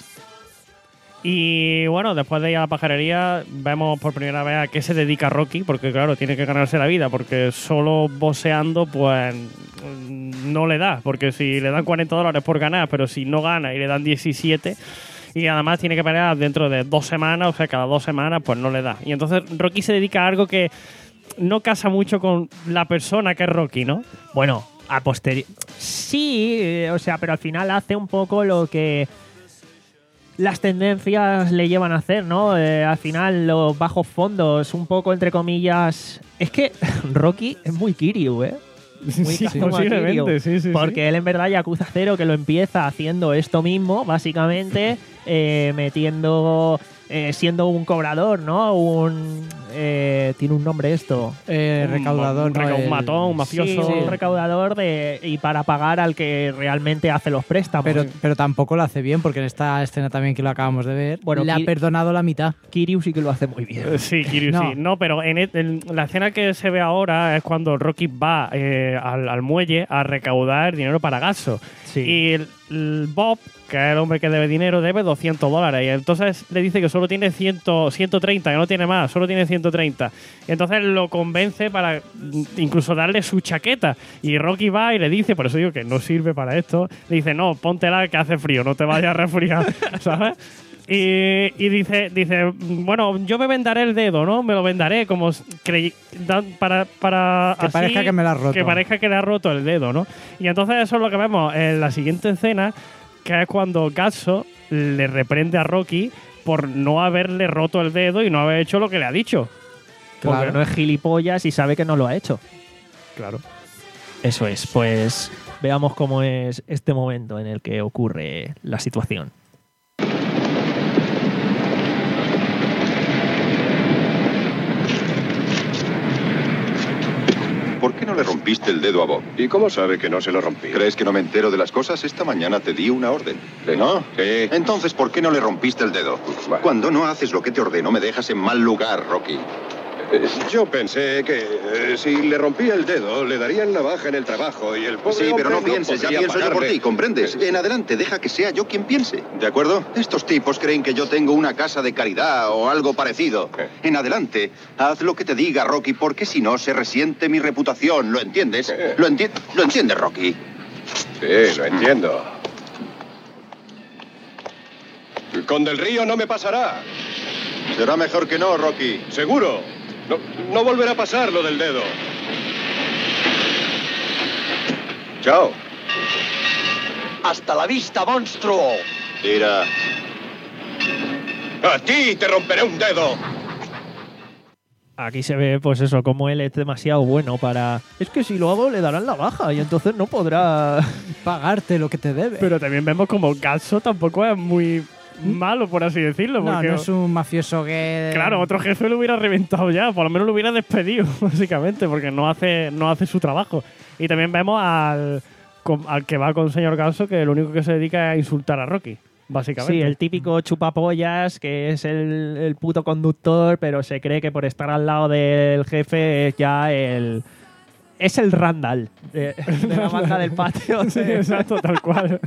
Y bueno, después de ir a la pajarería, vemos por primera vez a qué se dedica Rocky, porque claro, tiene que ganarse la vida, porque solo boxeando, pues mm, no le da, porque si le dan cuarenta dólares por ganar, pero si no gana y le dan diecisiete, y además tiene que pelear dentro de dos semanas, o sea, cada dos semanas, pues no le da. Y entonces Rocky se dedica a algo que no casa mucho con la persona que es Rocky, ¿no?
Bueno, a posteriori. Sí, eh, o sea, pero al final hace un poco lo que las tendencias le llevan a hacer, ¿no? Eh, al final, los bajos fondos, un poco entre comillas. Es que Rocky es muy Kiryu, ¿eh? Muy
Sí,
Kazuma
posiblemente,
Kiryu.
sí, sí,
Porque
sí.
él en verdad Yakuza Cero, que lo empieza haciendo esto mismo, básicamente, eh, metiendo. Eh, siendo un cobrador, ¿no? Un. eh, tiene un nombre esto.
Eh,
Un-
recaudador,
un
¿no?
reca- un
El-
matón, un mafioso.
Sí, un recaudador de, y para pagar al que realmente hace los préstamos.
Pero, pero tampoco lo hace bien, porque en esta escena también que lo acabamos de ver,
Bueno,
le ha
Kir-
perdonado la mitad.
Kiryu sí que lo hace muy bien.
Eh, Sí, Kiryu,
No.
sí. No, pero en, el- en la escena que se ve ahora es cuando Rocky va eh, al, al muelle a recaudar dinero para Gaso.
Sí.
Y el, el Bob, que es el hombre que debe dinero, debe doscientos dólares. Y entonces le dice que solo tiene cien, ciento treinta, que no tiene más, solo tiene ciento treinta. Y entonces lo convence para mm, incluso darle su chaqueta. Y Rocky va y le dice, por eso digo que no sirve para esto, le dice, no, póntela que hace frío, no te vayas a resfriar, ¿sabes? Y, y dice, dice, bueno, yo me vendaré el dedo, ¿no? Me lo vendaré como s- creí- dan- para, para
Que
así
parezca que me lo has roto.
Que parezca que le ha roto el dedo, ¿no? Y entonces eso es lo que vemos en la siguiente escena, que es cuando Gatso le reprende a Rocky por no haberle roto el dedo y no haber hecho lo que le ha dicho.
Porque
Claro.
no es gilipollas y sabe que no lo ha hecho.
Claro.
Eso es, pues veamos cómo es este momento en el que ocurre la situación.
¿Por qué no le rompiste el dedo a Bob?
¿Y cómo sabe que no se lo rompí?
¿Crees que no me entero de las cosas? Esta mañana te di una orden. ¿No?
Sí.
Entonces, ¿por qué no le rompiste el dedo?
Bueno.
Cuando no haces lo que te ordeno, me dejas en mal lugar, Rocky.
Eh, Yo pensé que eh, si le rompía el dedo, le darían la baja en el trabajo y el pobre
Sí, pero no
hombre
pienses, ya
podría
pienso yo por
pagarle.
ti, ¿comprendes?
Eh,
En adelante, deja que sea yo quien piense, ¿de acuerdo? Estos tipos creen que yo tengo una casa de caridad o algo parecido.
Eh.
En adelante, haz lo que te diga, Rocky, porque si no, se resiente mi reputación, ¿lo entiendes?
Eh.
¿Lo, enti- ¿Lo entiendes, Rocky?
Sí, lo entiendo. Con Del Río no me pasará.
Será mejor que no, Rocky.
Seguro. No, no volverá a pasar lo del dedo. Chao.
¡Hasta la vista, monstruo!
Tira.
A ti te romperé un dedo.
Aquí se ve, pues eso, como él es demasiado bueno para... Es que si lo hago le darán la baja y entonces no podrá...
Pagarte lo que te debe.
Pero también vemos como Gatso tampoco es muy malo, por así decirlo.
no,
Porque,
no es un mafioso que...
claro, otro jefe lo hubiera reventado ya, por lo menos lo hubiera despedido, básicamente, porque no hace, no hace su trabajo. Y también vemos al, con- al que va con el señor Gatso, que lo único que se dedica es a insultar a Rocky. básicamente.
Sí, el típico chupapollas que es el, el puto conductor, pero se cree que por estar al lado del jefe es ya el... Es el Randall de, de la banda del patio.
Sí, exacto, tal cual.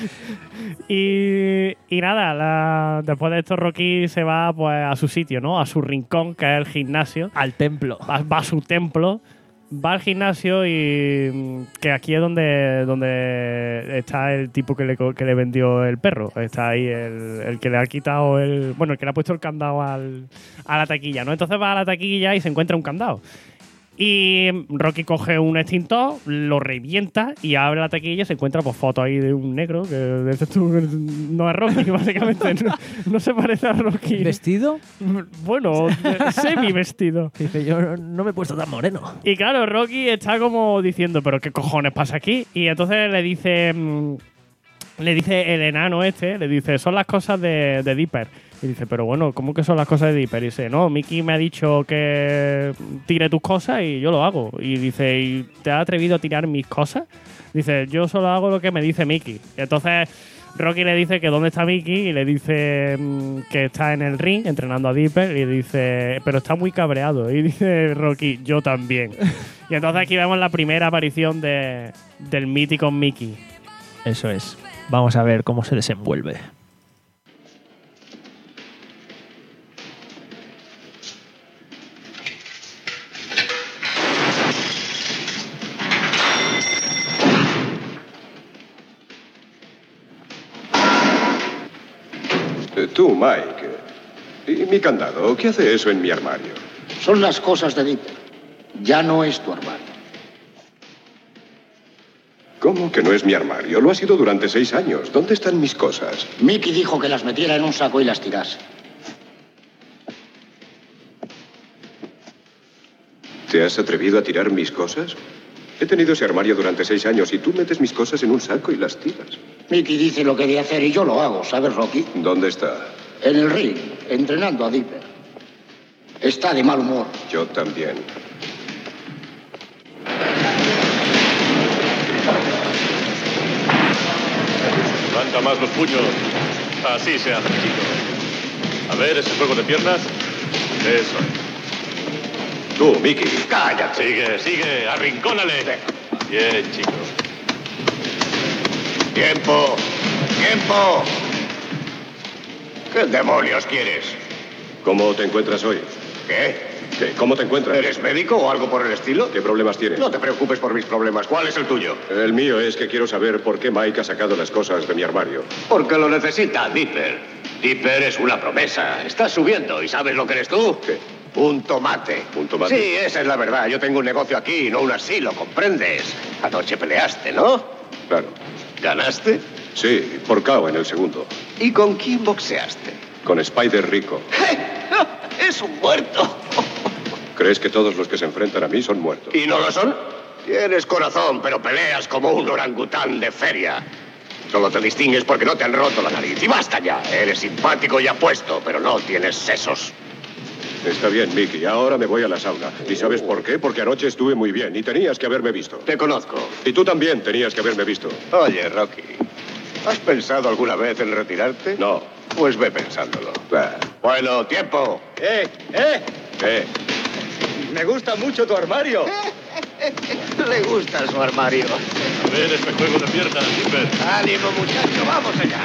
y, y nada, la, después de esto Rocky se va pues a su sitio, ¿no? A su rincón, que es el gimnasio.
Al templo.
Va, va a su templo. Va al gimnasio y que aquí es donde, donde está el tipo que le, que le vendió el perro. Está ahí el, el que le ha quitado el... Bueno, el que le ha puesto el candado al, a la taquilla, ¿no? Entonces va a la taquilla y se encuentra un candado. Y Rocky coge un extintor, lo revienta y abre la taquilla y se encuentra pues, fotos ahí de un negro que dices tú, no es Rocky, básicamente. No, no se parece a Rocky.
¿Vestido?
Bueno, semi vestido.
Dice, yo no me he puesto tan moreno.
Y claro, Rocky está como diciendo, ¿pero qué cojones pasa aquí? Y entonces le dice, le dice el enano este, le dice, son las cosas de, de Dipper. Y dice, pero bueno, ¿cómo que son las cosas de Dipper? Y dice, no, Mickey me ha dicho que tire tus cosas y yo lo hago. Y dice, ¿y te has atrevido a tirar mis cosas? Dice, yo solo hago lo que me dice Mickey. Y entonces Rocky le dice que dónde está Mickey y le dice mmm, que está en el ring entrenando a Dipper y dice, pero está muy cabreado. Y dice Rocky, yo también. Y entonces aquí vemos la primera aparición de, del mítico Mickey.
Eso es. Vamos a ver cómo se desenvuelve.
Tú, Mike. ¿Y mi candado? ¿Qué hace eso en mi armario?
Son las cosas de Dipper. Ya no es tu armario.
¿Cómo que no es mi armario? Lo ha sido durante seis años. ¿Dónde están mis cosas?
Mickey dijo que las metiera en un saco y las tirase.
¿Te has atrevido a tirar mis cosas? He tenido ese armario durante seis años y tú metes mis cosas en un saco y las tiras.
Mickey dice lo que de hacer y yo lo hago, ¿sabes, Rocky?
¿Dónde está?
En el ring, entrenando a Dipper. Está de mal humor.
Yo también.
Levanta más los puños. Así se hace, chico. A ver, ese juego de piernas. Eso es.
Tú, Mickey.
¡Cállate! Sigue, sigue, arrincónale. Bien, chico.
¡Tiempo! ¡Tiempo! ¿Qué demonios quieres?
¿Cómo te encuentras hoy?
¿Qué?
¿Qué? ¿Cómo te encuentras?
¿Eres médico o algo por el estilo?
¿Qué problemas tienes?
No te preocupes por mis problemas. ¿Cuál es el tuyo?
El mío es que quiero saber por qué Mike ha sacado las cosas de mi armario.
Porque lo necesita Dipper. Dipper es una promesa. Estás subiendo. ¿Y sabes lo que eres tú?
¿Qué?
Un tomate.
¿Un tomate?
Sí, esa es la verdad. Yo tengo un negocio aquí, no un asilo, ¿comprendes? Anoche peleaste, ¿no?
Claro.
¿Ganaste?
Sí, por K O en el segundo.
¿Y con quién boxeaste?
Con Spider Rico.
¡Es un muerto!
¿Crees que todos los que se enfrentan a mí son muertos?
¿Y no lo son? Tienes corazón, pero peleas como un orangután de feria. Solo te distingues porque no te han roto la nariz. Y basta ya. Eres simpático y apuesto, pero no tienes sesos.
Está bien, Mickey. Ahora me voy a la sauna. ¿Y sabes por qué? Porque anoche estuve muy bien y tenías que haberme visto.
Te conozco.
Y tú también tenías que haberme visto.
Oye, Rocky, ¿has pensado alguna vez en retirarte?
No.
Pues ve pensándolo.
Ah.
Bueno, tiempo.
¡Eh! ¡Eh!
¿Qué?
Me gusta mucho tu armario.
Le gusta su armario.
A ver este juego de piernas, Dipper.
Ánimo, muchacho, vamos allá.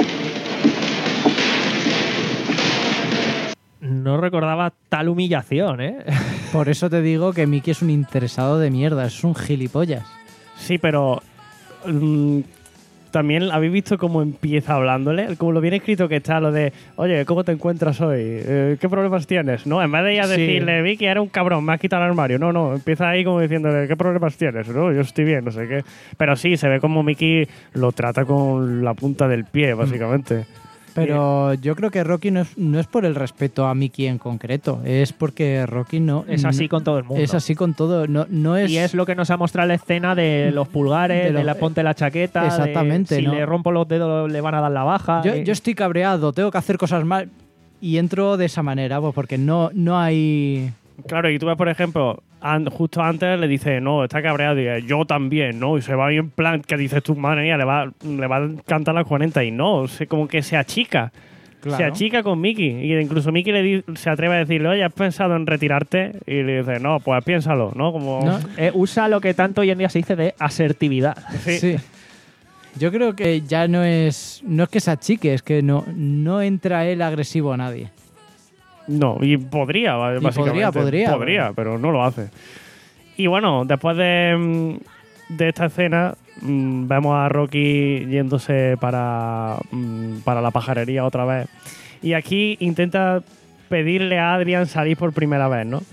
No recordaba tal humillación, ¿eh?
Por eso te digo que Mickey es un interesado de mierda, es un gilipollas.
Sí, pero mmm, también habéis visto cómo empieza hablándole, como lo bien escrito que está, lo de, oye, ¿cómo te encuentras hoy? Eh, ¿Qué problemas tienes? No, en vez de ya
Sí.
decirle, Mickey, era un cabrón, me has quitado el armario. No, no, empieza ahí como diciéndole, ¿qué problemas tienes? No, yo estoy bien, no sé qué. Pero sí, se ve como Mickey lo trata con la punta del pie, básicamente.
Pero yo creo que Rocky no es, no es por el respeto a Mickey en concreto, es porque Rocky no...
Es así
no-
con todo el mundo.
Es así con todo, no, no es...
Y es lo que nos ha mostrado la escena de los pulgares,
De
de,
los-
la ponte la chaqueta, de
Exactamente,
si
¿no?
le rompo los dedos le van a dar la baja.
Yo,
eh.
yo estoy cabreado, tengo que hacer cosas mal y entro de esa manera, pues porque no, no hay...
Claro, y tú ves, por ejemplo, an- justo antes le dice, no, está cabreado, y dice, yo también, ¿no? Y se va bien en plan que dices tú, madre mía, le va, le va a cantar las cuarenta y no, se, como que se achica.
Claro.
Se achica con Mickey. Y incluso Mickey le di- se atreve a decirle, oye, ¿has pensado en retirarte? Y le dice, no, pues piénsalo, ¿no? Como...
No, eh, usa lo que tanto hoy en día se dice de asertividad.
Sí.
Sí. Yo creo que ya no es no es que se achique, es que no, no entra él agresivo a nadie.
No, y podría,
Y
básicamente.
podría, podría,
Podría, pero no lo hace. Y bueno, después de, mm, de esta escena, mm, vemos a Rocky yéndose para, mm, para la pajarería otra vez. Y aquí intenta pedirle a Adrian salir por primera vez, ¿no?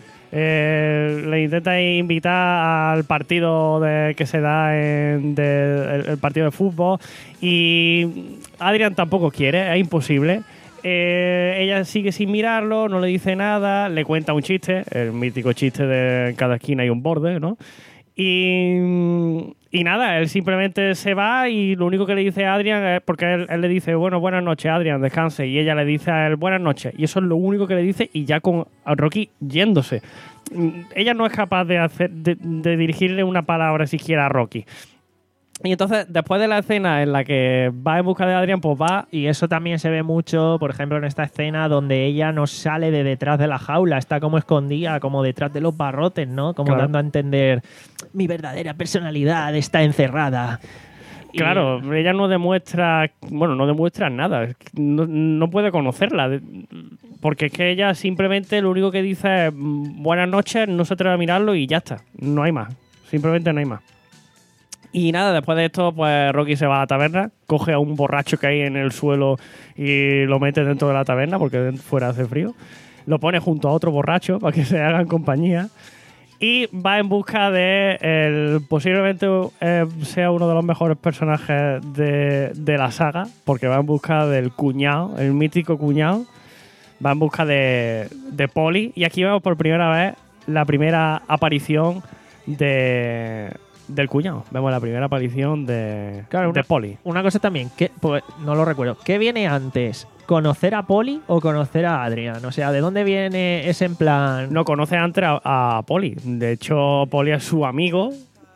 Eh, le intenta invitar al partido de, que se da en de- el, el partido de fútbol y Adrian tampoco quiere, es imposible. Eh, ella sigue sin mirarlo, no le dice nada, le cuenta un chiste, el mítico chiste de en cada esquina hay un borde, ¿no? Y, y nada, él simplemente se va y lo único que le dice a Adrian es porque él, él le dice, bueno, buenas noches, Adrian, descanse. Y ella le dice a él, buenas noches. Y eso es lo único que le dice y ya con a Rocky yéndose. Mm, Ella no es capaz de, hacer, de, de dirigirle una palabra siquiera a Rocky. Y entonces, después de la escena en la que va en busca de Adrian, pues va.
Y eso también se ve mucho, por ejemplo, en esta escena donde ella no sale de detrás de la jaula, está como escondida, como detrás de los barrotes, ¿no? Como
Claro.
dando a entender mi verdadera personalidad está encerrada. Y-
Claro, ella no demuestra, bueno, no demuestra nada, es que no, no puede conocerla, de- porque es que ella simplemente lo único que dice es mm, buenas noches, no se atreve a mirarlo y ya está, no hay más, simplemente no hay más. Y nada, después de esto, pues Rocky se va a la taberna, coge a un borracho que hay en el suelo y lo mete dentro de la taberna porque dentro- fuera hace frío, lo pone junto a otro borracho para que se hagan compañía. Y va en busca de el, posiblemente eh, sea uno de los mejores personajes de, de la saga, porque va en busca del cuñado, el mítico cuñado. Va en busca de, de Polly. Y aquí vemos por primera vez la primera aparición de, del cuñado. Vemos la primera aparición de,
Claro,
de
una-
Polly.
Una cosa también, que pues, no lo recuerdo. ¿Qué viene antes? ¿Conocer a Polly o conocer a Adrian? O sea, ¿de dónde viene ese en plan?
No conoce antes a, a Polly. De hecho, Polly es su amigo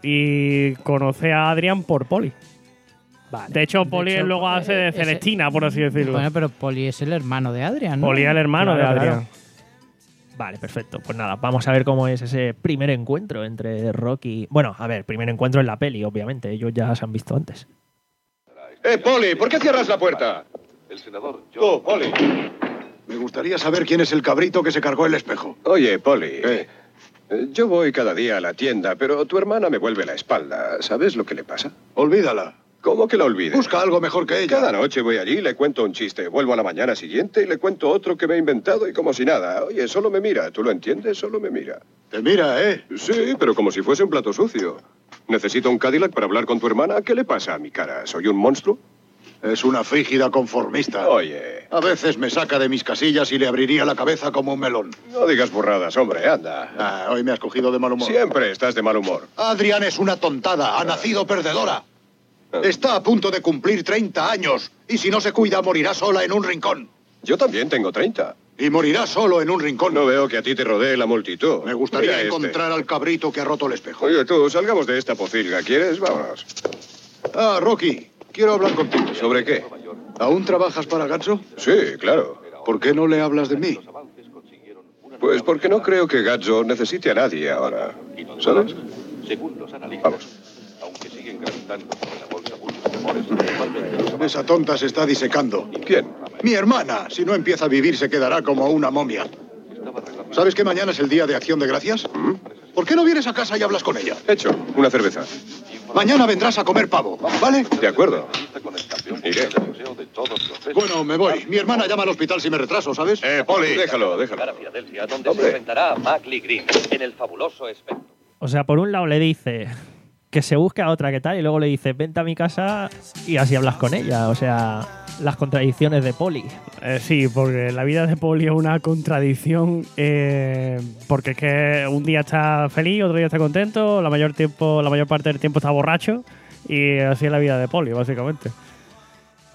y conoce a Adrian por Polly.
Vale.
De hecho, Polly
hecho,
luego hace de
ese-
Celestina, por así decirlo.
Bueno, pero Poli es el hermano de Adrian, ¿no?
Polly es el hermano
Claro,
de Adrian.
claro. Vale, perfecto. Pues nada, vamos a ver cómo es ese primer encuentro entre Rocky. Bueno, a ver, primer encuentro en la peli, obviamente. Ellos ya se han visto antes.
¡Eh, Polly! ¿Por qué cierras la puerta?
El senador
Tú, Polly.
Me gustaría saber quién es el cabrito que se cargó el espejo.
Oye, Polly. eh, Yo voy cada día a la tienda, pero tu hermana me vuelve la espalda. ¿Sabes lo que le pasa?
Olvídala.
¿Cómo que la olvides?
Busca algo mejor que ella.
Cada noche voy allí, le cuento un chiste, vuelvo a la mañana siguiente y le cuento otro que me he inventado y como si nada. Oye, solo me mira, ¿tú lo entiendes? Solo me mira.
Te mira, ¿eh?
Sí, pero como si fuese un plato sucio. ¿Necesito un Cadillac para hablar con tu hermana? ¿Qué le pasa a mi cara? ¿Soy un monstruo?
Es una frígida conformista.
Oye,
A veces me saca de mis casillas y le abriría la cabeza como un melón.
no digas burradas, hombre, anda.
Ah, hoy me has cogido de mal humor.
Siempre estás de mal humor.
Adrián es una tontada. Ha nacido perdedora. Está a punto de cumplir treinta años. Y si no se cuida, morirá sola en un rincón.
Yo también tengo treinta.
Y morirá solo en un rincón.
No veo que a ti te rodee la multitud.
Me gustaría
Mira este.
encontrar al cabrito que ha roto el espejo.
Oye, tú, salgamos de esta pocilga. ¿Quieres? Vámonos.
Ah, Rocky, quiero hablar contigo.
¿Sobre qué?
¿Aún trabajas para Gatso?
Sí, claro.
¿Por qué no le hablas de mí?
Pues porque no creo que Gazzo necesite a nadie ahora. ¿Sabes?
Según los analistas,
Vamos.
aunque siguen gravitando sobre la bolsa muchos rumores, normalmente los avances
Esa tonta se está disecando.
¿Quién?
Mi hermana, si no empieza a vivir, se quedará como una momia. ¿Sabes que mañana es el Día de Acción de Gracias? ¿Por qué no vienes a casa y hablas con ella?
Hecho. Una cerveza.
Mañana vendrás a comer pavo, ¿vale?
De acuerdo.
con el campeón
Iré.
mundial de boxeo de todos los pesos.
Bueno, me voy. Mi hermana llama al hospital si me retraso, ¿sabes?
Eh, Poli. Déjalo, déjalo.
Para Filadelfia, donde
Hombre.
se enfrentará a Mackley Green en el fabuloso espectro.
O sea, por un lado le dice que se busque a otra que tal y luego le dice vente a mi casa y así hablas con ella. O sea, las contradicciones de Poli.
Eh, sí, porque la vida de Poli es una contradicción, eh, porque es que un día está feliz, otro día está contento, la mayor tiempo, la mayor parte del tiempo está borracho y así es la vida de Poli, básicamente.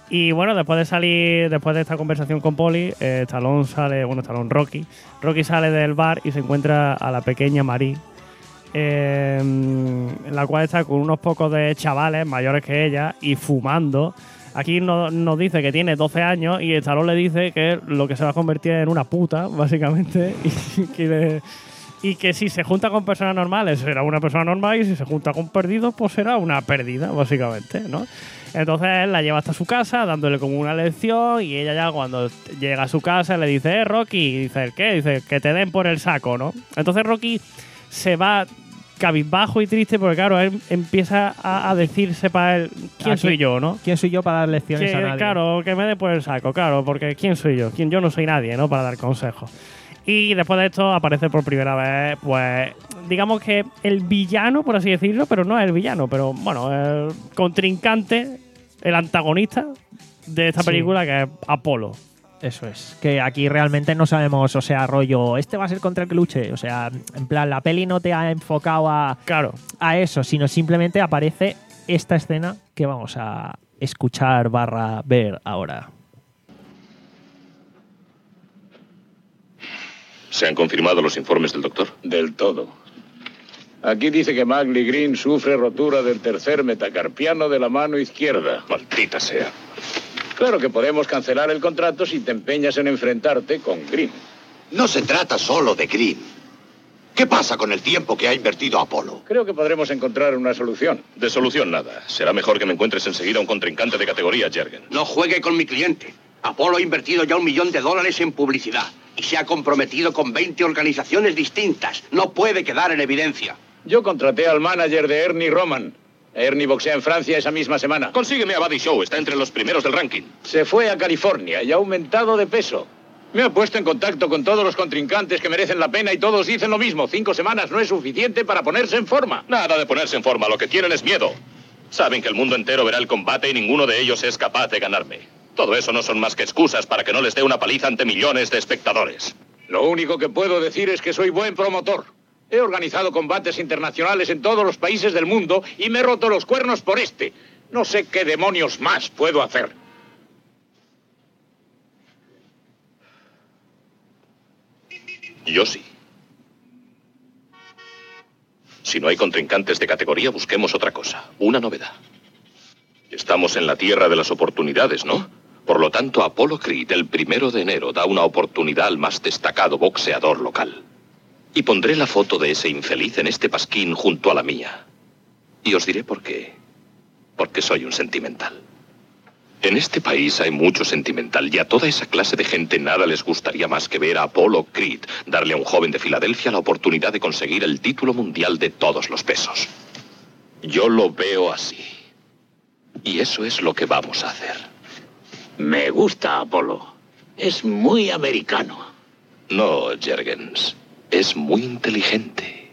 Y bueno, después de salir, después de esta conversación con Polly, eh, Stallone sale, bueno, Stallone, Rocky. Rocky sale del bar y se encuentra a la pequeña Marie, eh, en la cual está con unos pocos de chavales mayores que ella y fumando. Aquí nos, nos dice que tiene doce años y Stallone le dice que lo que se va a convertir en una puta, básicamente, y que, le, y que si se junta con personas normales será una persona normal y si se junta con perdidos pues será una pérdida, básicamente, ¿no? Entonces él la lleva hasta su casa dándole como una lección y ella ya cuando llega a su casa le dice, eh, Rocky, y dice, ¿el qué? Dice, que te den por el saco, ¿no? Entonces Rocky se va cabizbajo y triste porque claro, él empieza a, a decirse para él, ¿quién soy yo, no?
¿Quién soy yo para dar lecciones
que,
a nadie?
Claro, que me dé por el saco, claro, porque ¿quién soy yo? ¿Quién? Yo no soy nadie, ¿no? Para dar consejos. Y después de esto aparece por primera vez, pues, digamos que el villano, por así decirlo, pero no es el villano, pero bueno, el contrincante, el antagonista de esta
Sí.
película, que es Apolo.
Eso es, que aquí realmente no sabemos, o sea, rollo, este va a ser contra el que luche, o sea, en plan, la peli no te ha enfocado a,
claro.
a eso, sino simplemente aparece esta escena que vamos a escuchar barra ver ahora.
¿Se han confirmado los informes del doctor?
Del todo. Aquí dice que Magley Green sufre rotura del tercer metacarpiano de la mano izquierda.
Maldita sea.
Claro que podemos cancelar el contrato si te empeñas en enfrentarte con Green.
No se trata solo de Green. ¿Qué pasa con el tiempo que ha invertido Apolo?
Creo que podremos encontrar una solución.
De solución nada. Será mejor que me encuentres enseguida un contrincante de categoría, Jergen.
No juegue con mi cliente. Apolo ha invertido ya un millón de dólares en publicidad y se ha comprometido con veinte organizaciones distintas. No puede quedar en evidencia.
Yo contraté al manager de Ernie Roman. Ernie boxea en Francia esa misma semana.
Consígueme a Buddy Show, está entre los primeros del ranking.
Se fue a California y ha aumentado de peso. Me ha puesto en contacto con todos los contrincantes que merecen la pena y todos dicen lo mismo. Cinco semanas no es suficiente para ponerse en forma.
Nada de ponerse en forma, lo que tienen es miedo. Saben que el mundo entero verá el combate y ninguno de ellos es capaz de ganarme. Todo eso no son más que excusas para que no les dé una paliza ante millones de espectadores.
Lo único que puedo decir es que soy buen promotor. He organizado combates internacionales en todos los países del mundo y me he roto los cuernos por este. No sé qué demonios más puedo hacer.
Yo sí. Si no hay contrincantes de categoría, busquemos otra cosa. Una novedad. Estamos en la tierra de las oportunidades, ¿no? Por lo tanto, Apollo Creed, el primero de enero, da una oportunidad al más destacado boxeador local. Y pondré la foto de ese infeliz en este pasquín junto a la mía. Y os diré por qué. Porque soy un sentimental. En este país hay mucho sentimental y a toda esa clase de gente nada les gustaría más que ver a Apollo Creed darle a un joven de Filadelfia la oportunidad de conseguir el título mundial de todos los pesos. Yo lo veo así. Y eso es lo que vamos a hacer.
Me gusta Apolo. Es muy americano.
No, Jergens. Es muy inteligente.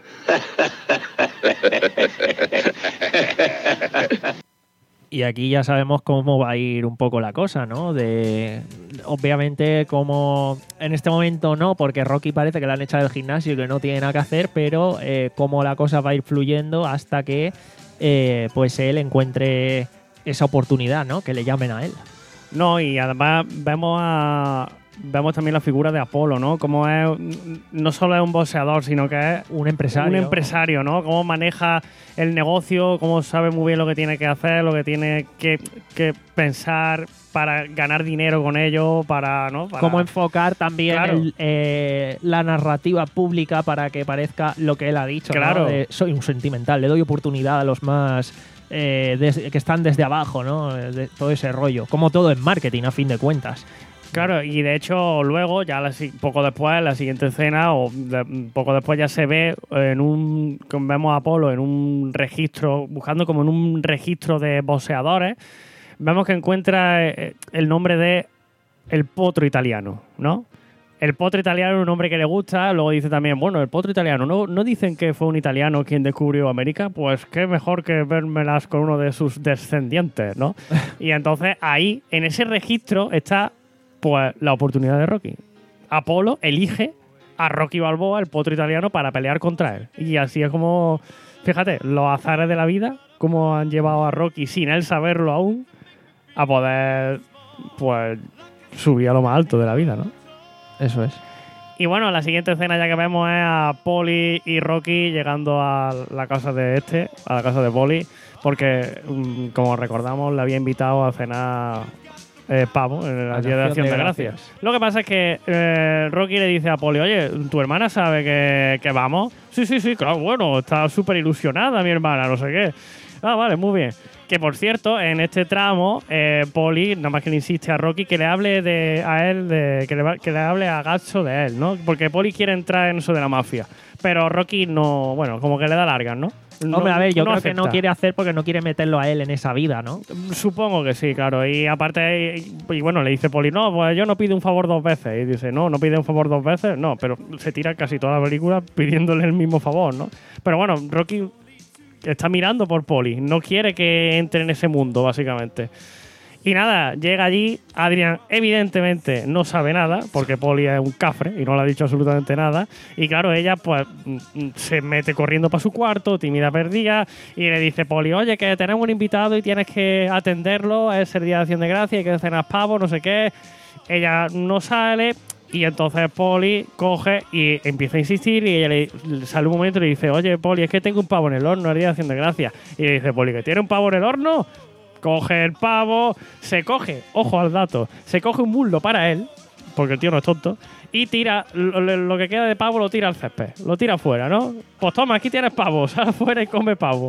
Y aquí ya sabemos cómo va a ir un poco la cosa, ¿no? De obviamente como en este momento no, porque Rocky parece que le han echado del gimnasio y que no tiene nada que hacer, pero eh, cómo la cosa va a ir fluyendo hasta que eh, pues él encuentre esa oportunidad, ¿no? Que le llamen a él.
No, y además vemos a vemos también la figura de Apolo, ¿no? Como es, no solo es un boxeador, sino que es
un empresario.
Un empresario, ¿no? Cómo maneja el negocio, cómo sabe muy bien lo que tiene que hacer, lo que tiene que, que pensar para ganar dinero con ello, para, ¿no? Para...
Cómo enfocar también
Claro.
el, eh, la narrativa pública para que parezca lo que él ha dicho, ¿no?
Claro.
De, soy un sentimental, le doy oportunidad a los más eh, des- que están desde abajo, ¿no? De todo ese rollo. Como todo en marketing, a fin de cuentas.
Claro, y de hecho luego, ya la si- poco después, la siguiente escena, o de- poco después ya se ve en un, como vemos a Apolo en un registro, buscando como en un registro de boxeadores, vemos que encuentra eh, el nombre de El Potro Italiano, ¿no? El Potro Italiano es un nombre que le gusta, luego dice también, bueno, el Potro Italiano, ¿no, ¿no dicen que fue un italiano quien descubrió América? Pues qué mejor que vérmelas con uno de sus descendientes, ¿no? Y entonces ahí, en ese registro, está pues la oportunidad de Rocky. Apolo elige a Rocky Balboa, el potro italiano, para pelear contra él. Y así es como, fíjate, los azares de la vida, cómo han llevado a Rocky sin él saberlo aún a poder, pues, subir a lo más alto de la vida, ¿no?
Eso es.
Y bueno, la siguiente escena ya que vemos es a Polly y Rocky llegando a la casa de este, a la casa de Polly, porque, um, como recordamos, le había invitado a cenar eh, pavo en el Día de Acción de, de Gracias. Gracias. Lo que pasa es que eh, Rocky le dice a Polly, oye, ¿tu hermana sabe que, que vamos? Sí, sí, sí, claro, bueno, está súper ilusionada mi hermana, no sé qué. Ah, vale, muy bien. Que por cierto, en este tramo, eh, Polly, nada más que le insiste a Rocky que le hable de, a él, de, que, le, que le hable a Gacho de él, ¿no? Porque Polly quiere entrar en eso de la mafia. Pero Rocky no, bueno, como que le da largas, ¿no? No,
Hombre, a ver, yo
no
creo
acepta.
que no quiere hacer porque no quiere meterlo a él en esa vida, ¿no?
Supongo que sí, claro. Y aparte, y, y bueno, le dice Polly, no, pues yo no pido un favor dos veces. Y dice, no, no pide un favor dos veces. No, pero se tira casi toda la película pidiéndole el mismo favor, ¿no? Pero bueno, Rocky está mirando por Polly, no quiere que entre en ese mundo, básicamente. Y nada, llega allí, Adrian evidentemente no sabe nada, porque Polly es un cafre y no le ha dicho absolutamente nada. Y claro, ella pues se mete corriendo para su cuarto, tímida perdida, y le dice Polly, oye, que tenemos un invitado y tienes que atenderlo, es el Día de Acción de Gracias, hay que cenar pavo, no sé qué. Ella no sale. Y entonces Polly coge y empieza a insistir y ella le, le sale un momento y le dice, oye, Polly, es que tengo un pavo en el horno, el Día de Acción de Gracias. Y le dice Polly, ¿que tiene un pavo en el horno? Coge el pavo, se coge, ojo al dato, se coge un muslo para él, porque el tío no es tonto, y tira, lo, lo que queda de pavo lo tira al césped, lo tira afuera, ¿no? Pues toma, aquí tienes pavo, sal afuera y come pavo.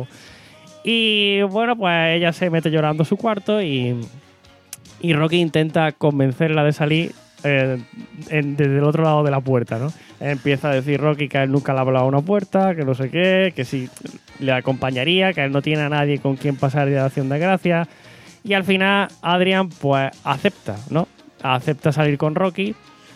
Y bueno, pues ella se mete llorando a su cuarto y, y Rocky intenta convencerla de salir Eh, en, desde el otro lado de la puerta, ¿no? Empieza a decir Rocky que a él nunca le ha hablado a una puerta, que no sé qué, que sí le acompañaría, que él no tiene a nadie con quien pasar el Día de Acción de Gracias. Y al final Adrian pues acepta, ¿no? Acepta salir con Rocky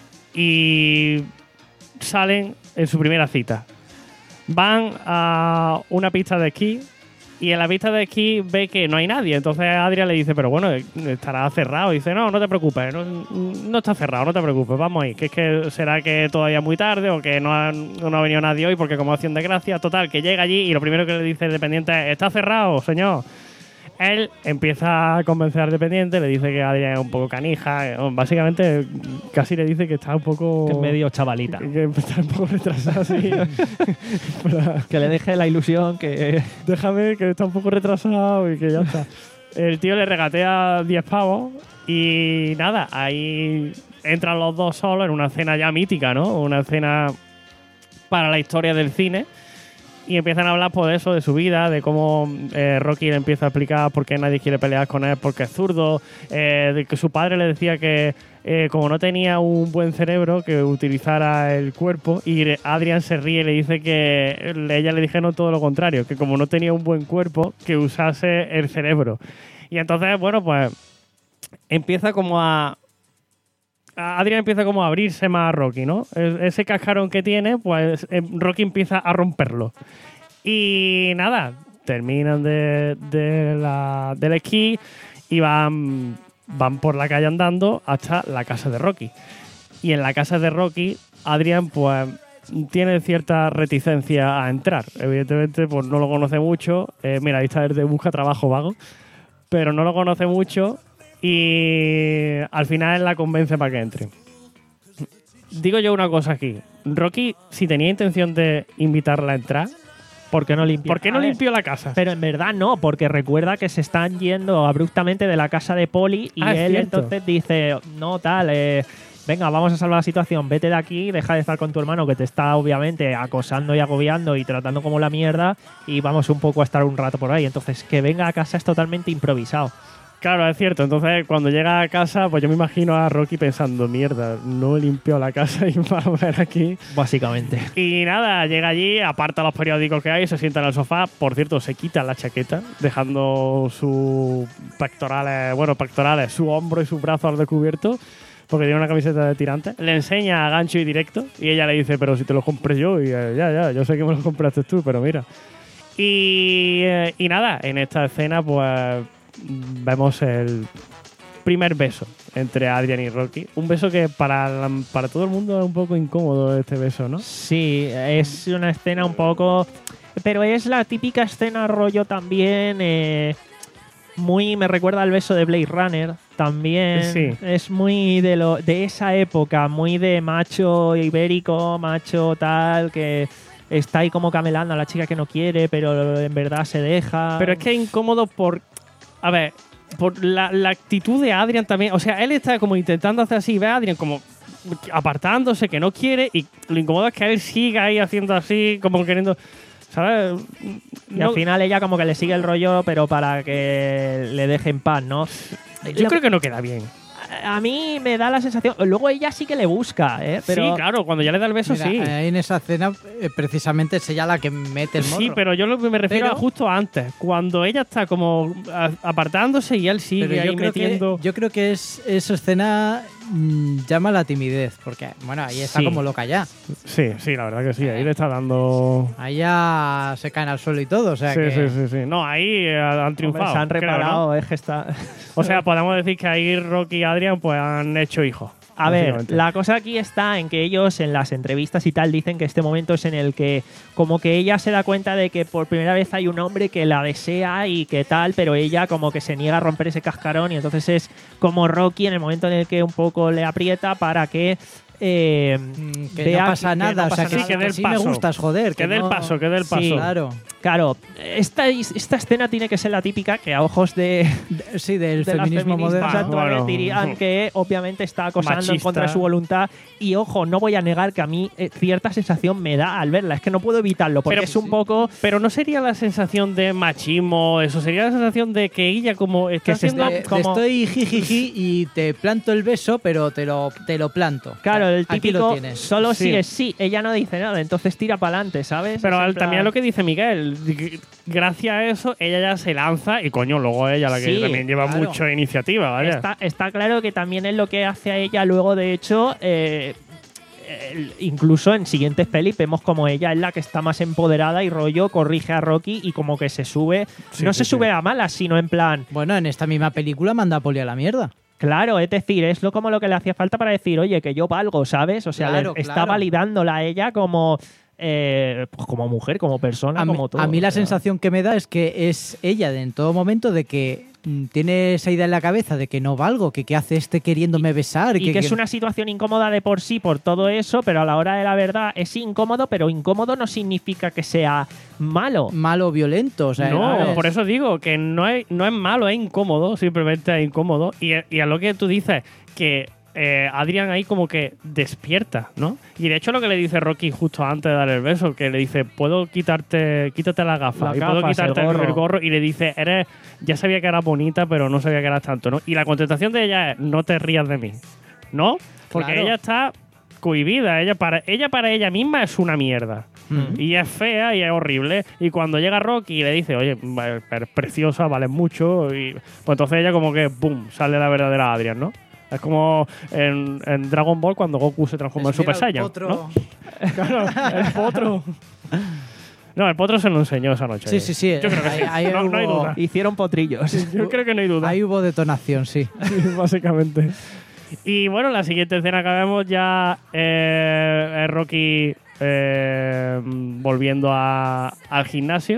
y salen en su primera cita. Van a una pista de esquí y en la pista de esquí ve que no hay nadie. Entonces Adrian le dice, pero bueno, estará cerrado. Y dice, no, no te preocupes, no, no está cerrado, no te preocupes, vamos ahí. Que es que será que todavía es muy tarde o que no ha, no ha venido nadie hoy porque como acción de gracia. Total, que llega allí y lo primero que le dice el dependiente es, está cerrado, señor. Él empieza a convencer al dependiente, le dice que Adrian es un poco canija. Básicamente casi le dice que está un poco...
Que es medio chavalita.
Que está un poco retrasado, sí.
Que le deje la ilusión, que...
Déjame, que está un poco retrasado y que ya está. El tío le regatea diez pavos y nada, ahí entran los dos solos en una escena ya mítica, ¿no? Una escena para la historia del cine. Y empiezan a hablar por eso, de su vida, de cómo eh, Rocky le empieza a explicar por qué nadie quiere pelear con él porque es zurdo, eh, de que su padre le decía que eh, como no tenía un buen cerebro, que utilizara el cuerpo, y Adrian se ríe y le dice que ella le dijeron todo lo contrario, que como no tenía un buen cuerpo, que usase el cerebro. Y entonces, bueno, pues empieza como a... Adrian empieza como a abrirse más a Rocky, ¿no? Ese cascarón que tiene, pues Rocky empieza a romperlo. Y nada, terminan de, de la, del esquí y van, van por la calle andando hasta la casa de Rocky. Y en la casa de Rocky, Adrian, pues, tiene cierta reticencia a entrar. Evidentemente, pues no lo conoce mucho. Eh, mira, ahí está el de busca trabajo vago. Pero no lo conoce mucho. Y al final él la convence para que entre. Digo yo una cosa aquí. Rocky, si tenía intención de invitarla a entrar,
¿por qué no limpió?
¿Por qué no limpió la casa?
Pero en verdad no, porque recuerda que se están yendo abruptamente de la casa de Polly y
ah,
él
cierto.
entonces dice, no, tal, eh, venga, vamos a salvar la situación, vete de aquí, deja de estar con tu hermano que te está obviamente acosando y agobiando y tratando como la mierda y vamos un poco a estar un rato por ahí. Entonces, que venga a casa es totalmente improvisado.
Claro, es cierto. Entonces, cuando llega a casa, pues yo me imagino a Rocky pensando, mierda, no limpió la casa y va a ver aquí.
Básicamente.
Y nada, llega allí, aparta los periódicos que hay, se sienta en el sofá. Por cierto, se quita la chaqueta, dejando sus pectorales, bueno, pectorales, su hombro y sus brazos al descubierto, porque tiene una camiseta de tirante. Le enseña a gancho y directo y ella le dice, pero si te lo compré yo. Y eh, ya, ya, yo sé que me lo compraste tú, pero mira. Y, eh, y nada, en esta escena, pues... vemos el primer beso entre Adrian y Rocky. Un beso que para, para todo el mundo es un poco incómodo, este beso, ¿no?
Sí, es una escena un poco... Pero es la típica escena rollo también... Eh, muy me recuerda al beso de Blade Runner también.
Sí.
Es muy de lo de esa época, muy de macho ibérico, macho tal, que está ahí como camelando a la chica que no quiere, pero en verdad se deja.
Pero es que es incómodo por... A ver, por la, la actitud de Adrian también. O sea, él está como intentando hacer así, ve a Adrian como apartándose, que no quiere, y lo incómodo es que él siga ahí haciendo así, como queriendo... ¿Sabes?
Y
No-
al final ella como que le sigue el rollo, pero para que le deje en paz, ¿no?
Yo creo que no queda bien.
A mí me da la sensación... Luego ella sí que le busca, ¿eh? Pero
Sí, claro, cuando ya le da el beso,
Mira,
sí.
ahí en esa escena, eh, precisamente es ella la que mete el morro.
Sí, pero yo lo que me refiero
Pero-
a justo antes, cuando ella está como a- apartándose y él sigue
Pero
ahí
yo creo,
metiendo...
que, yo creo que es, esa escena mm, llama la timidez, porque, bueno, ahí está
Sí.
como loca ya.
Sí, sí, la verdad que sí, ahí le está dando...
Ahí ya se caen al suelo y todo, o sea
sí,
que...
sí, sí, sí. No, ahí eh, han
hombre,
triunfado.
se han
creo,
reparado,
¿no?
es que está...
O sea, podemos decir que ahí Rocky y Adrian pues han hecho hijos.
A ver,
básicamente.
la cosa aquí está en que ellos en las entrevistas y tal dicen que este momento es en el que como que ella se da cuenta de que por primera vez hay un hombre que la desea y que tal, pero ella como que se niega a romper ese cascarón y entonces es como Rocky en el momento en el que un poco le aprieta para que eh,
que
vea
no pasa
que
nada,
no
o sea,
pasa
que,
nada.
que
que dé el
sí
paso.
me gustas, joder.
Que dé el
no-
paso, que dé el paso.
Sí,
Claro.
Claro, esta, esta escena tiene que ser la típica que a ojos de,
De- Sí, del
de las
feminismo
feministas
moderno.
actuales
Bueno,
dirían
ujú.
que obviamente está acosando en
Machista.
contra de su voluntad y ojo, no voy a negar que a mí eh, cierta sensación me da al verla, es que no puedo evitarlo porque
Pero-
es un poco
Pero no sería la sensación de machismo, eso sería la sensación de que ella como está
Que se
haciendo...
está-
Te, te
como-
estoy jijiji y te planto el beso, pero te lo, te lo planto.
claro, el
Aquí lo
típico
tienes.
solo
Sí.
sí es sí, ella no dice nada, entonces tira para adelante, ¿sabes?
Pero
Es en
al- también
plan-
lo que dice Miguel, g- gracias a eso ella ya se lanza y coño, luego ella la que
Sí,
también lleva
claro.
mucha iniciativa, ¿vale?
Está, está claro que también es lo que hace a ella luego, de hecho, eh, el- incluso en siguientes pelis vemos como ella es la que está más empoderada y rollo corrige a Rocky y como que se sube,
Sí,
no
sí,
se
sí.
sube a malas, sino en plan,
Bueno, en esta misma película manda a Poli a la mierda.
claro, es decir, es lo como lo que le hacía falta para decir, oye, que yo valgo, ¿sabes? O sea,
Claro,
le- está
claro.
validándola a ella como, eh, pues como mujer, como persona,
A mí,
como todo.
a mí la
o sea.
sensación que me da es que es ella de en todo momento de que mm, tiene esa idea en la cabeza de que no valgo, que qué hace este queriéndome besar.
Y que,
que,
es una situación incómoda de por sí por todo eso, pero a la hora de la verdad es incómodo, pero incómodo no significa que sea malo.
malo o violento. O sea,
No,
¿sabes?
por eso digo que no es, no es malo, es incómodo, simplemente es incómodo. Y, y a lo que tú dices, que eh, Adrian ahí como que despierta, ¿no? Y de hecho lo que le dice Rocky justo antes de dar el beso, que le dice, puedo quitarte, quítate la gafa,
Las
y puedo
gafas,
quitarte
el
el
gorro.
gorro. Y le dice, eres, ya sabía que eras bonita, pero no sabía que eras tanto, ¿no? Y la contestación de ella es, no te rías de mí, ¿no? Porque
Claro.
ella está cohibida, ella para, ella para ella misma es una mierda.
Mm.
Y es fea y es horrible. Y cuando llega Rocky y le dice, oye, eres preciosa, vales mucho. Y pues entonces ella como que, ¡boom!, sale la verdadera Adrian, ¿no? Es como en, en Dragon Ball cuando Goku se transforma en
Les mira
Super
el
Saiyan,
potro.
¿no? Claro, el potro. No, el potro se lo enseñó esa noche.
Sí, sí, sí.
Yo creo que sí.
Ahí- ahí
no, no hay
hubo-
duda.
Hicieron potrillos.
Yo creo que no hay duda.
Ahí hubo detonación, sí.
Sí, básicamente. Y bueno, la siguiente escena que vemos ya eh, es Rocky eh, volviendo a- al gimnasio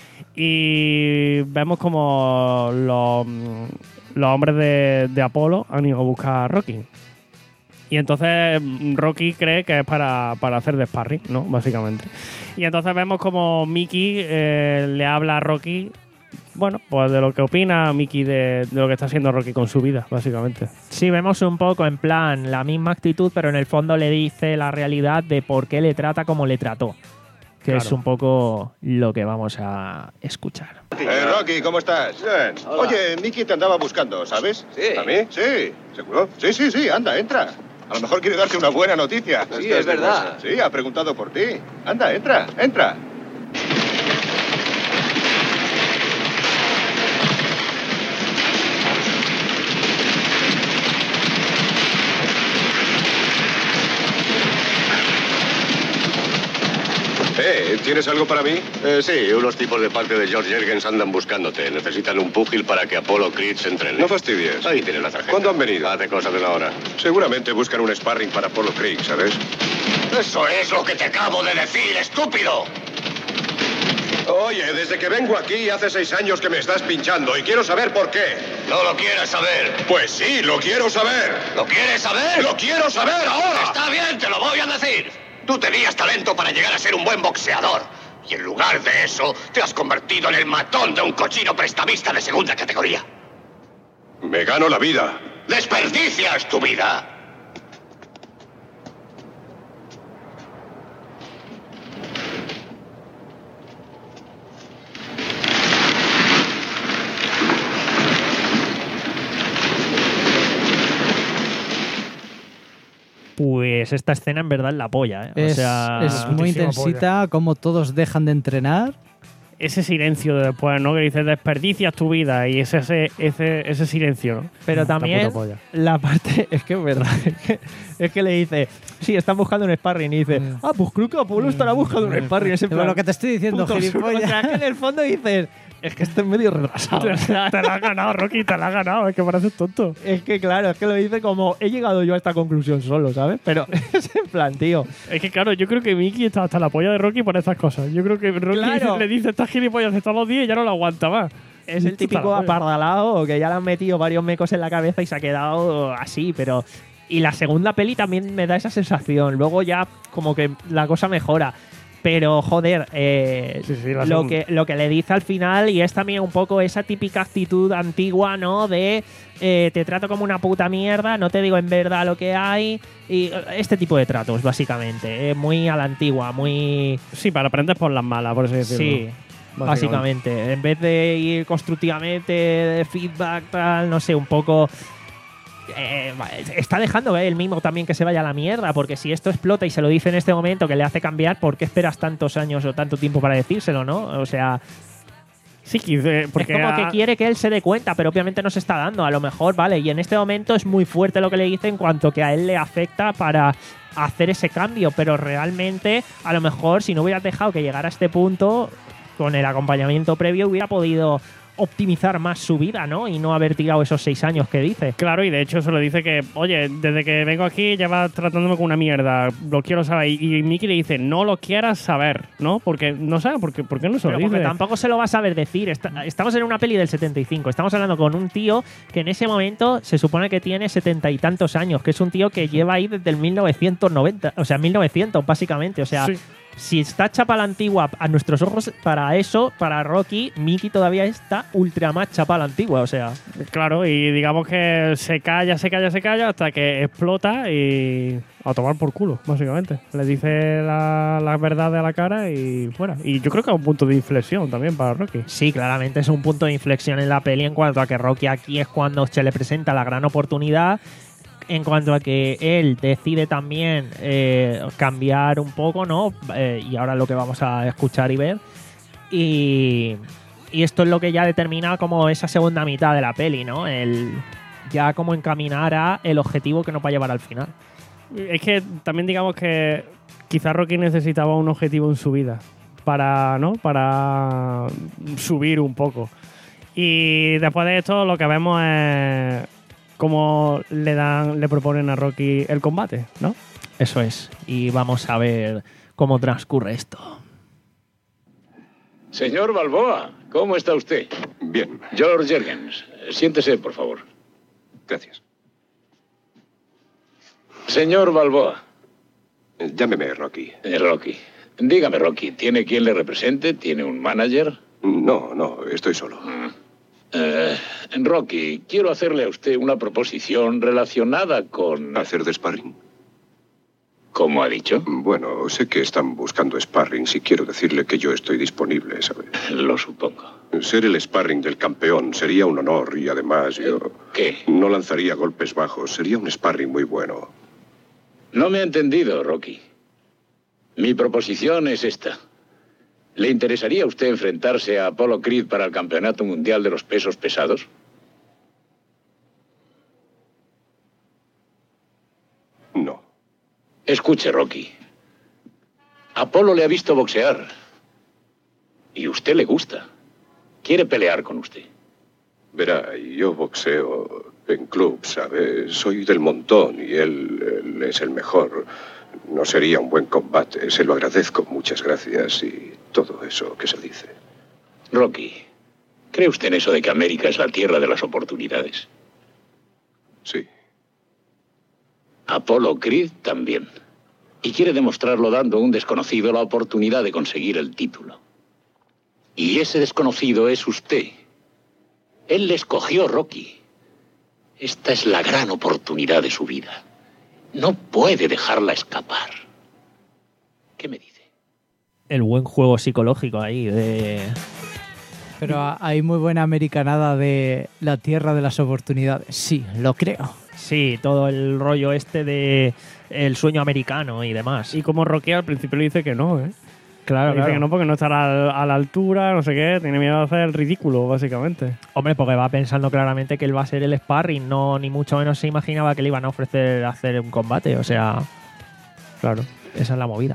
y vemos como los, los hombres de, de Apolo han ido a buscar a Rocky. Y entonces mm, Rocky cree que es para, para hacer de sparring, ¿no? Básicamente. Y entonces vemos como Mickey eh, le habla a Rocky, bueno, pues de lo que opina Mickey de, de lo que está haciendo Rocky con su vida, básicamente.
Sí, vemos un poco en plan la misma actitud, pero en el fondo le dice la realidad de por qué le trata como le trató. Que
Claro.
es un poco lo que vamos a escuchar.
Eh, Rocky, ¿cómo estás? Bien. Oye, Mickey te andaba buscando, ¿sabes?
Sí.
¿A mí? Sí. ¿Seguro? Sí, sí, sí. Anda, entra. A lo mejor quiere darte una buena noticia.
Sí, es verdad.
Sí, ha preguntado por ti. Anda, entra, entra. Eh, ¿tienes algo para mí?
Eh, sí, unos tipos de parte de George Jergens andan buscándote. Necesitan un púgil para que Apollo Creed se entrene.
No fastidies.
Ahí tienes la tarjeta.
¿Cuándo han venido?
Hace cosa de la hora.
Seguramente buscan un sparring para Apollo Creek, ¿sabes?
Eso es lo que te acabo de decir, estúpido.
Oye, desde que vengo aquí hace seis años que me estás pinchando y quiero saber por qué.
¿No lo quieres saber?
Pues sí, lo quiero saber.
¿Lo quieres saber?
¡Lo quiero saber ahora!
Está bien, te lo voy a decir. Tú tenías talento para llegar a ser un buen boxeador. Y en lugar de eso, te has convertido en el matón de un cochino prestamista de segunda categoría.
Me gano la vida.
¡Desperdicias tu vida!
Pues esta escena en verdad es la polla, ¿eh?
Es,
o sea,
es muy intensita, como todos dejan de entrenar.
Ese silencio de después, ¿no? Que dices, desperdicias tu vida y ese, ese, ese, ese silencio, ¿no?
Pero
La
también
puta polla.
la parte, es que es verdad, es que, es que le dice, sí, están buscando un sparring y dice, ah, pues creo que Apolo estará buscando un sparring. Ese
Pero lo que te estoy diciendo, gilipollas.
O sea, que en el fondo dices, es que estoy medio retrasado.
Te, te la has ganado, Rocky, te la has ganado, es que pareces tonto.
Es que claro, es que lo dice como, he llegado yo a esta conclusión solo, ¿sabes? Pero es en plan, tío.
Es que claro, yo creo que Mickey está hasta la polla de Rocky por estas cosas. Yo creo que Rocky
Claro.
le dice estas gilipollas de todos los días y ya no lo aguanta más.
Es el típico apardalado que ya le han metido varios mecos en la cabeza y se ha quedado así, pero... Y la segunda peli también me da esa sensación. Luego ya como que la cosa mejora. Pero, joder, eh,
Sí, sí, la
lo,
segunda.
que, lo que le dice al final, y es también un poco esa típica actitud antigua, ¿no? De eh, te trato como una puta mierda, no te digo en verdad lo que hay. Y eh, este tipo de tratos, básicamente. eh, muy a la antigua, muy...
Sí, para aprender por las malas, por así decirlo.
Sí, básicamente. En vez de ir constructivamente, de feedback, tal, no sé, un poco... Eh, está dejando eh, el mismo también que se vaya a la mierda, porque si esto explota y se lo dice en este momento que le hace cambiar, ¿por qué esperas tantos años o tanto tiempo para decírselo, no? O sea,
Sí, que- porque
es como
a-
que quiere que él se dé cuenta, pero obviamente no se está dando, a lo mejor, ¿vale? Y en este momento es muy fuerte lo que le dice en cuanto que a él le afecta para hacer ese cambio, pero realmente, a lo mejor, si no hubieras dejado que llegara a este punto, con el acompañamiento previo, hubiera podido optimizar más su vida, ¿no? Y no haber tirado esos seis años que dice.
Claro, y de hecho se lo dice que, oye, desde que vengo aquí lleva tratándome como una mierda, lo quiero saber. Y, y Mickey le dice, no lo quieras saber, ¿no? Porque no sabe, ¿por qué, por qué no se lo
Pero
dice?
porque tampoco se lo va a saber decir. Está- estamos en una peli del setenta y cinco. Estamos hablando con un tío que en ese momento se supone que tiene setenta y tantos años, que es un tío que lleva ahí desde el mil novecientos noventa, o sea, mil novecientos básicamente. O sea,
Sí.
si está chapa la antigua a nuestros ojos, para eso, para Rocky, Mickey todavía está ultra más chapa la antigua. O sea,
Claro, y digamos que se calla, se calla, se calla hasta que explota y a tomar por culo, básicamente. Le dice la, la verdad a la cara y fuera. Y yo creo que es un punto de inflexión también para Rocky.
sí, claramente es un punto de inflexión en la peli en cuanto a que Rocky aquí es cuando se le presenta la gran oportunidad. En cuanto a que él decide también eh, cambiar un poco, ¿no? Eh, y ahora es lo que vamos a escuchar y ver. Y, y esto es lo que ya determina como esa segunda mitad de la peli, ¿no? El ya como encaminar a el objetivo que nos va a llevar al final.
Es que también digamos que quizás Rocky necesitaba un objetivo en su vida para, ¿no? Para subir un poco. Y después de esto lo que vemos es cómo le dan, le proponen a Rocky el combate, ¿no?
Eso es. Y vamos a ver cómo transcurre esto.
Señor Balboa, ¿cómo está usted?
Bien.
George Jergens, siéntese, por favor.
Gracias.
Señor Balboa.
Llámeme Rocky.
Eh, Rocky. Dígame, Rocky, ¿tiene quien le represente? ¿Tiene un manager?
No, no, estoy solo.
Eh, Rocky, quiero hacerle a usted una proposición relacionada con...
¿Hacer de sparring?
¿Cómo ha dicho?
Bueno, sé que están buscando sparring y quiero decirle que yo estoy disponible, ¿sabe?
Lo supongo.
Ser el sparring del campeón sería un honor y además yo...
¿Qué?
No lanzaría golpes bajos, sería un sparring muy bueno.
No me ha entendido, Rocky. Mi proposición es esta. ¿Le interesaría a usted enfrentarse a Apollo Creed para el Campeonato Mundial de los Pesos Pesados?
No.
Escuche, Rocky. Apolo le ha visto boxear. Y usted le gusta. Quiere pelear con usted.
Verá, yo boxeo en club, ¿sabe? Soy del montón y él, él es el mejor. No sería un buen combate, se lo agradezco, muchas gracias y todo eso que se dice.
Rocky, ¿cree usted en eso de que América es la tierra de las oportunidades?
Sí.
Apollo Creed también. Y quiere demostrarlo dando a un desconocido la oportunidad de conseguir el título. Y ese desconocido es usted. Él le escogió, Rocky. Esta es la gran oportunidad de su vida. No puede dejarla escapar. ¿Qué me dice?
El buen juego psicológico ahí de...
Pero hay muy buena americanada de la tierra de las oportunidades. Sí, lo creo.
Sí, todo el rollo este de el sueño americano y demás.
Y como Rocky al principio le dice que no, ¿eh?
Claro,
le dice
claro.
que no porque no estará a la altura, no sé qué, tiene miedo de hacer el ridículo, básicamente.
Hombre, porque va pensando claramente que él va a ser el sparring, no ni mucho menos se imaginaba que le iban a ofrecer hacer un combate, o sea,
claro,
esa es la movida.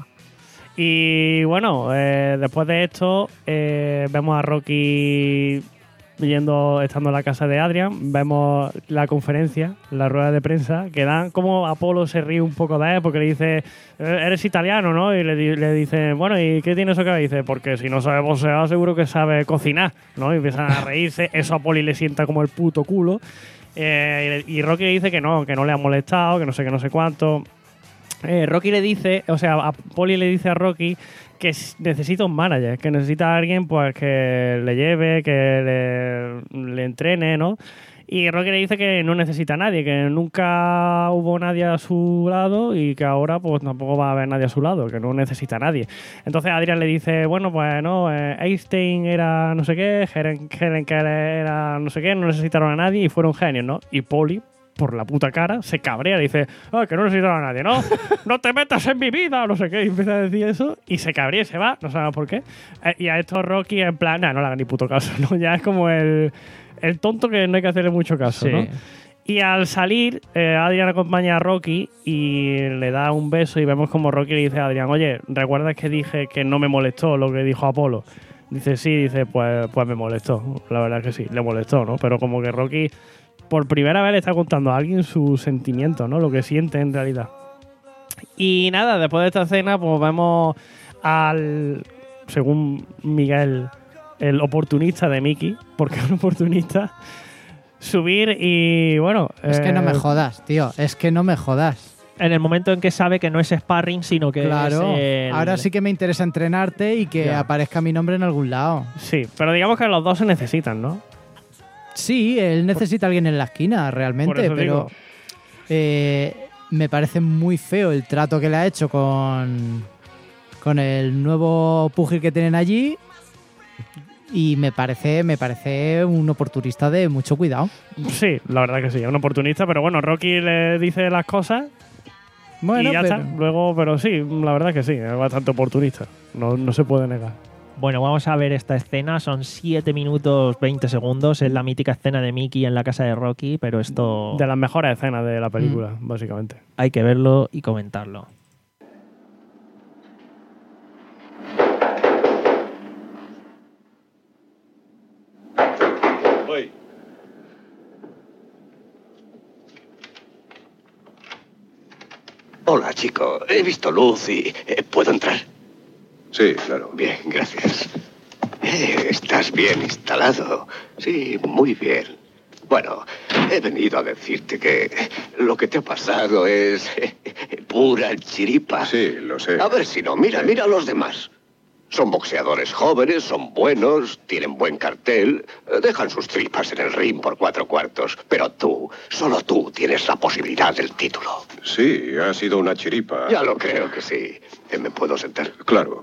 Y bueno, eh, después de esto, eh, vemos a Rocky yendo, estando en la casa de Adrian, vemos la conferencia, la rueda de prensa, que dan como Apolo se ríe un poco de él porque le dice, eres italiano, ¿no? Y le, le dice, bueno, ¿y qué tiene eso que ver? Dice, porque si no sabe boxear, seguro que sabe cocinar, ¿no? Y empiezan a reírse, eso a Poli le sienta como el puto culo. Eh, y Rocky le dice que no, que no le ha molestado, que no sé qué, no sé cuánto. Eh, Rocky le dice, o sea, a Poli le dice a Rocky que necesita un manager, que necesita a alguien pues que le lleve, que le, le entrene, ¿no? Y Rocky le dice que no necesita a nadie, que nunca hubo nadie a su lado y que ahora pues tampoco va a haber nadie a su lado, que no necesita a nadie. Entonces Adrian le dice, bueno, pues no, eh, Einstein era no sé qué, Helen, Helen Keller era no sé qué, no necesitaron a nadie y fueron genios, ¿no? Y Poli, por la puta cara, se cabrea y dice, ah, que no necesitaron a nadie, ¿no? ¡No te metas en mi vida! No sé qué, y empieza a decir eso y se cabrea y se va, no sabemos por qué. Eh, y a esto Rocky en plan, nah, no le hagan ni puto caso, ¿no? Ya es como el, el tonto que no hay que hacerle mucho caso,
Sí.
¿no? Y al salir, eh, Adrian acompaña a Rocky y le da un beso y vemos como Rocky le dice a Adrian, oye, ¿recuerdas que dije que no me molestó lo que dijo Apolo? Dice, sí, dice, pues, pues me molestó. La verdad es que sí, le molestó, ¿no? Pero como que Rocky por primera vez le está contando a alguien sus sentimientos, ¿no? Lo que siente en realidad. Y nada, después de esta escena, pues vemos al, según Miguel, el oportunista de Mickey, porque es un oportunista, subir y, bueno...
Es que no me
eh,
jodas, tío, es que no me jodas.
En el momento en que sabe que no es sparring, sino que
Claro,
es el...
ahora sí que me interesa entrenarte y que
Ya.
aparezca mi nombre en algún lado.
Sí, pero digamos que los dos se necesitan, ¿no?
Sí, él necesita a alguien en la esquina,
Por
realmente,
eso
pero
digo.
eh, me parece muy feo el trato que le ha hecho con, con el nuevo pugil que tienen allí y me parece, me parece un oportunista de mucho cuidado.
Sí, la verdad que sí, es un oportunista, pero bueno, Rocky le dice las cosas
Bueno,
y ya
pero-
está. Luego, pero sí, la verdad que sí, es bastante oportunista, no, no se puede negar.
Bueno, vamos a ver esta escena. Son siete minutos veinte segundos. Es la mítica escena de Mickey en la casa de Rocky, pero esto
De las mejores escenas de la película, básicamente.
hay que verlo y comentarlo.
Voy.
Hola, chico. He visto luz y... eh, ¿puedo entrar?
Sí, claro.
Bien, gracias. Eh, estás bien instalado. Sí, muy bien. Bueno, he venido a decirte que lo que te ha pasado es pura chiripa.
Sí, lo sé.
A ver si no, mira, mira a los demás. Son boxeadores jóvenes, son buenos, tienen buen cartel, eh, dejan sus tripas en el ring por cuatro cuartos. Pero tú, solo tú tienes la posibilidad del título.
Sí, ha sido una chiripa.
Ya lo creo que sí. Eh, ¿Me puedo sentar?
Claro.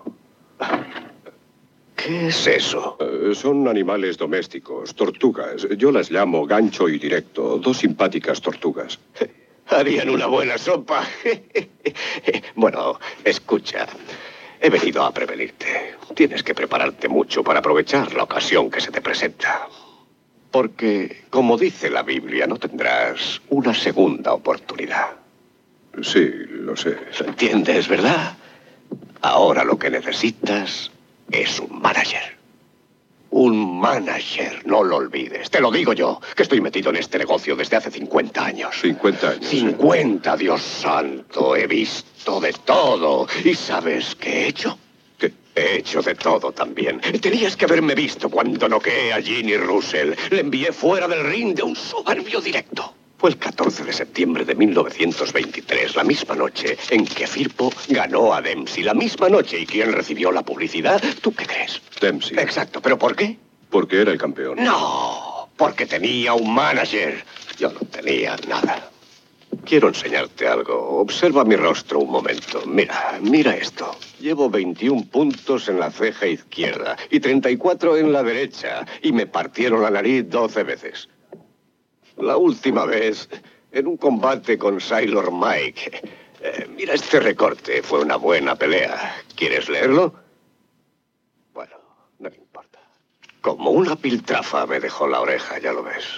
¿Qué es eso?
Eh, son animales domésticos, tortugas. Yo las llamo gancho y directo. Dos simpáticas tortugas.
Harían una buena sopa. Bueno, escucha. He venido a prevenirte. Tienes que prepararte mucho para aprovechar la ocasión que se te presenta. Porque, como dice la Biblia, no tendrás una segunda oportunidad.
Sí, lo sé.
¿Lo entiendes, verdad? Ahora lo que necesitas es un manager. Un manager, no lo olvides. Te lo digo yo, que estoy metido en este negocio desde hace cincuenta años.
cincuenta años.
cincuenta, Dios santo. He visto de todo. ¿Y sabes qué he hecho?
¿Qué?
He hecho de todo también. Tenías que haberme visto cuando noqueé a Ginny Russell. Le envié fuera del ring de un soberbio directo. Fue el catorce de septiembre de mil novecientos veintitrés, la misma noche en que Firpo ganó a Dempsey. La misma noche. ¿Y quién recibió la publicidad? ¿Tú qué crees?
Dempsey.
Exacto. ¿Pero por qué?
Porque era el campeón.
No, porque tenía un manager. Yo no tenía nada. Quiero enseñarte algo. Observa mi rostro un momento. Mira, mira esto. Llevo veintiún puntos en la ceja izquierda y treinta y cuatro en la derecha. Y me partieron la nariz doce veces. La última vez, en un combate con Sailor Mike. Eh, mira este recorte. Fue una buena pelea. ¿Quieres leerlo? Bueno, no me importa. Como una piltrafa me dejó la oreja, ya lo ves.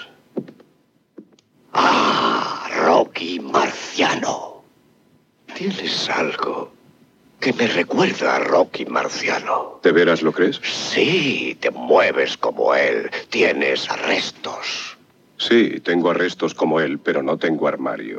¡Ah! Rocky Marciano. Tienes algo que me recuerda a Rocky Marciano.
¿De veras lo crees?
Sí, te mueves como él. Tienes arrestos.
Sí, tengo arrestos como él, pero no tengo armario.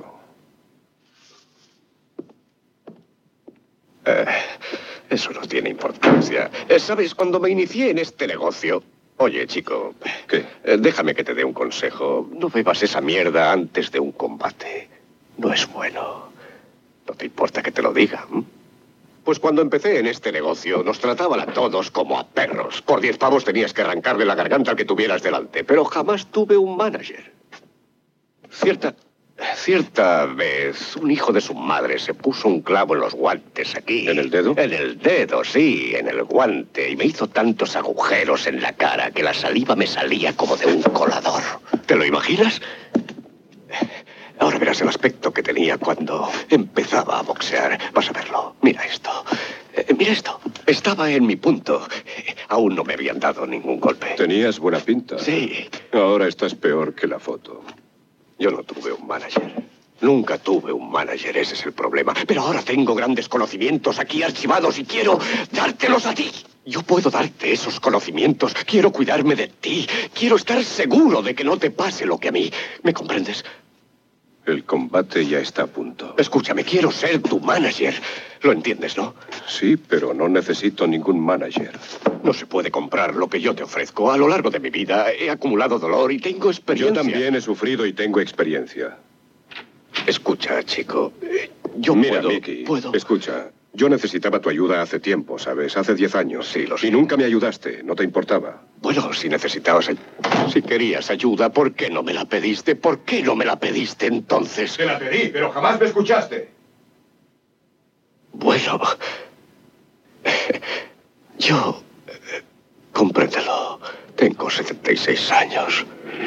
Eh, eso no tiene importancia. Eh, ¿Sabes? Cuando me inicié en este negocio... Oye, chico,
¿qué?
Eh, déjame que te dé un consejo. No bebas esa mierda antes de un combate. No es bueno. ¿No te importa que te lo diga? ¿m? Pues cuando empecé en este negocio, nos trataban a todos como a perros. Por diez pavos tenías que arrancarle la garganta al que tuvieras delante. Pero jamás tuve un manager. Cierta... Cierta vez, un hijo de su madre se puso un clavo en los guantes aquí.
¿En el dedo?
En el dedo, sí, en el guante. Y me hizo tantos agujeros en la cara que la saliva me salía como de un colador. ¿Te lo imaginas? Ahora verás el aspecto que tenía cuando empezaba a boxear. Vas a verlo. Mira esto. Eh, mira esto. Estaba en mi punto. Eh, aún no me habían dado ningún golpe.
Tenías buena pinta.
Sí.
Ahora estás peor que la foto.
Yo no tuve un manager. Nunca tuve un manager, ese es el problema. Pero ahora tengo grandes conocimientos aquí archivados y quiero dártelos a ti. Yo puedo darte esos conocimientos. Quiero cuidarme de ti. Quiero estar seguro de que no te pase lo que a mí. ¿Me comprendes?
El combate ya está a punto.
Escúchame, quiero ser tu manager. ¿Lo entiendes, no?
Sí, pero no necesito ningún manager.
No se puede comprar lo que yo te ofrezco. A lo largo de mi vida he acumulado dolor y tengo experiencia.
Yo también he sufrido y tengo experiencia.
Escucha, chico. Yo
Mira,
puedo,
Mickey,
puedo...
escucha. Yo necesitaba tu ayuda hace tiempo, ¿sabes? Hace diez años.
Sí, lo sé.
Y nunca me ayudaste. No te importaba.
Bueno, si necesitabas... Si querías ayuda, ¿por qué no me la pediste? ¿Por qué no me la pediste entonces?
Te la pedí, pero jamás me escuchaste.
Bueno... Yo... Compréndelo. Tengo setenta y seis años.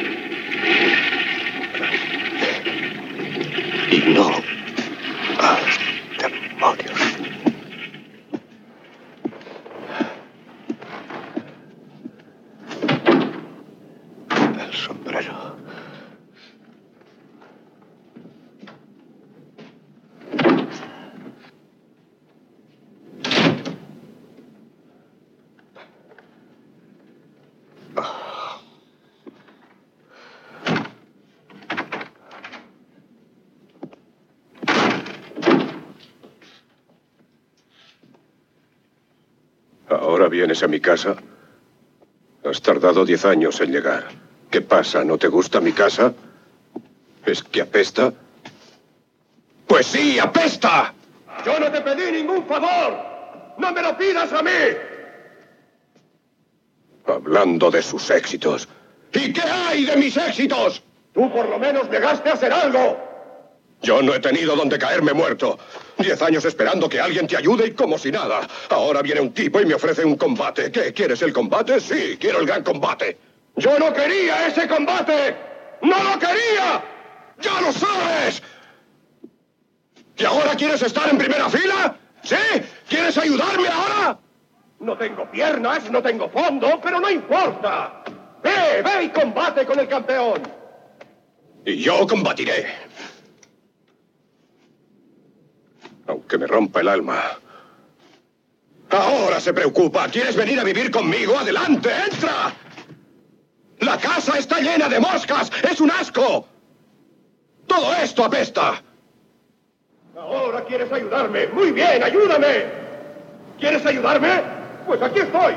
Y no... ¡Ah, demonios! El sombrero.
¿Ahora vienes a mi casa? Has tardado diez años en llegar. ¿Qué pasa? ¿No te gusta mi casa? ¿Es que apesta? ¡Pues sí, apesta!
¡Yo no te pedí ningún favor! ¡No me lo pidas a mí!
Hablando de sus éxitos. ¿Y qué hay de mis éxitos?
Tú por lo menos llegaste a hacer algo.
Yo no he tenido donde caerme muerto. Diez años esperando que alguien te ayude y como si nada. Ahora viene un tipo y me ofrece un combate. ¿Qué? ¿Quieres el combate? Sí, quiero el gran combate.
¡Yo no quería ese combate! ¡No lo quería!
¡Ya lo sabes! ¿Y ahora quieres estar en primera fila? ¿Sí? ¿Quieres ayudarme ahora?
No tengo piernas, no tengo fondo, pero no importa. Ve, ve y combate con el campeón.
Y yo combatiré. Aunque me rompa el alma. Ahora se preocupa. ¿Quieres venir a vivir conmigo? ¡Adelante! ¡Entra! ¡La casa está llena de moscas! ¡Es un asco! ¡Todo esto apesta!
Ahora quieres ayudarme. Muy bien, ayúdame. ¿Quieres ayudarme?
Pues aquí estoy.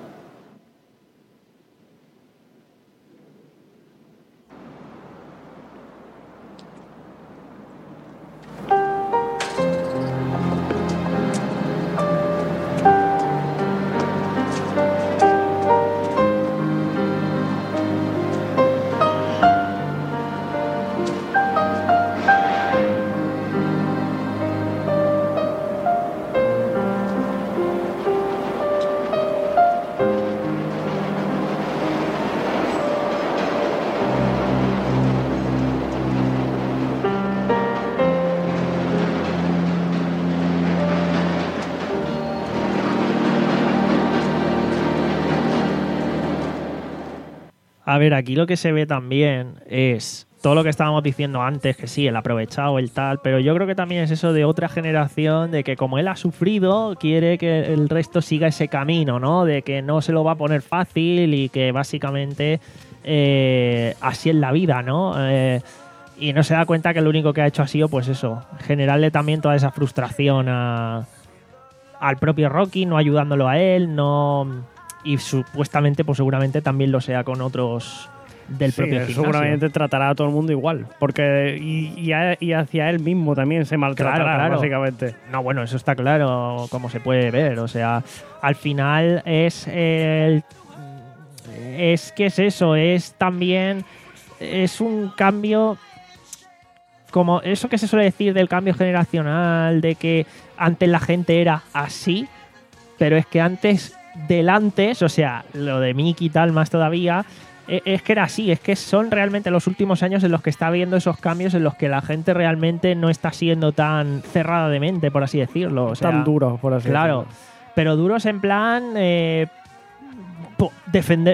A ver, aquí lo que se ve también es todo lo que estábamos diciendo antes, que sí, el aprovechado, el tal, pero yo creo que también es eso de otra generación, de que como él ha sufrido, quiere que el resto siga ese camino, ¿no? De que no se lo va a poner fácil y que básicamente eh, así es la vida, ¿no? Eh, y no se da cuenta que lo único que ha hecho ha sido, pues eso, generarle también toda esa frustración a, al propio Rocky, no ayudándolo a él, no... Y supuestamente, pues seguramente también lo sea con otros del
sí,
propio gimnasio.
Seguramente tratará a todo el mundo igual. Porque y, y, a, y hacia él mismo también se maltratará,
claro, claro.
básicamente.
No, bueno, eso está claro, como se puede ver. O sea, al final es el... Es que es eso, es también... Es un cambio... Como eso que se suele decir del cambio generacional, de que antes la gente era así, pero es que antes... del antes, o sea, lo de Mickey y tal más todavía, es que era así, es que son realmente los últimos años en los que está habiendo esos cambios en los que la gente realmente no está siendo tan cerrada de mente, por así decirlo. O sea,
tan duros, por así
claro,
decirlo.
Pero duros en plan eh, defender...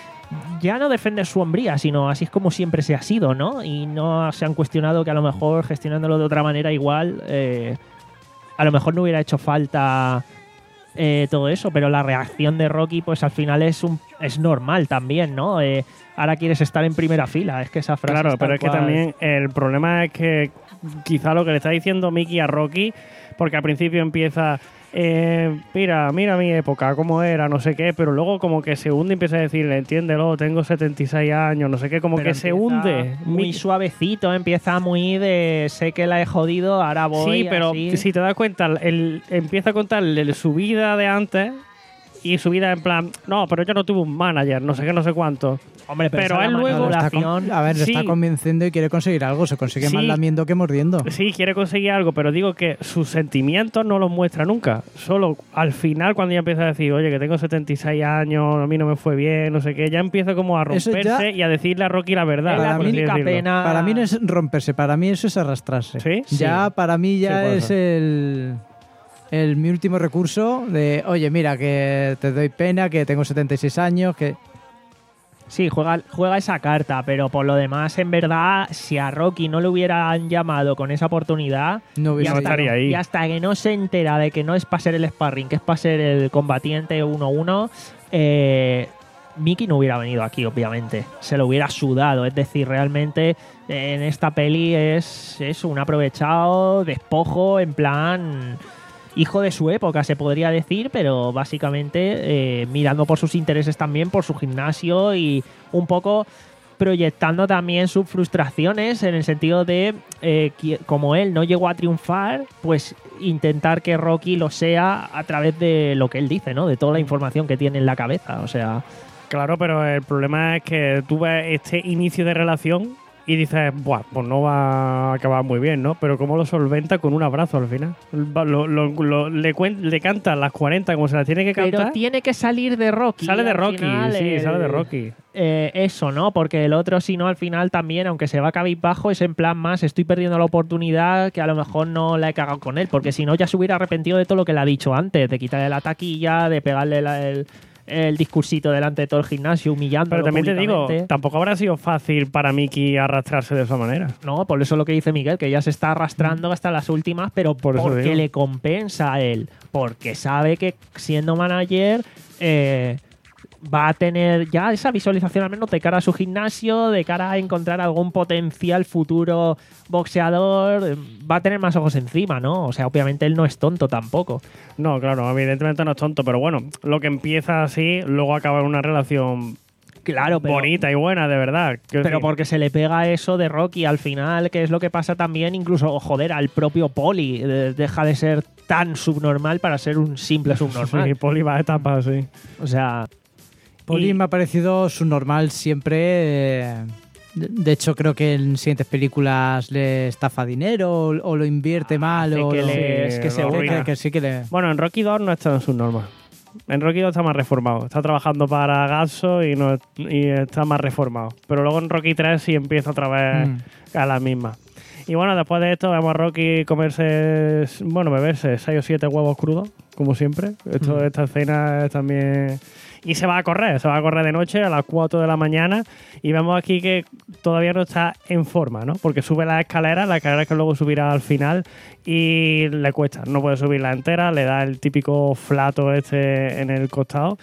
Ya no defender su hombría, sino así es como siempre se ha sido, ¿no? Y no se han cuestionado que a lo mejor gestionándolo de otra manera igual, eh, a lo mejor no hubiera hecho falta... Eh, todo eso, pero la reacción de Rocky pues al final es un es normal también, ¿no? Eh, ahora quieres estar en primera fila, es que esa frase
claro,
es
pero es que
cual...
también el problema es que quizá lo que le está diciendo Mickey a Rocky, porque al principio empieza eh, mira, mira mi época, cómo era, no sé qué, pero luego como que se hunde y empieza a decirle, entiéndelo, tengo setenta y seis años, no sé qué, como
pero
que se hunde.
Muy suavecito, empieza muy de sé que la he jodido, ahora voy.
Sí, pero
así.
si te das cuenta, él empieza a contarle su vida de antes y su vida en plan, no, pero yo no tuve un manager, no sé qué, no sé cuánto.
Hombre, pero,
pero él luego...
Está con, a ver, le
sí,
está convenciendo y quiere conseguir algo. Se consigue
sí,
más lamiendo que mordiendo.
Sí, quiere conseguir algo, pero digo que sus sentimientos no los muestra nunca. Solo al final, cuando ya empieza a decir, oye, que tengo setenta y seis años, a mí no me fue bien, no sé qué, ya empieza como a romperse
ya,
y a decirle a Rocky la verdad.
Para mí,
pena...
para mí no es romperse, para mí eso es arrastrarse.
¿Sí?
Ya,
sí.
para mí ya
sí,
es el... El, mi último recurso de, oye, mira, que te doy pena, que tengo setenta y seis años, que...
Sí, juega, juega esa carta, pero por lo demás, en verdad, si a Rocky no le hubieran llamado con esa oportunidad,
no,
y, hasta,
estaría ahí.
y hasta que no se entera de que no es para ser el sparring, que es para ser el combatiente uno uno, eh, Mickey no hubiera venido aquí, obviamente. Se lo hubiera sudado. Es decir, realmente en esta peli es, es un aprovechado despojo, en plan... hijo de su época, se podría decir, pero básicamente eh, mirando por sus intereses también, por su gimnasio y un poco proyectando también sus frustraciones en el sentido de, eh, que, como él no llegó a triunfar, pues intentar que Rocky lo sea a través de lo que él dice, ¿no? De toda la información que tiene en la cabeza, o sea...
Claro, pero el problema es que tú ves este inicio de relación y dices, buah, pues no va a acabar muy bien, ¿no? Pero cómo lo solventa con un abrazo al final. Lo, lo, lo, le, cuen, le canta las cuarenta como se las tiene que cantar.
Pero tiene que salir de Rocky.
Sale de Rocky,
final,
sí,
el,
sale de Rocky.
Eh, eso, ¿no? Porque el otro, si no, al final también, aunque se va cabizbajo, es en plan más, estoy perdiendo la oportunidad que a lo mejor no la he cagado con él, porque si no ya se hubiera arrepentido de todo lo que le ha dicho antes, de quitarle la taquilla, de pegarle la, el... el discursito delante de todo el gimnasio, humillándolo.
Pero también te digo,
públicamente.
tampoco habrá sido fácil para Mickey arrastrarse de esa manera.
No, por eso lo que dice Miguel, que ya se está arrastrando hasta las últimas, pero
por eso
porque
digo.
le compensa a él. Porque sabe que siendo manager, eh, va a tener ya esa visualización al menos de cara a su gimnasio, de cara a encontrar algún potencial futuro boxeador, va a tener más ojos encima, ¿no? O sea, obviamente él no es tonto tampoco.
No, claro, evidentemente no es tonto, pero bueno, lo que empieza así, luego acaba en una relación
claro, pero,
bonita y buena, de verdad. Quiero
pero
decir,
porque se le pega eso de Rocky al final, que es lo que pasa también, incluso, joder, al propio Poli. De- deja de ser tan subnormal para ser un simple subnormal.
sí, Poli va a etapas, sí.
O sea...
Poli
y-
me ha parecido subnormal siempre. eh, De de hecho, creo que en siguientes películas le estafa dinero o, o lo invierte mal.
hace
O
que
lo-
le- es que se
que-
arruina.
que, que sí que le.
Bueno, en Rocky dos no está en sus normas. En Rocky dos está más reformado. Está trabajando para Gatso y, no, y está más reformado. Pero luego en Rocky tres sí empieza otra vez
Mm.
a la misma. Y bueno, después de esto vemos a Rocky comerse, bueno, beberse seis o siete huevos crudos, como siempre. Esto,
Mm.
Esta escena es también... Y se va a correr, se va a correr de noche a las cuatro de la mañana y vemos aquí que todavía no está en forma, ¿no? Porque sube las escaleras, las escaleras que luego subirá al final y le cuesta, no puede subirla entera, le da el típico flato este en el costado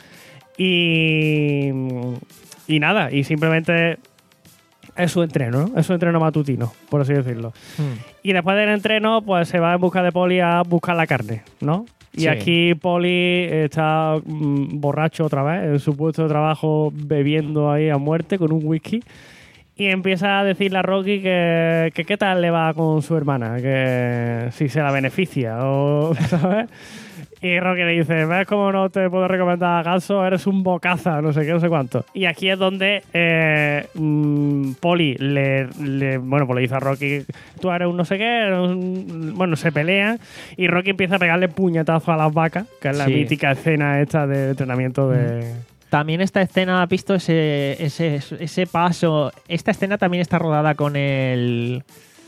y, y nada, y simplemente es su entreno, ¿no? Es su entreno matutino, por así decirlo. Y después del entreno, pues se va en busca de Poli a buscar la carne, ¿no? Y
Sí.
aquí Poli está mm, borracho otra vez, en su puesto de trabajo bebiendo ahí a muerte con un whisky. Y empieza a decirle a Rocky que, que qué tal le va con su hermana, que si se la beneficia, o, ¿sabes? Y Rocky le dice, ¿ves cómo no te puedo recomendar a Gatso? Eres un bocaza, no sé qué, no sé cuánto. Y aquí es donde eh, mm, Poli le, le- bueno, pues le dice a Rocky, tú eres un no sé qué, eres un- bueno, se pelean y Rocky empieza a pegarle puñetazo a las vacas, que es la
Sí.
mítica escena esta de entrenamiento de...
También esta escena, has visto ese, ese, ese paso. Esta escena también está rodada con el.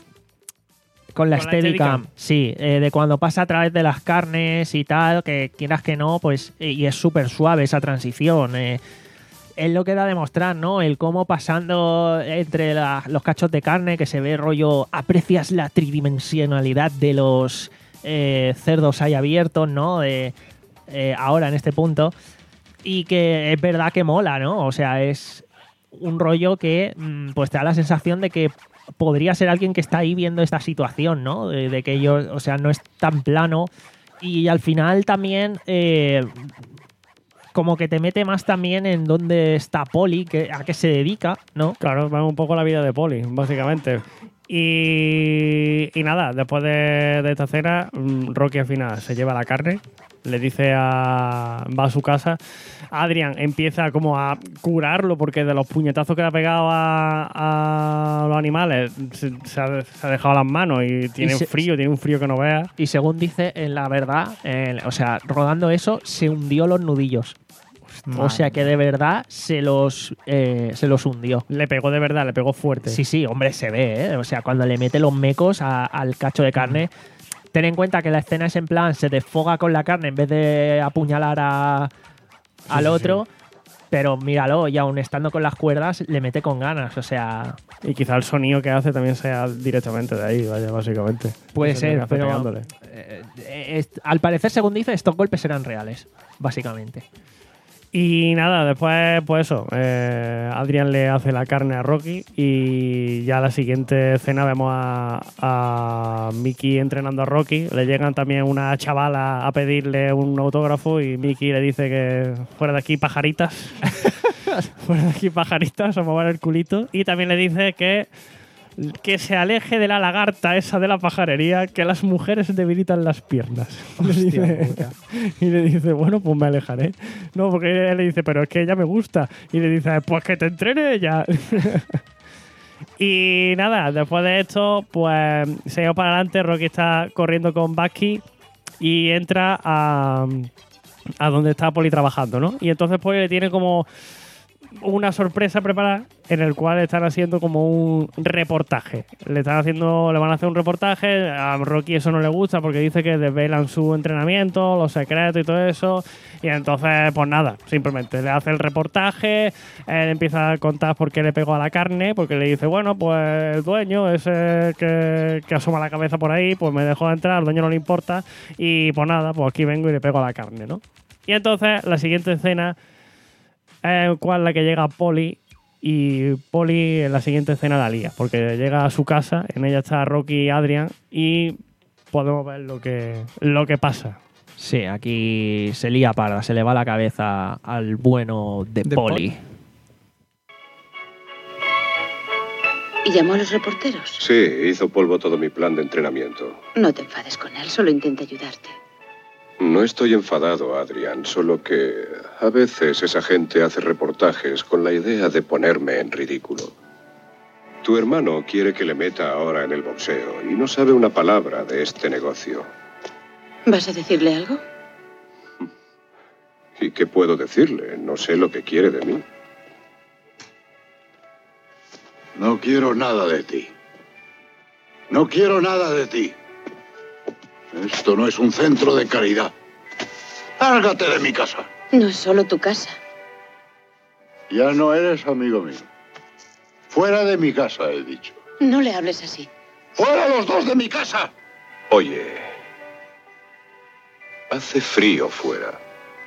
Con la
¿Con la
Steadicam.
Steadicam?
Sí, eh, de cuando pasa a través de las carnes y tal, que quieras que no, pues. eh, Y es súper suave esa transición. eh. Es lo que da a demostrar, ¿no? El cómo pasando entre la- los cachos de carne, que se ve rollo. Aprecias la tridimensionalidad de los eh, cerdos ahí abiertos, ¿no? De, eh, ahora en este punto. Y que es verdad que mola, ¿no? O sea, es un rollo que mm, pues te da la sensación de que podría ser alguien que está ahí viendo esta situación, ¿no? De, de que ellos, o sea, no es tan plano. Y al final también eh, como que te mete más también en dónde está Poli, que, a qué se dedica, ¿no?
Claro, vemos un poco la vida de Poli, básicamente. Y, y nada, después de, de esta cena, mm, Rocky al final se lleva la carne, le dice a... va a su casa. Adrian empieza como a curarlo porque de los puñetazos que le ha pegado a, a los animales se, se ha, se ha dejado las manos y tiene
se-
frío, tiene un frío que no veas.
Y según dice, en la verdad, eh, o sea, rodando eso, se hundió los nudillos. O sea que de verdad se los, eh, se los hundió.
Le pegó de verdad, le pegó fuerte.
Sí, sí, hombre, se ve, ¿eh? O sea, cuando le mete los mecos a- al cacho de carne. Ten en cuenta que la escena es en plan, se desfoga con la carne en vez de apuñalar a, al
sí,
otro. Pero míralo, y aún estando con las cuerdas, le mete con ganas. O sea,
Y quizá el sonido que hace también sea directamente de ahí, vaya, básicamente.
puede
Eso es lo que
ser,
hace
pero
pegándole.
eh, eh, es- al parecer, según dice, estos golpes eran reales, básicamente.
Y nada, después, pues eso, eh, Adrian le hace la carne a Rocky y ya la siguiente escena vemos a, a Mickey entrenando a Rocky. Le llegan también una chavala a pedirle un autógrafo y Mickey le dice que fuera de aquí pajaritas, fuera de aquí pajaritas, a mover el culito. Y también le dice que que se aleje de la lagarta esa de la pajarería, que las mujeres debilitan las piernas. Le
Hostia
dice-
puta.
y le dice, bueno, pues me alejaré. No, porque él le dice, pero es que ella me gusta. Y le dice, pues que te entrene ella. Y nada, después de esto, pues seguimos para adelante. Rocky está corriendo con Bucky y entra a, a donde está Poli trabajando, ¿no? Y entonces Poli le tiene como una sorpresa preparada en el cual están haciendo como un reportaje. Le están haciendo, le van a hacer un reportaje. A Rocky eso no le gusta porque dice que desvelan su entrenamiento, los secretos y todo eso. Y entonces, pues nada, simplemente le hace el reportaje, él empieza a contar por qué le pegó a la carne, porque le dice, bueno, pues el dueño, ese que, que asoma la cabeza por ahí, pues me dejó entrar, al dueño no le importa. Y pues nada, pues aquí vengo y le pego a la carne, ¿no? Y entonces, la siguiente escena es cual la que llega Polly y Polly en la siguiente escena la lía, porque llega a su casa, en ella está Rocky y Adrian y podemos ver lo que, lo que pasa.
Sí, aquí se lía parda, se le va la cabeza al bueno de, de Polly. Pol-
¿Y llamó a los reporteros?
Sí, hizo polvo todo mi plan de entrenamiento.
No te enfades con él, solo intenta ayudarte.
No estoy enfadado, Adrian, solo que a veces esa gente hace reportajes con la idea de ponerme en ridículo. Tu hermano quiere que le meta ahora en el boxeo y no sabe una palabra de este negocio.
¿Vas a decirle algo?
¿Y qué puedo decirle? No sé lo que quiere de mí.
No quiero nada de ti. No quiero nada de ti. Esto no es un centro de caridad. ¡Lárgate de mi casa!
No es solo tu casa.
Ya no eres amigo mío. Fuera de mi casa, he dicho.
No le hables así.
¡Fuera los dos de mi casa!
Oye, hace frío fuera.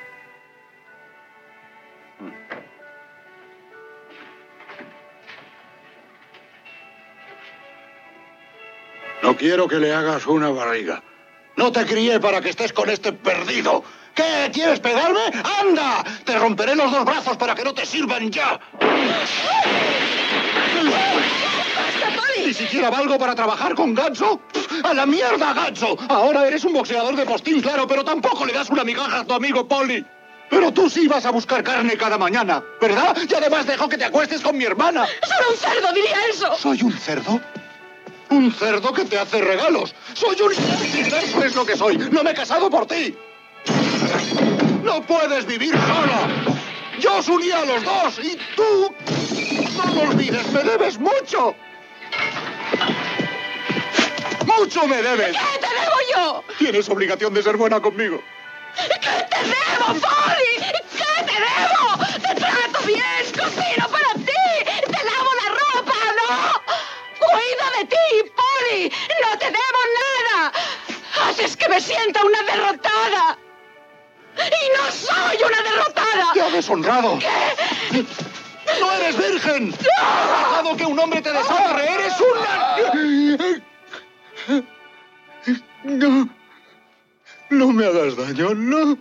No quiero que le hagas una barriga. No te crié para que estés con este perdido. ¿Qué? ¿Quieres pegarme? ¡Anda! Te romperé los dos brazos para que no te sirvan ya. ¿Ni siquiera valgo para trabajar con Gatso? ¡A la mierda, Gatso! Ahora eres un boxeador de postín, claro, pero tampoco le das una migaja a tu amigo Polly. Pero tú sí vas a buscar carne cada mañana, ¿verdad? Y además dejo que te acuestes con mi hermana.
¡Solo un cerdo diría eso!
¿Soy un cerdo? Un cerdo que te hace regalos. Soy un... Eso es lo que soy. No me he casado por ti. No puedes vivir sola. Yo os uní a los dos y tú... No lo olvides, me debes mucho. ¡Mucho me debes!
¿Qué te debo yo?
Tienes obligación de ser buena conmigo.
¿Qué te debo, Polly? ¿Qué te debo? Te trato bien, cocino para ti, te lavo la ropa, ¿no? ¡Cuido de ti, Polly! ¡No te debo nada! ¡Haces que me sienta una derrotada! ¡Y no soy una derrotada!
¡Te ha deshonrado!
¿Qué?
¡No eres virgen! ¡No! ¡Has dejado que un hombre te deshonre! ¡Eres una... No... No me hagas daño, no...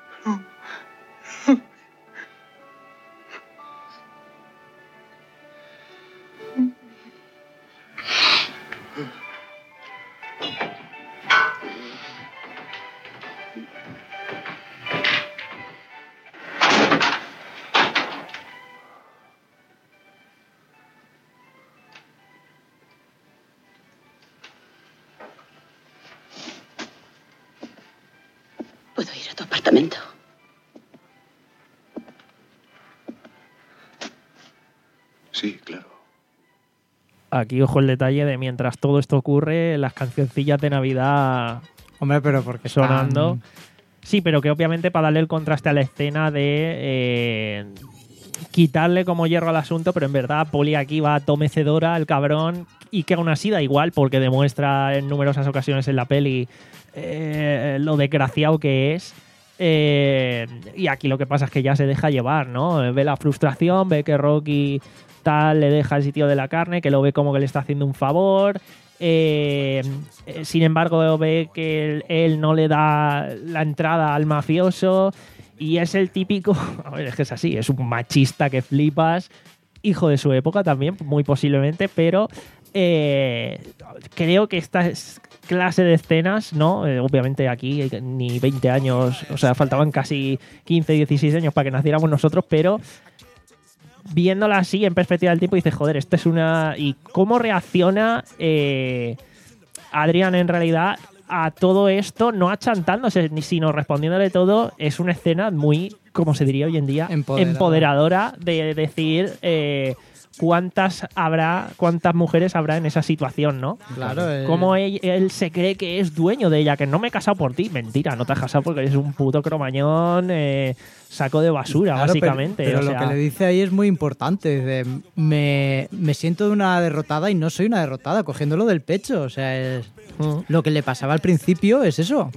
¿Puedo ir a tu apartamento?
Sí, claro.
Aquí ojo el detalle de mientras todo esto ocurre, las cancioncillas de Navidad...
Hombre, pero porque
sonando.
están...
Sí, pero que obviamente para darle el contraste a la escena de eh, quitarle como hierro al asunto, pero en verdad Polly aquí va tomecedora, el cabrón, y que aún así da igual porque demuestra en numerosas ocasiones en la peli eh, lo desgraciado que es. Eh, y aquí lo que pasa es que ya se deja llevar, ¿no? Ve la frustración, ve que Rocky tal le deja el sitio de la carne, que lo ve como que le está haciendo un favor. Eh, sin embargo, ve que él, él no le da la entrada al mafioso y es el típico, a ver, es que es así, es un machista que flipas, hijo de su época también, muy posiblemente, pero eh, creo que esta clase de escenas, ¿no? Eh, obviamente aquí ni veinte años, o sea, faltaban casi quince, dieciséis años para que naciéramos nosotros, pero viéndola así en perspectiva del tiempo dices, joder, esto es una... Y cómo reacciona eh, Adrian en realidad a todo esto, no achantándose, sino respondiéndole todo. Es una escena muy, como se diría hoy en día,
empoderadora,
empoderadora de decir eh, cuántas habrá, cuántas mujeres habrá en esa situación, ¿no?
Claro. Eh.
Cómo él, él se cree que es dueño de ella, que no me he casado por ti. Mentira, no te has casado porque eres un puto cromañón, eh, saco de basura,
claro,
básicamente.
Pero, pero
o
lo
sea,
que le dice ahí es muy importante. De, me, me siento de una derrotada y no soy una derrotada, cogiéndolo del pecho. O sea, es, mm. lo que le pasaba al principio es eso.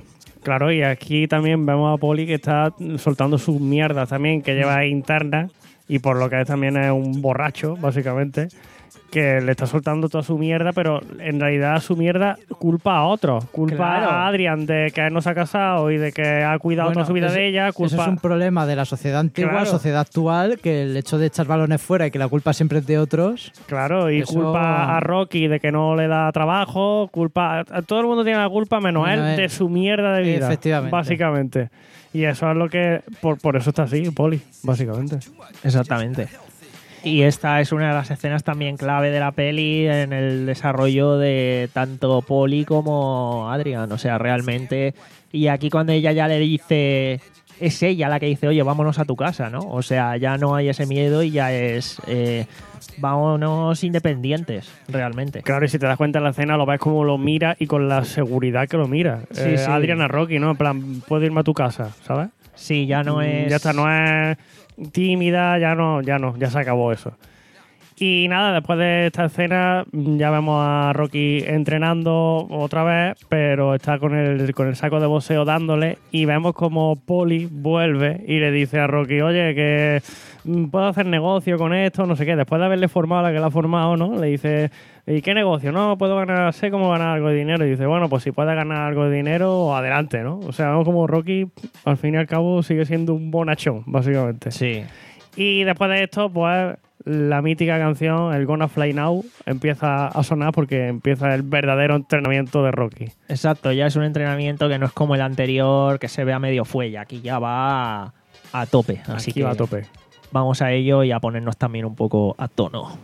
Claro, y aquí también vemos a Poli que está soltando sus mierdas también, que lleva ahí internas, y por lo que es también es un borracho, básicamente, que le está soltando toda su mierda, pero en realidad su mierda culpa a otros. Culpa
Claro.
a Adrian de que él no se ha casado y de que ha cuidado
Bueno,
toda su vida
eso-
de ella. Culpa...
Eso es un problema de la sociedad antigua,
Claro.
sociedad actual, que el hecho de echar balones fuera y que la culpa siempre es de otros.
Claro, y
Eso-
culpa a Rocky de que no le da trabajo, culpa a todo el mundo tiene la culpa menos
Menos
él
él.
de su mierda de vida,
Efectivamente.
básicamente. Y eso es lo que por, por eso está así, Poli, básicamente.
Exactamente. Y esta es una de las escenas también clave de la peli en el desarrollo de tanto Poli como Adrian. O sea, realmente. Y aquí cuando ella ya le dice. Es ella la que dice, oye, vámonos a tu casa, ¿no? O sea, ya no hay ese miedo y ya es. Eh, vámonos independientes, realmente.
Claro, y si te das cuenta en la escena lo ves como lo mira y con la seguridad que lo mira.
Sí,
Eh,
sí.
Adrian a Rocky, ¿no? En plan, puedo irme a tu casa, ¿sabes?
Sí, ya no
Mm,
es.
Ya está, no es tímida, ya no, ya no, ya se acabó eso. Y nada, después de esta escena mm, ya vemos a Rocky entrenando otra vez, pero está con el, con el saco de boxeo dándole y vemos como Poli vuelve y le dice a Rocky, oye, que mm, puedo hacer negocio con esto, no sé qué. Después de haberle formado a la que la ha formado, ¿no? Le dice, ¿y qué negocio? No, puedo ganar, sé cómo ganar algo de dinero. Y dice, bueno, pues si puedes ganar algo de dinero, adelante, ¿no? O sea, vemos como Rocky, al fin y al cabo, sigue siendo un bonachón, básicamente.
Sí.
Y después de esto, pues la mítica canción, el Gonna Fly Now, empieza a sonar porque empieza el verdadero entrenamiento de Rocky.
Exacto, ya es un entrenamiento que no es como el anterior, que se ve a medio fuelle. Aquí ya va a, a tope. Así
Aquí
que
va a tope.
vamos a ello y a ponernos también un poco a tono.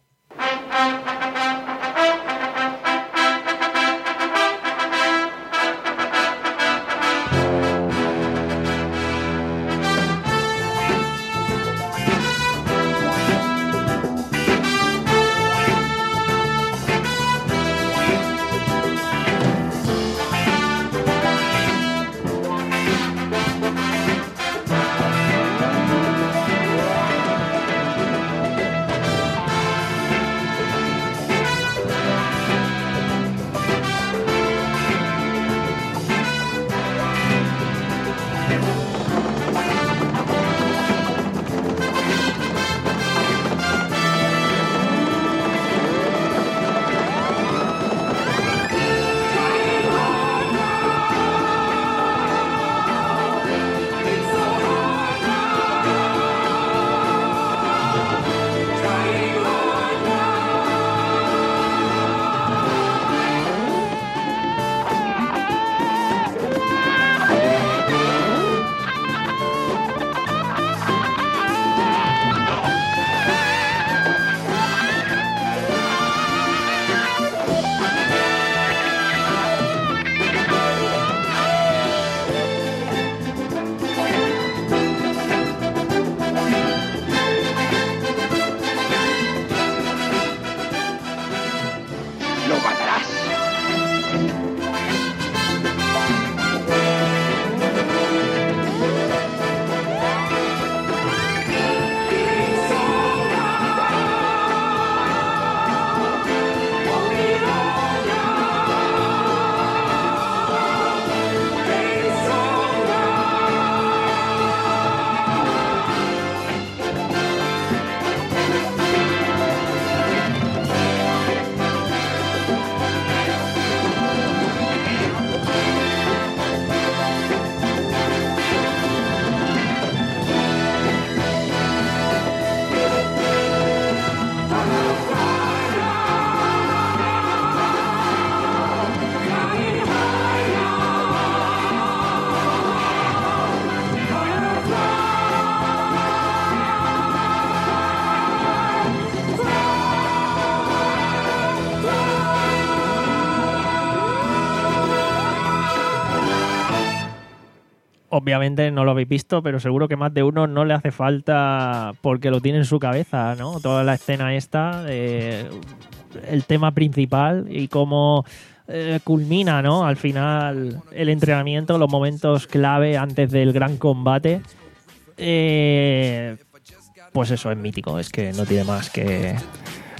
¡Lo matarás!
Obviamente no lo habéis visto, pero seguro que más de uno no le hace falta porque lo tiene en su cabeza, ¿no? Toda la escena esta, eh, el tema principal y cómo eh, culmina, ¿no? Al final el entrenamiento, los momentos clave antes del gran combate. Eh, pues eso es mítico, es que no tiene más que,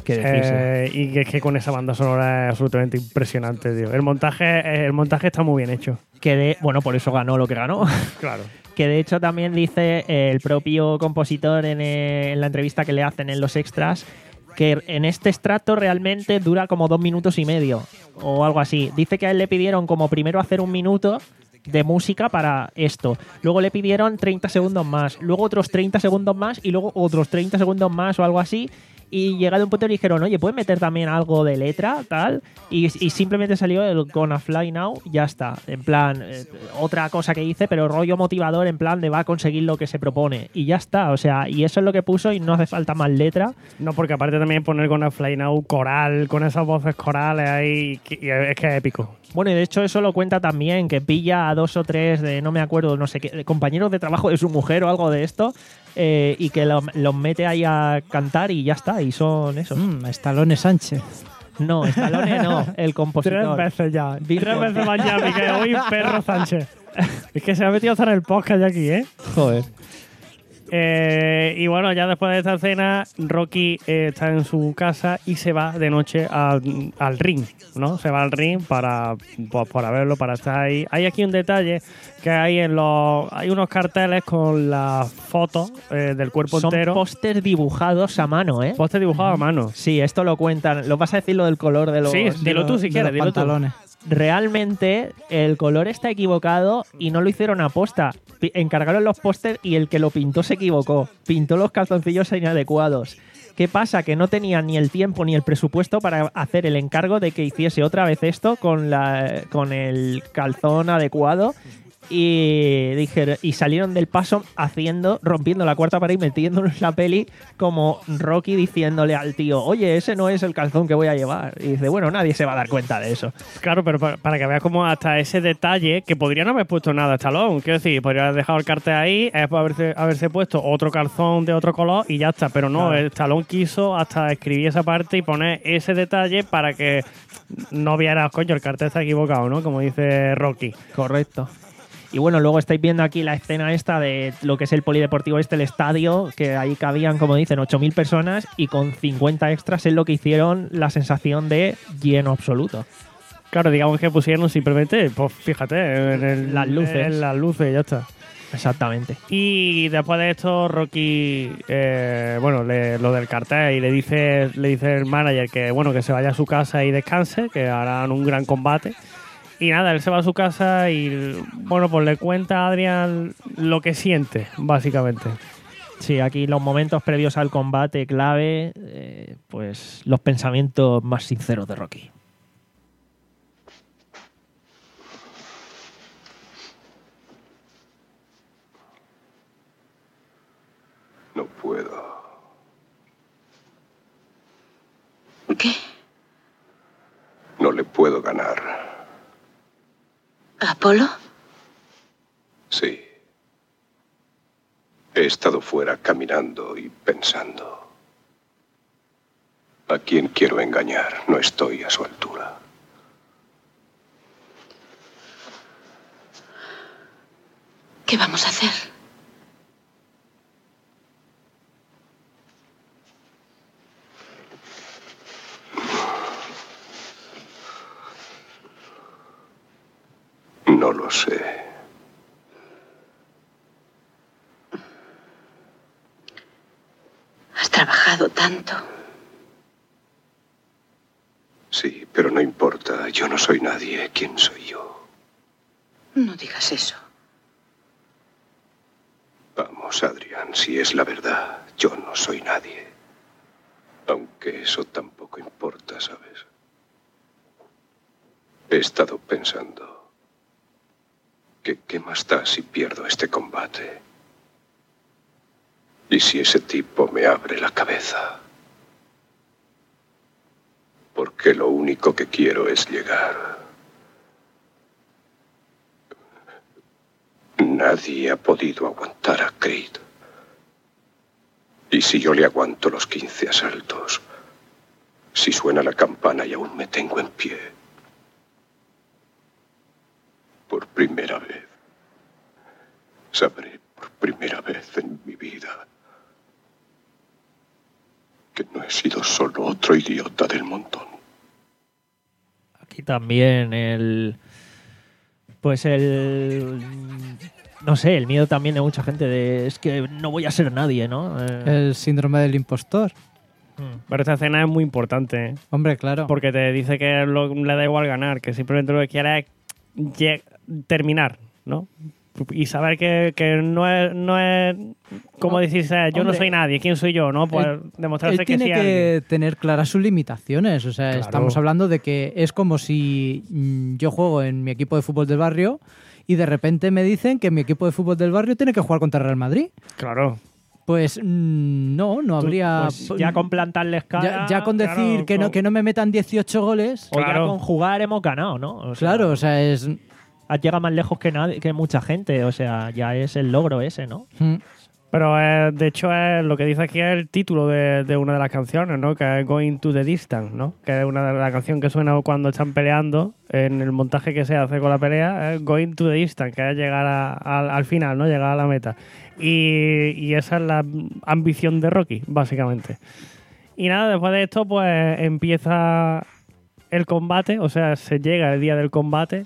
¿Qué decirse?
Eh, y que es que con esa banda sonora es absolutamente impresionante, tío. El montaje, el montaje está muy bien hecho.
Que de, bueno, por eso ganó lo que ganó.
Claro.
Que de hecho también dice el propio compositor en, eh, en la entrevista que le hacen en los extras que en este extracto realmente dura como dos minutos y medio o algo así. Dice que a él le pidieron como primero hacer un minuto de música para esto. Luego le pidieron treinta segundos más, luego otros treinta segundos más y luego otros treinta segundos más o algo así. Y llegado a un punto le dijeron, oye, ¿puedes meter también algo de letra, tal? Y, y simplemente salió el Gonna Fly Now, ya está. En plan, eh, otra cosa que hice, pero rollo motivador, en plan de va a conseguir lo que se propone. Y ya está, o sea, y eso es lo que puso y no hace falta más letra.
No, porque aparte también poner Gonna Fly Now coral, con esas voces corales ahí, y es que es épico.
Bueno, y de hecho eso lo cuenta también, que pilla a dos o tres de, no me acuerdo, no sé qué, compañeros de trabajo de su mujer o algo de esto, eh, y que los lo mete ahí a cantar y ya está, y son esos.
Mm, Stallone Sánchez.
No, Stallone no, el compositor.
Tres veces ya.
Bill
Tres
Conti.
veces más ya, mi que hoy perro Sánchez. Es que se ha metido hasta en el podcast ya aquí, ¿eh?
Joder.
Eh, y bueno, ya después de esta escena, Rocky eh, está en su casa y se va de noche al, al ring, ¿no? Se va al ring para, pues, para verlo, para estar ahí. Hay aquí un detalle que hay en los hay unos carteles con las fotos eh, del cuerpo
Son
entero.
pósters dibujados a mano, ¿eh?
Póster dibujado a mano.
Sí, esto lo cuentan. ¿Lo vas a decir lo del color de los,
Sí,
de
dilo
los-
tú si
de
quieres,
los
dilo tú.
pantalones? Realmente el color está equivocado y no lo hicieron a posta. Pi- Encargaron los pósters y el que lo pintó se equivocó. Pintó los calzoncillos inadecuados. ¿Qué pasa? Que no tenían ni el tiempo ni el presupuesto para hacer el encargo de que hiciese otra vez esto con, la, con el calzón adecuado. Y dijeron, y salieron del paso haciendo, rompiendo la cuarta pared y metiéndonos en la peli como Rocky diciéndole al tío, oye, ese no es el calzón que voy a llevar. Y dice, bueno, nadie se va a dar cuenta de eso.
Claro, pero para, para que veas como hasta ese detalle, que podrían haber puesto nada a Stallone, quiero decir, podrían haber dejado el cartel ahí, es por haberse, haberse puesto otro calzón de otro color y ya está, pero no,
Claro.
el Stallone quiso hasta escribir esa parte y poner ese detalle para que no vieras, coño, el cartel está equivocado, ¿no? Como dice Rocky.
Correcto. Y bueno, luego estáis viendo aquí la escena esta de lo que es el polideportivo este, el estadio, que ahí cabían, como dicen, ocho mil personas y con cincuenta extras es lo que hicieron la sensación de lleno absoluto.
Claro, digamos que pusieron simplemente, pues fíjate, en el-
Las luces.
en las luces y ya está.
Exactamente.
Y después de esto, Rocky, eh, bueno, le- lo del cartel y le dice, le dice el manager que, bueno, que se vaya a su casa y descanse, que harán un gran combate. Y nada, él se va a su casa y, bueno, pues le cuenta a Adrian lo que siente, básicamente.
Sí, aquí los momentos previos al combate clave, eh, pues los pensamientos más sinceros de Rocky.
No puedo.
¿Qué?
No le puedo ganar.
¿Apolo?
Sí. He estado fuera caminando y pensando. ¿A quién quiero engañar? No estoy a su altura.
¿Qué vamos a hacer?
No lo sé.
Has trabajado tanto.
Sí, pero no importa. Yo no soy nadie. ¿Quién soy yo?
No digas eso.
Vamos, Adrián, si es la verdad, yo no soy nadie. Aunque eso tampoco importa, ¿sabes? He estado pensando que qué más da si pierdo este combate. Y si ese tipo me abre la cabeza. Porque lo único que quiero es llegar. Nadie ha podido aguantar a Creed. Y si yo le aguanto los quince asaltos, si suena la campana y aún me tengo en pie, por primera vez, sabré por primera vez en mi vida que no he sido solo otro idiota del montón.
Aquí también el... Pues el... No sé, el miedo también de mucha gente de... Es que no voy a ser nadie, ¿no? Eh,
El síndrome del impostor.
Pero esta escena es muy importante, ¿eh?
Hombre, claro.
Porque te dice que lo- le da igual ganar, que simplemente lo que quiere es lle- terminar, ¿no? Y saber que, que no es, no es como decir, eh, yo no
Hombre,
soy nadie, ¿quién soy yo? ¿No? Pues
Él-
demostrarse
él
que
tiene
sí
que
alguien.
tener claras sus limitaciones. O sea,
Claro.
estamos hablando de que es como si mm, yo juego en mi equipo de fútbol del barrio y de repente me dicen que mi equipo de fútbol del barrio tiene que jugar contra Real Madrid.
Claro.
Pues mm, no, no
tú,
habría...
pues, ya con plantarles cara...
ya, ya con decir
claro,
que, no,
con-
que no me metan dieciocho goles.
O ya con jugar hemos ganado, ¿no? O sea,
Claro, o sea, es...
Has llegado más lejos que, nadie, que mucha gente. O sea, ya es el logro ese, ¿no?
Mm.
Pero eh, de hecho es lo que dice aquí es el título de, de una de las canciones, ¿no? Que es Going to the Distance, ¿no? Que es una de las canciones que suena cuando están peleando. En el montaje que se hace con la pelea es Going to the Distance, que es llegar a- al- al final, ¿no? Llegar a la meta. Y, y esa es la ambición de Rocky, básicamente. Y nada, después de esto, pues empieza el combate, o sea, se llega el día del combate.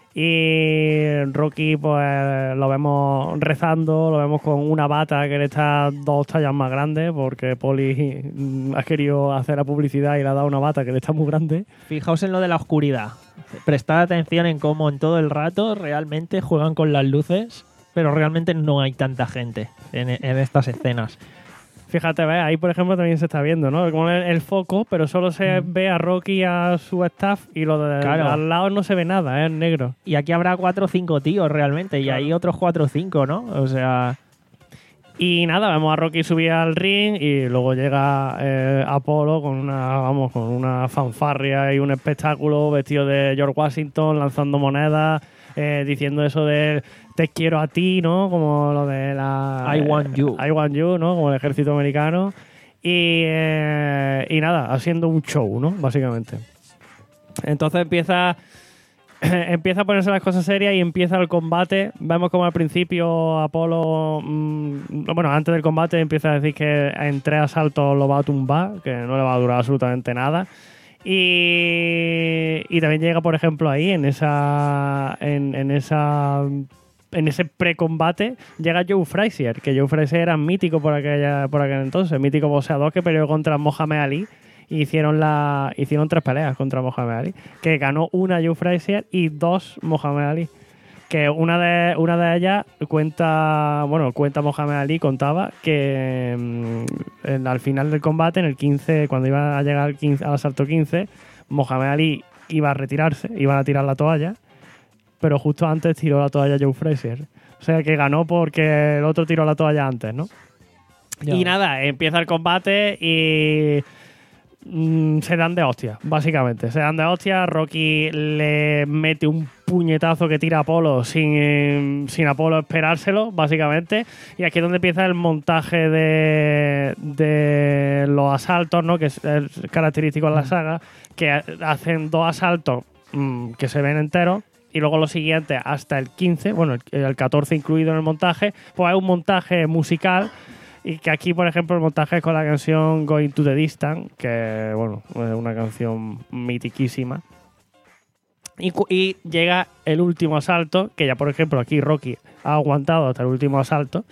Y Rocky, pues lo vemos rezando, lo vemos con una bata que le está dos tallas más grande, porque Poli mm, ha querido hacer la publicidad y le ha dado una bata que le está muy grande.
Fijaos en lo de la oscuridad. Prestad atención en cómo en todo el rato realmente juegan con las luces, pero realmente no hay tanta gente en, en estas escenas.
Fíjate, ¿ves? Ahí, por ejemplo, también se está viendo, ¿no? Como el, el foco, pero solo se ve a Rocky y a su staff y lo de
Claro.
al lado no se ve nada, ¿eh? Es negro.
Y aquí habrá cuatro o cinco tíos realmente, y hay otros cuatro o cinco, ¿no? O sea...
Y nada, vemos a Rocky subir al ring y luego llega eh, Apolo con una, vamos, con una fanfarria y un espectáculo vestido de George Washington, lanzando monedas, eh, diciendo eso de te quiero a ti, ¿no? Como lo de la...
I want you.
I want you, ¿no? Como el ejército americano. Y, eh, y nada, haciendo un show, ¿no? Básicamente. Entonces empieza... empieza a ponerse las cosas serias y empieza el combate. Vemos como al principio Apolo, mmm, bueno, antes del combate empieza a decir que en tres asaltos lo va a tumbar, que no le va a durar absolutamente nada. Y, y también llega, por ejemplo, ahí en esa en, en esa en ese pre-combate llega Joe Frazier, que Joe Frazier era mítico por aquella por aquel entonces, mítico boxeador que peleó contra Mohamed Ali. Y hicieron, la, hicieron tres peleas contra Mohamed Ali, que ganó una Joe Frazier y dos Mohamed Ali. Que una de, una de ellas cuenta, bueno, cuenta Mohamed Ali, contaba que mm, en- al final del combate, en el quince, cuando iba a llegar al, quince, al asalto quince, Mohamed Ali iba a retirarse, iban a tirar la toalla, pero justo antes tiró la toalla Joe Frazier. O sea que ganó porque el otro tiró la toalla antes, ¿no?
Ya.
Y nada, empieza el combate y mm, se dan de hostia, básicamente. Se dan de hostia. Rocky le mete un puñetazo que tira a Apolo sin, sin Apolo esperárselo, básicamente. Y aquí es donde empieza el montaje de, de los asaltos, ¿no? Que es, es característico de la saga, que hacen dos asaltos mm, que se ven enteros. Y luego los siguientes hasta el quince, bueno, el, el catorce incluido en el montaje, pues hay un montaje musical. Y que aquí, por ejemplo, el montaje es con la canción Going to the Distance, que, bueno, es una canción mitiquísima. Y, cu- y llega el último asalto, que ya, por ejemplo, aquí Rocky ha aguantado hasta el último asalto.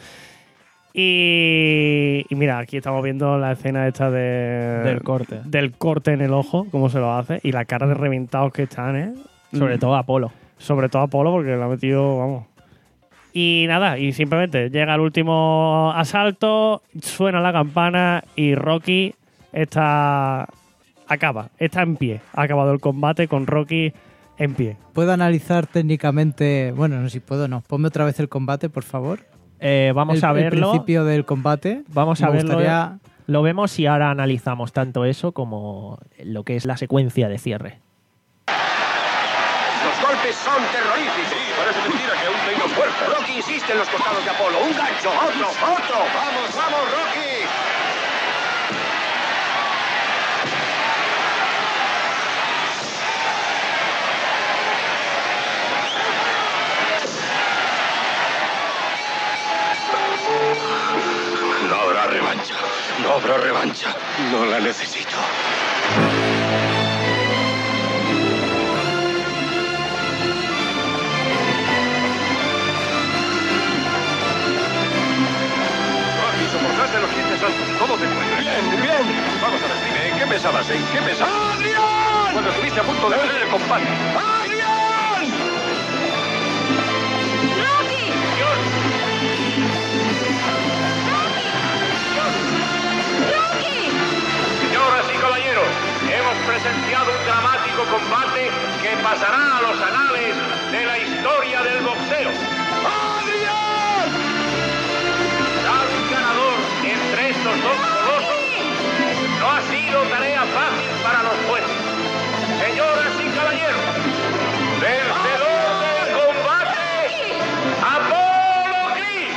Y, y mira, aquí estamos viendo la escena esta de,
Del corte.
Del corte en el ojo, cómo se lo hace. Y la cara de reventados que están, ¿eh?
Sobre todo Apolo.
Sobre todo Apolo, porque lo ha metido, vamos. Y nada, y simplemente llega el último asalto, suena la campana y Rocky está acaba, está en pie. Ha acabado el combate con Rocky en pie.
¿Puedo analizar técnicamente? Bueno, no sé si puedo, no. Ponme otra vez el combate, por favor.
Eh, vamos
el,
a verlo.
El principio del combate.
Vamos a
Me
verlo.
gustaría-
Lo vemos y ahora analizamos tanto eso como lo que es la secuencia de cierre.
Los golpes son terroríficos. Sí, parece mentira que aún tenga fuerza. Rocky insiste en los costados de Apolo. Un gancho, otro, otro. Vamos, vamos, Rocky. No habrá revancha.
No habrá revancha. No la necesito.
Rocky, soportaste los quince saltos. ¿Cómo te encuentras?
Bien, bien.
Vamos a ver, dime, ¿en qué pensabas? ¿En qué pensabas?
¡Adrián!
Cuando estuviste a punto de perder el combate.
¡Adrián!
¡Rocky!
Dios.
¡Rocky!
Señoras y caballeros, hemos presenciado un dramático combate que pasará a los anales de la historia del boxeo.
¡Adrián!
Dar un ganador entre estos dos colosos no ha sido tarea fácil para los jueces. Señoras y caballeros, vencedor del combate, Apolo Creed.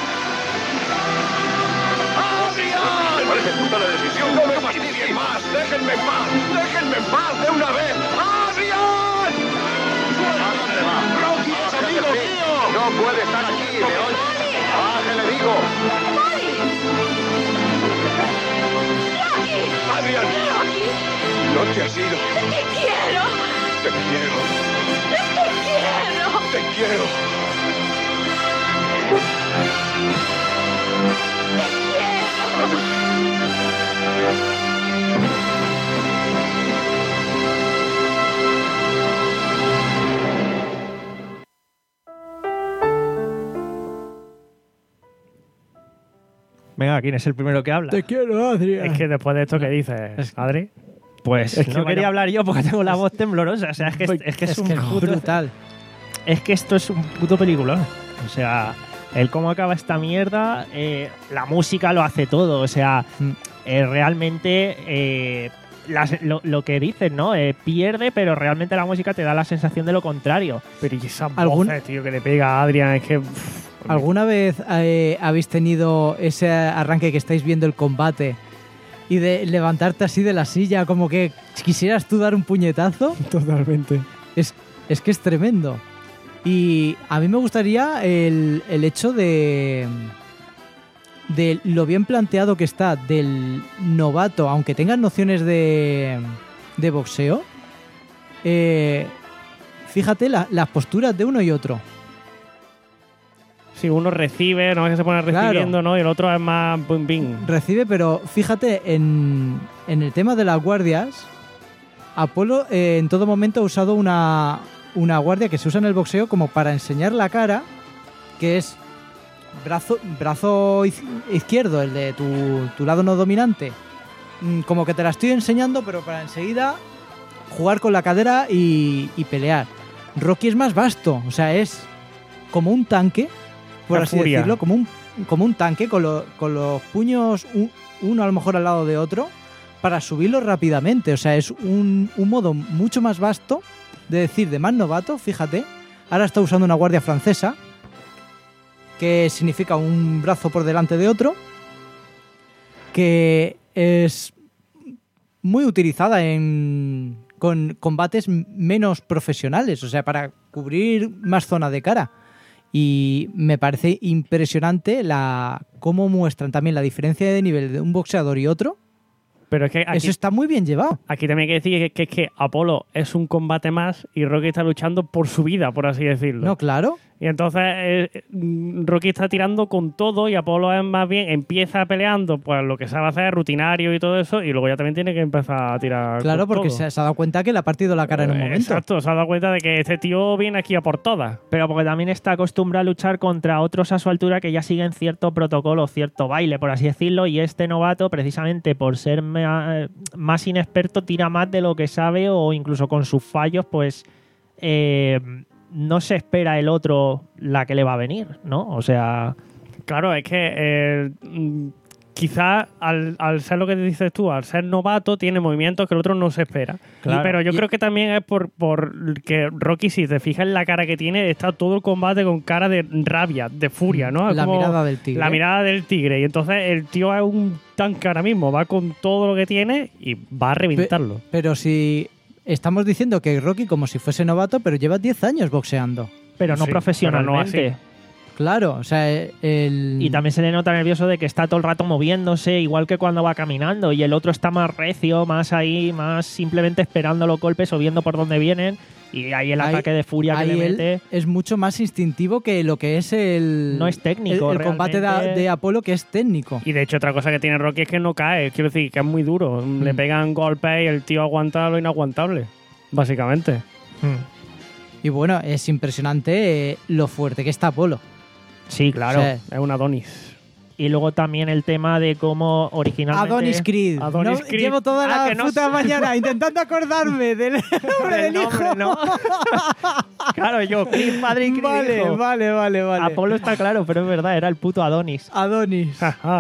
¡Adrián!
Me parece justa la decisión.
¡No me fastidien más! ¡Déjenme en paz! ¡Déjenme en paz de una vez! ¡Adrián!
¿A dónde va?
¡Rocky es amigo mío!
No puede estar aquí, ¿me oye? ¡Ah, que le digo!
¡Rocky! ¡Rocky!
¡Adrián!
¡Rocky!
¡No te has ido!
¡Te quiero!
¡Te quiero!
¡Te quiero!
¡Te quiero!
Venga, ¿quién es el primero que habla?
Te quiero, Adrián.
Es que después de esto que dices, Adri,
Pues
Es que
no
vaya-
quería hablar yo porque tengo la voz temblorosa. O sea, es que es, es, que es,
Es
un
que es
puto-
brutal.
Es que esto es un puto peliculón. O sea, el cómo acaba esta mierda, eh, la música lo hace todo. O sea, eh, realmente eh, las- lo, lo que dicen, ¿no? Eh, pierde, pero realmente la música te da la sensación de lo contrario.
pero y esas
¿Algún-
voces, tío, que le pega a Adrian, es que... uff,
¿Alguna vez eh, habéis tenido ese arranque que estáis viendo el combate y de levantarte así de la silla como que quisieras tú dar un puñetazo?
Totalmente.
Es, es que es tremendo. Y a mí me gustaría el, el hecho de, de lo bien planteado que está del novato, aunque tenga nociones de, de boxeo. eh, fíjate la- las posturas de uno y otro.
Si uno recibe, no es que se pone
Claro.
recibiendo, ¿no? Y el otro es más pum, ping.
Recibe, pero fíjate, en, en el tema de las guardias, Apolo eh, en todo momento ha usado una, una guardia que se usa en el boxeo como para enseñar la cara, que es brazo, brazo iz- izquierdo, el de tu, tu lado no dominante. Mm, Como que te la estoy enseñando, pero para enseguida jugar con la cadera y, y pelear. Rocky es más vasto, o sea, es como un tanque, por
La
así
furia.
decirlo, como un, como un tanque con, lo- con los puños u- uno a lo mejor al lado de otro para subirlo rápidamente. O sea, es un, un modo mucho más vasto de decir de más novato, fíjate. Ahora está usando una guardia francesa, que significa un brazo por delante de otro, que es muy utilizada en con combates m- menos profesionales, o sea, para cubrir más zona de cara. Y me parece impresionante la cómo muestran también la diferencia de nivel de un boxeador y otro.
Pero es que aquí,
Eso está muy bien llevado.
aquí también hay que decir que, que es que Apolo es un combate más y Rocky está luchando por su vida, por así decirlo.
No, claro.
Y entonces eh, mm, Rocky está tirando con todo y Apolo es más bien, empieza peleando pues lo que sabe hacer, rutinario y todo eso, y luego ya también tiene que empezar a tirar
Claro,
con
porque
todo.
se, se ha dado cuenta que le ha partido la cara en un
Eh,
momento.
Exacto, se ha dado cuenta de que este tío viene aquí a por todas.
Pero porque también está acostumbrado a luchar contra otros a su altura que ya siguen cierto protocolo, cierto baile, por así decirlo, y este novato, precisamente por ser ma- más inexperto, tira más de lo que sabe o incluso con sus fallos, pues eh, no se espera el otro la que le va a venir, ¿no? O sea,
Claro, es que eh, mm, quizás al, al ser lo que dices tú, al ser novato, tiene movimientos que el otro no se espera.
Claro.
Y- pero yo
Y-
creo que también es por, por que Rocky, si te fijas en la cara que tiene, está todo el combate con cara de rabia, de furia, ¿no? Es
La
como
mirada del tigre.
La mirada del tigre. Y entonces el tío es un tanque ahora mismo, va con todo lo que tiene y va a reventarlo.
Pero si estamos diciendo que Rocky como si fuese novato, pero lleva diez años boxeando.
pero no
Sí,
profesionalmente.
pero no así.
Claro, o sea, el...
Y también se le nota nervioso de que está todo el rato moviéndose, igual que cuando va caminando, y el otro está más recio, más ahí, más simplemente esperando los golpes o viendo por dónde vienen, y ahí el
Ahí-
ataque de furia que
ahí
le
él
mete
es mucho más instintivo que lo que es el...
no es técnico.
El, el combate de,
realmente.
de Apolo, que es técnico.
Y de hecho, otra cosa que tiene Rocky es que no cae. Quiero decir, que es muy duro. Le
Mm.
pegan golpes y el tío aguanta lo inaguantable. Básicamente.
Y bueno, es impresionante eh, lo fuerte que está Apolo.
Sí, claro.
O
Es un Adonis.
Y luego también el tema de cómo originalmente...
Adonis Creed.
Adonis
No,
Creed.
Llevo toda
Ah,
la
que no
puta
sé.
mañana intentando acordarme del nombre del
Del
hijo.
nombre, ¿no? Claro, yo, Creed padre y Creed
Vale,
hijo.
vale, vale, vale.
Apolo está claro, pero es verdad, era el puto Adonis.
Adonis.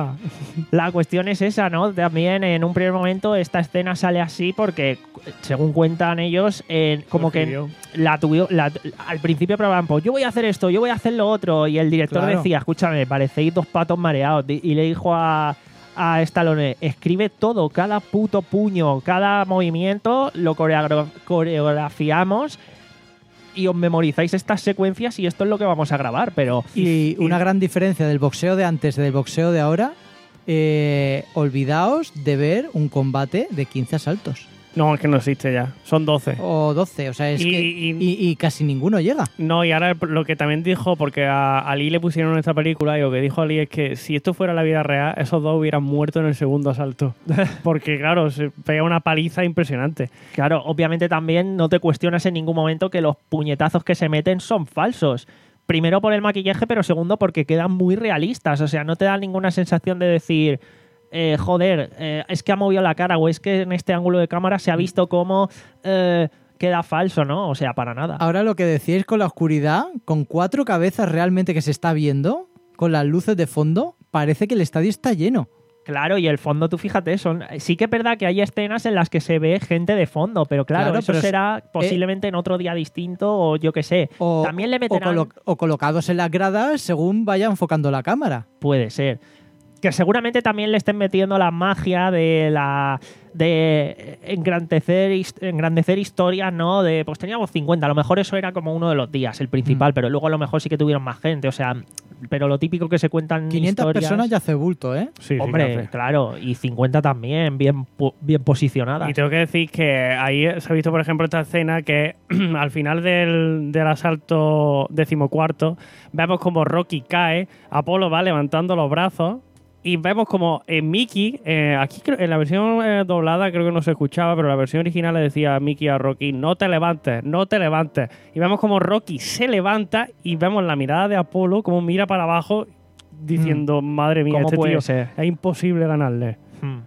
La cuestión es esa, ¿no? También en un primer momento esta escena sale así porque, según cuentan ellos, eh, como que
escribió.
la tuvieron, la- al principio probaban, pues yo voy a hacer esto, yo voy a hacer lo otro, y el director
Claro.
decía, escúchame, parecéis dos patos mareados, Di- y le dijo a, a Stallone, escribe todo, cada puto puño, cada movimiento, lo coreogra- coreografiamos y os memorizáis estas secuencias y esto es lo que vamos a grabar, pero...
Y una gran diferencia del boxeo de antes y del boxeo de ahora, eh, olvidaos de ver un combate de quince asaltos.
No, es que no existe ya. Son doce.
O doce, o sea, es
Y-
que...
y-
Y, y casi ninguno llega.
No, y ahora lo que también dijo, porque a Ali le pusieron en esta película, y lo que dijo Ali es que si esto fuera la vida real, esos dos hubieran muerto en el segundo asalto. Porque, claro, se pega una paliza impresionante.
Claro, obviamente también no te cuestionas en ningún momento que los puñetazos que se meten son falsos. Primero por el maquillaje, pero segundo porque quedan muy realistas. O sea, no te da ninguna sensación de decir, eh, joder, eh, es que ha movido la cara o es que en este ángulo de cámara se ha visto cómo eh, queda falso, ¿no? O sea, para nada.
Ahora lo que decíais con la oscuridad, con cuatro cabezas realmente que se está viendo, con las luces de fondo, parece que el estadio está lleno.
Claro, y el fondo, tú fíjate, son sí que es verdad que hay escenas en las que se ve gente de fondo, pero claro,
Claro,
eso
pero es-
será posiblemente en otro día distinto o yo qué sé.
O,
También le
o
meterán...
colo- o colocados en las gradas según vaya enfocando la cámara.
Puede ser. Que seguramente también le estén metiendo la magia de la de engrandecer, his- engrandecer historias, ¿no? De pues teníamos cincuenta, a lo mejor eso era como uno de los días, el principal,
Mm.
pero luego a lo mejor sí que tuvieron más gente, o sea, pero lo típico que se cuentan
quinientas
historias,
personas ya hace bulto, ¿eh?
Sí, sí,
hombre,
que hace.
claro, y cincuenta también bien pu- bien posicionadas.
Y tengo que decir que ahí se ha visto, por ejemplo, esta escena que al final del, del asalto decimocuarto vemos como Rocky cae, Apolo va levantando los brazos y vemos como eh, Mickey, eh, aquí creo- en la versión eh, doblada creo que no se escuchaba, pero la versión original le decía a Mickey a Rocky, no te levantes, no te levantes. Y vemos como Rocky se levanta y vemos la mirada de Apolo como mira para abajo diciendo, madre mía,
¿Cómo
este
puede
tío,
ser?
es imposible ganarle.
Hmm.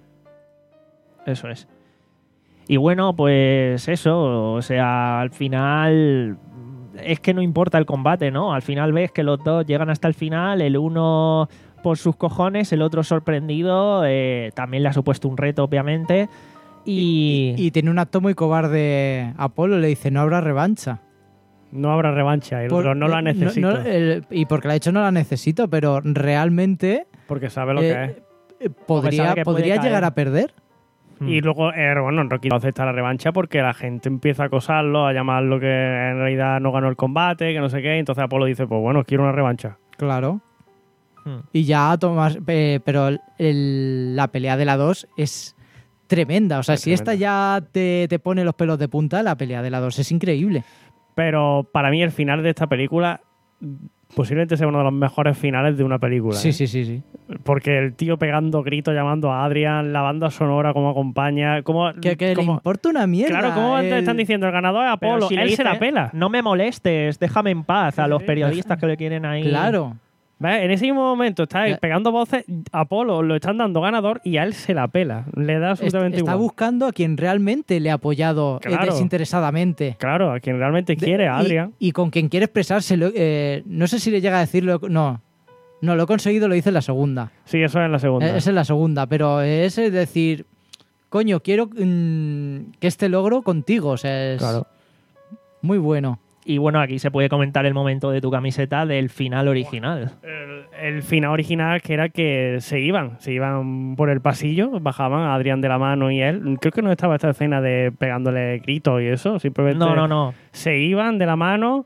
Eso es. Y bueno, pues eso, o sea, al final es que no importa el combate, ¿no? Al final ves que los dos llegan hasta el final, el uno por sus cojones, el otro sorprendido, eh, también le ha supuesto un reto, obviamente, y...
Y tiene un acto muy cobarde Apolo, le dice, no habrá revancha.
No habrá revancha, el
Por-
otro no la
eh,
necesito.
no, el- y porque la ha hecho no la necesito, pero realmente
Porque sabe lo
eh,
que es.
eh, podría,
sabe que puede
podría
caer.
llegar a perder.
Y luego, eh, bueno, Rocky no acepta la revancha porque la gente empieza a acosarlo, a llamarlo que en realidad no ganó el combate, que no sé qué. Entonces Apolo dice, pues bueno, quiero una revancha.
Claro.
Hmm.
Y ya Tomás, eh, pero el- el- la pelea de la dos es tremenda. O sea,
Es
si esta ya te, te pone los pelos de punta, la pelea de la dos es increíble.
Pero para mí el final de esta película posiblemente sea uno de los mejores finales de una película.
Sí,
¿eh?
sí, sí, sí.
Porque el tío pegando gritos, llamando a Adrian, la banda sonora como acompaña, como...
Que, que le
como-
importa una mierda.
Claro, como antes
el-
están diciendo, el ganador es
Pero
Apolo,
si le
él se
dice,
la pela.
No me molestes, déjame en paz a los periodistas que le quieren ahí.
Claro.
¿Ves? En ese mismo momento está
Ya.
pegando voces, Apolo lo están dando ganador y a él se la pela. Le da
Est-
absolutamente
está
igual.
buscando a quien realmente le ha apoyado eh,
Claro.
desinteresadamente.
Claro, a quien realmente
De-
quiere,
y-
a Adrian.
Y, con quien quiere expresárselo. eh, no sé si le llega a decirlo. No. No, lo he conseguido, lo hice en la segunda.
Sí, eso es en la segunda.
Eh, Es en la segunda, pero es decir, coño, quiero mm, que este logro contigo. O sea, es
Claro.
muy bueno.
Y bueno, aquí se puede comentar el momento de tu camiseta del final original.
El, el final original que era que se iban, se iban por el pasillo, bajaban a Adrián de la mano y él. Creo que no estaba esta escena de pegándole gritos y eso, simplemente
No, no, no.
se iban de la mano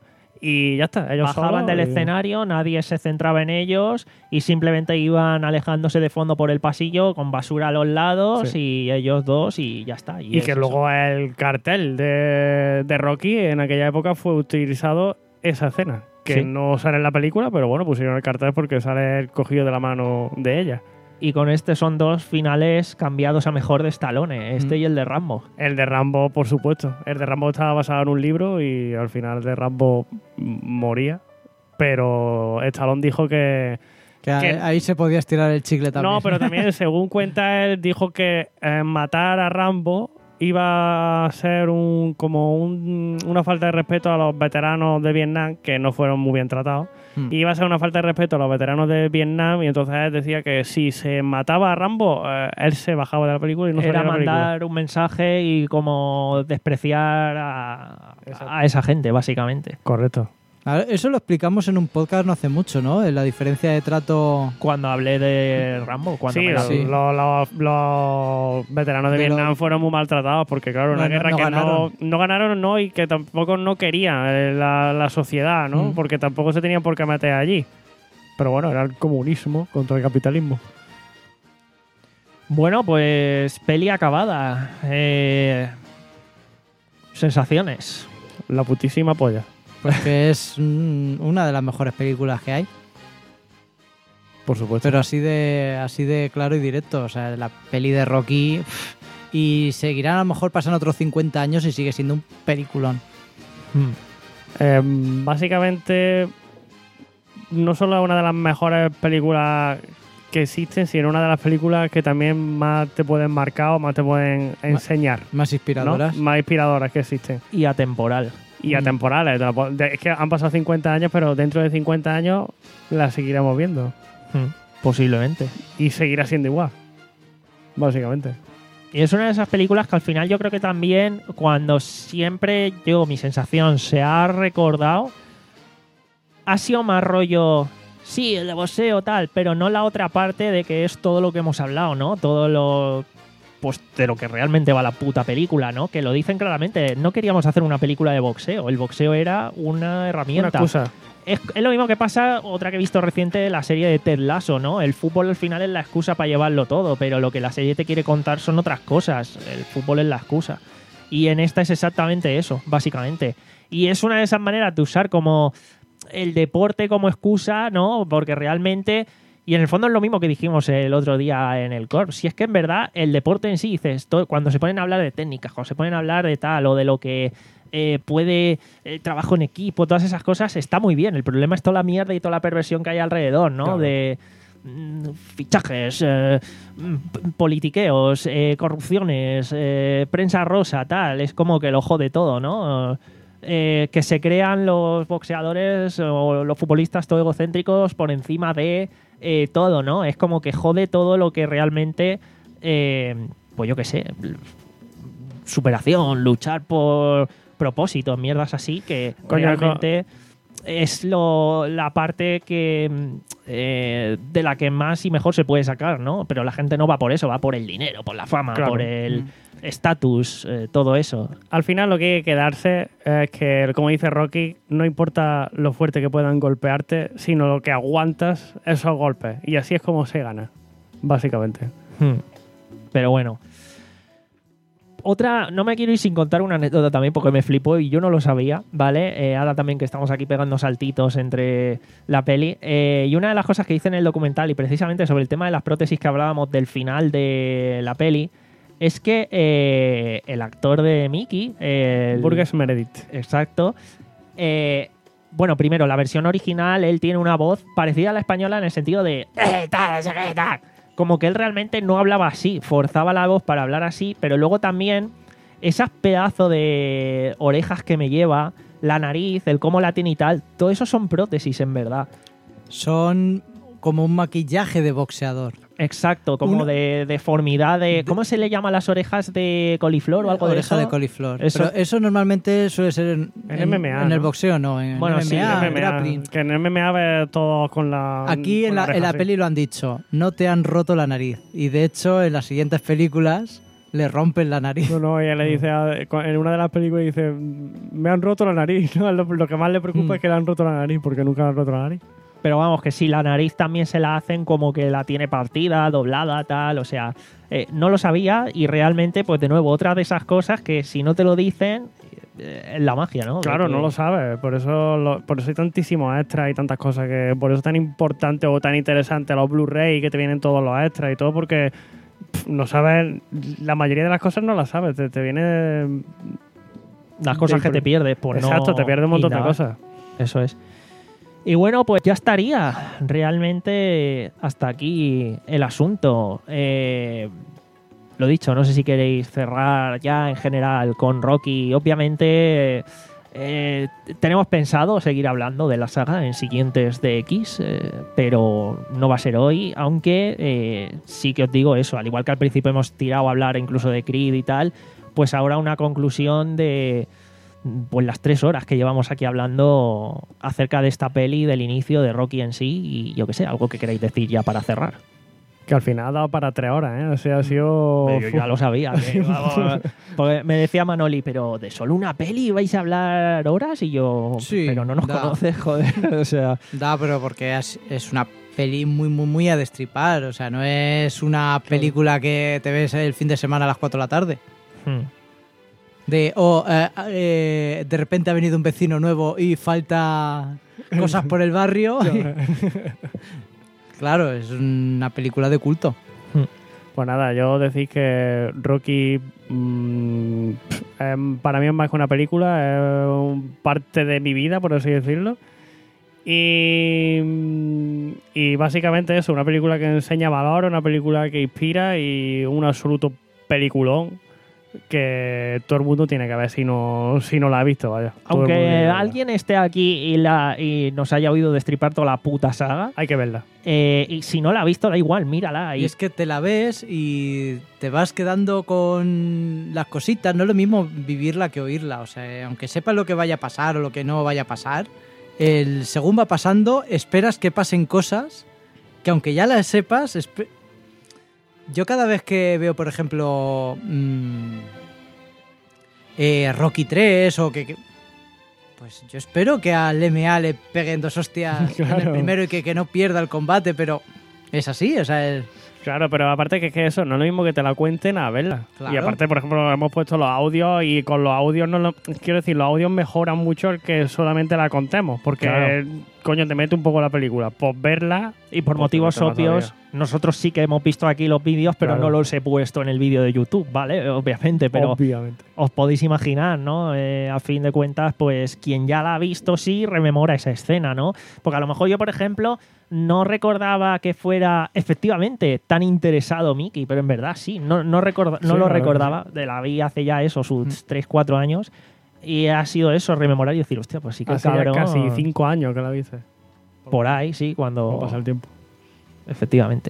y ya está. Ellos
bajaban
solos
del
y-
escenario, nadie se centraba en ellos y simplemente iban alejándose de fondo por el pasillo con basura a los lados
Sí.
y ellos dos y ya está.
Y
es
que
eso.
luego el cartel de, de Rocky en aquella época fue utilizado esa escena. Que
Sí.
no sale en la película, pero bueno, pusieron el cartel porque sale el cogido de la mano de ella.
Y con este son dos finales cambiados a mejor de Stallone, este
Mm.
y el de Rambo.
El de Rambo, por supuesto. El de Rambo estaba basado en un libro y al final el de Rambo m- moría. Pero Stallone dijo que...
Que ahí-
que-
ahí se podía estirar el chicle también.
No, pero también, según cuenta él, dijo que eh, matar a Rambo iba a ser un como un- una falta de respeto a los veteranos de Vietnam, que no fueron muy bien tratados.
Hmm.
Y iba a ser una falta de respeto a los veteranos de Vietnam, y entonces él decía que si se mataba a Rambo, eh, él se bajaba de la película y no salía
Era
de la película.
mandar un mensaje y como despreciar a, a esa gente, básicamente.
Correcto.
A ver, eso lo explicamos en un podcast no hace mucho, ¿no? La diferencia de trato...
Cuando hablé de Rambo, cuando
Sí,
me la-
los, los- los- los veteranos de,
De
Vietnam
los-
fueron muy maltratados porque, claro, una
No, no-
guerra
no
que
ganaron.
no, no ganaron no, y que tampoco no quería eh, la, la sociedad, ¿no?
Mm.
Porque tampoco se tenían por qué meter allí. Pero bueno, era el comunismo contra el capitalismo.
Bueno, pues peli acabada. Eh, sensaciones.
La putísima polla.
Porque es mm, una de las mejores películas que hay.
Por supuesto.
Pero así de así de claro y directo. O sea, la peli de Rocky... pff, y seguirán a lo mejor pasando otros cincuenta años y sigue siendo un peliculón.
Eh, básicamente, no solo es una de las mejores películas que existen, sino una de las películas que también más te pueden marcar o más te pueden enseñar.
Más
¿no?
inspiradoras.
Más inspiradoras que existen.
Y atemporal.
Y atemporales. Te la po- de- Es que han pasado cincuenta años, pero dentro de cincuenta años la seguiremos viendo.
Mm, Posiblemente.
Y seguirá siendo igual. Básicamente.
Y es una de esas películas que al final yo creo que también cuando siempre yo, mi sensación, se ha recordado, ha sido más rollo, sí, el de boxeo tal, pero no la otra parte de que es todo lo que hemos hablado, ¿no? Todo lo... Pues de lo que realmente va la puta película, ¿no? Que lo dicen claramente. No queríamos hacer una película de boxeo. El boxeo era una herramienta.
Una excusa.
Es, es lo mismo que pasa, otra que he visto reciente, la serie de Ted Lasso, ¿no? El fútbol al final es la excusa para llevarlo todo, pero lo que la serie te quiere contar son otras cosas. El fútbol es la excusa. Y en esta es exactamente eso, básicamente. Y es una de esas maneras de usar como el deporte como excusa, ¿no? Porque realmente... Y en el fondo es lo mismo que dijimos el otro día en el Corp. Si es que en verdad el deporte en sí, dices, to- cuando se ponen a hablar de técnicas, cuando se ponen a hablar de tal o de lo que eh, puede el trabajo en equipo, todas esas cosas, está muy bien. El problema es toda la mierda y toda la perversión que hay alrededor, ¿no?
Claro.
De mm, fichajes, eh, mm, p- politiqueos, eh, corrupciones, eh, prensa rosa, tal. Es como que lo jode todo, ¿no? Eh, que se crean los boxeadores o los futbolistas todo egocéntricos por encima de eh, todo, ¿no? Es como que jode todo lo que realmente, eh, pues yo qué sé, superación, luchar por propósitos, mierdas así, que
Coño,
realmente es lo, la parte que eh, de la que más y mejor se puede sacar, ¿no? Pero la gente no va por eso, va por el dinero, por la fama,
Claro.
por el estatus, eh, todo eso.
Al final lo que hay que quedarse es que, como dice Rocky, no importa lo fuerte que puedan golpearte, sino lo que aguantas esos golpes. Y así es como se gana, básicamente.
Hmm. Pero bueno. Otra, no me quiero ir sin contar una anécdota también porque me flipó y yo no lo sabía, ¿vale? Eh, ahora también que estamos aquí pegando saltitos entre la peli. Eh, y una de las cosas que hice en el documental, y precisamente sobre el tema de las prótesis que hablábamos del final de la peli, es que eh, el actor de Mickey... el-
Burgess Meredith.
Exacto. Eh, bueno, primero, la versión original, él tiene una voz parecida a la española en el sentido de... "Eh, tal, no sé qué, tal". Como que él realmente no hablaba así, forzaba la voz para hablar así, pero luego también esas pedazos de orejas que me lleva, la nariz, el cómo la tiene y tal, todo eso son prótesis en verdad.
Son como un maquillaje de boxeador.
Exacto, como
Uno-
de deformidad de... ¿Cómo se le llama a las orejas de coliflor o algo de
Oreja
eso?
de coliflor.
Eso.
Pero eso normalmente suele ser en,
En M M A,
en el
¿no?
boxeo, no. En
Bueno, sí,
M M A,
M M A,
grappling.
que en M M A ve todos con la.
Aquí en
con
la,
oreja
en la
así.
peli lo han dicho, no te han roto la nariz. Y de hecho, en las siguientes películas le rompen la nariz.
No, no, ella le dice, a- en una de las películas dice, me han roto la nariz, ¿no? Lo, lo que más le preocupa
Mm.
es que le han roto la nariz, porque nunca le han roto la nariz.
Pero vamos, que si la nariz también se la hacen como que la tiene partida, doblada, tal, o sea, eh, no lo sabía y realmente, pues de nuevo, otra de esas cosas que si no te lo dicen, eh, es la magia, ¿no?
Claro,
De que-
no lo sabes, por eso lo- por eso hay tantísimos extras y tantas cosas, que por eso es tan importante o tan interesante los Blu-ray que te vienen todos los extras y todo, porque pff, no sabes, la mayoría de las cosas no las sabes, te, te viene...
Las cosas que te pierdes por no
Exacto, te pierdes un montón de
indagar.
cosas.
Eso es. Y bueno, pues ya estaría realmente hasta aquí el asunto. Eh, lo dicho, no sé si queréis cerrar ya en general con Rocky. Obviamente eh, tenemos pensado seguir hablando de la saga en siguientes D X, eh, pero no va a ser hoy, aunque eh, sí que os digo eso, al igual que al principio hemos tirado a hablar incluso de Creed y tal, pues ahora una conclusión de pues las tres horas que llevamos aquí hablando acerca de esta peli, del inicio de Rocky en sí, y yo qué sé, algo que queréis decir ya para cerrar.
Que al final ha dado para tres horas, ¿eh? O sea, ha sido...
Pero yo ya lo sabía. que, vamos, porque me decía Manoli, pero de solo una peli vais a hablar horas, y yo,
Sí,
pero no nos
da.
conoces, joder. O sea,
Da, pero porque es, es una peli muy, muy, muy a destripar. O sea, no es una película que te ves el fin de semana a las cuatro de la tarde.
hmm.
De, o eh, eh, de repente ha venido un vecino nuevo y falta cosas por el barrio. Claro, es una película de culto.
Pues nada, yo decís que Rocky mm, em, para mí es más que una película, es un parte de mi vida, por así decirlo. Y, mm, y básicamente eso, una película que enseña valor, una película que inspira y un absoluto peliculón que todo el mundo tiene que ver si no, si no la ha visto, vaya. Todo el mundo tiene que
Aunque
verla.
alguien esté aquí y, la, y nos haya oído destripar toda la puta saga,
hay que verla.
Eh, y si no la ha visto, da igual, mírala.
Y es que te la ves y te vas quedando con las cositas. No es lo mismo vivirla que oírla. O sea, aunque sepas lo que vaya a pasar o lo que no vaya a pasar, el según va pasando, esperas que pasen cosas que aunque ya las sepas... espe- Yo cada vez que veo, por ejemplo, mmm, eh, Rocky tres o que, que- Pues yo espero que al M A le peguen dos hostias en el
Claro.
primero y que, que no pierda el combate, pero es así, o sea... es-
Claro, pero aparte que es que eso, no es lo mismo que te la cuenten a verla.
Claro.
Y aparte, por ejemplo, hemos puesto los audios y con los audios, no lo- quiero decir, los audios mejoran mucho el que solamente la contemos. Porque,
Claro.
coño, te mete un poco la película. Pues verla...
Y por
pues,
motivos
te metes más
obvios,
todavía.
nosotros sí que hemos visto aquí los vídeos, pero
Claro.
no los he puesto en el vídeo de YouTube, ¿vale? Obviamente, pero
Obviamente.
os podéis imaginar, ¿no? Eh, a fin de cuentas, pues quien ya la ha visto sí rememora esa escena, ¿no? Porque a lo mejor yo, por ejemplo, no recordaba que fuera efectivamente tan interesado Mickey, pero en verdad sí, no, no, recorda- no
Sí,
lo
la verdad que
recordaba, de la vi hace ya eso, sus tres cuatro años, y ha sido eso, rememorar y decir, hostia, pues sí que
Hace ya
cabrón.
casi cinco años que la viste.
Por ahí, sí, cuando...
No pasa el tiempo.
Efectivamente.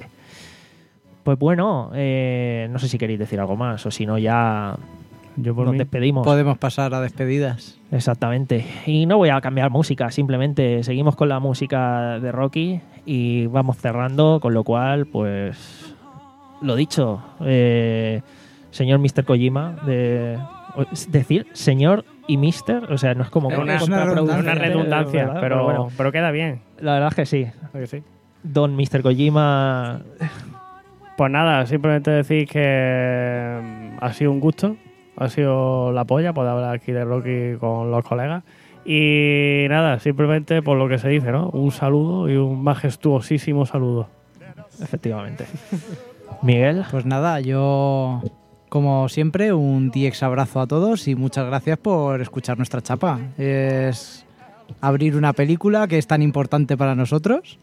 Pues bueno, eh, no sé si queréis decir algo más o si no ya
Yo por
nos
mí.
despedimos.
Podemos pasar a despedidas.
Exactamente. Y no voy a cambiar música, simplemente seguimos con la música de Rocky y vamos cerrando, con lo cual, pues, lo dicho, eh, señor mister Kojima, de, es decir, señor y mister, o sea, no es como
Es una,
contraproducente,
una redundancia,
¿verdad?
pero,
bueno,
pero queda bien.
la verdad es que sí.
¿A que sí?
Don mister Kojima,
Pues nada, simplemente decir que mm, ha sido un gusto, ha sido la polla poder hablar aquí de Rocky con los colegas. Y nada, simplemente por lo que se dice, ¿no? Un saludo y un majestuosísimo saludo.
efectivamente. Miguel.
Pues nada, yo, como siempre, un D X abrazo a todos y muchas gracias por escuchar nuestra chapa. Es abrir una película que es tan importante para nosotros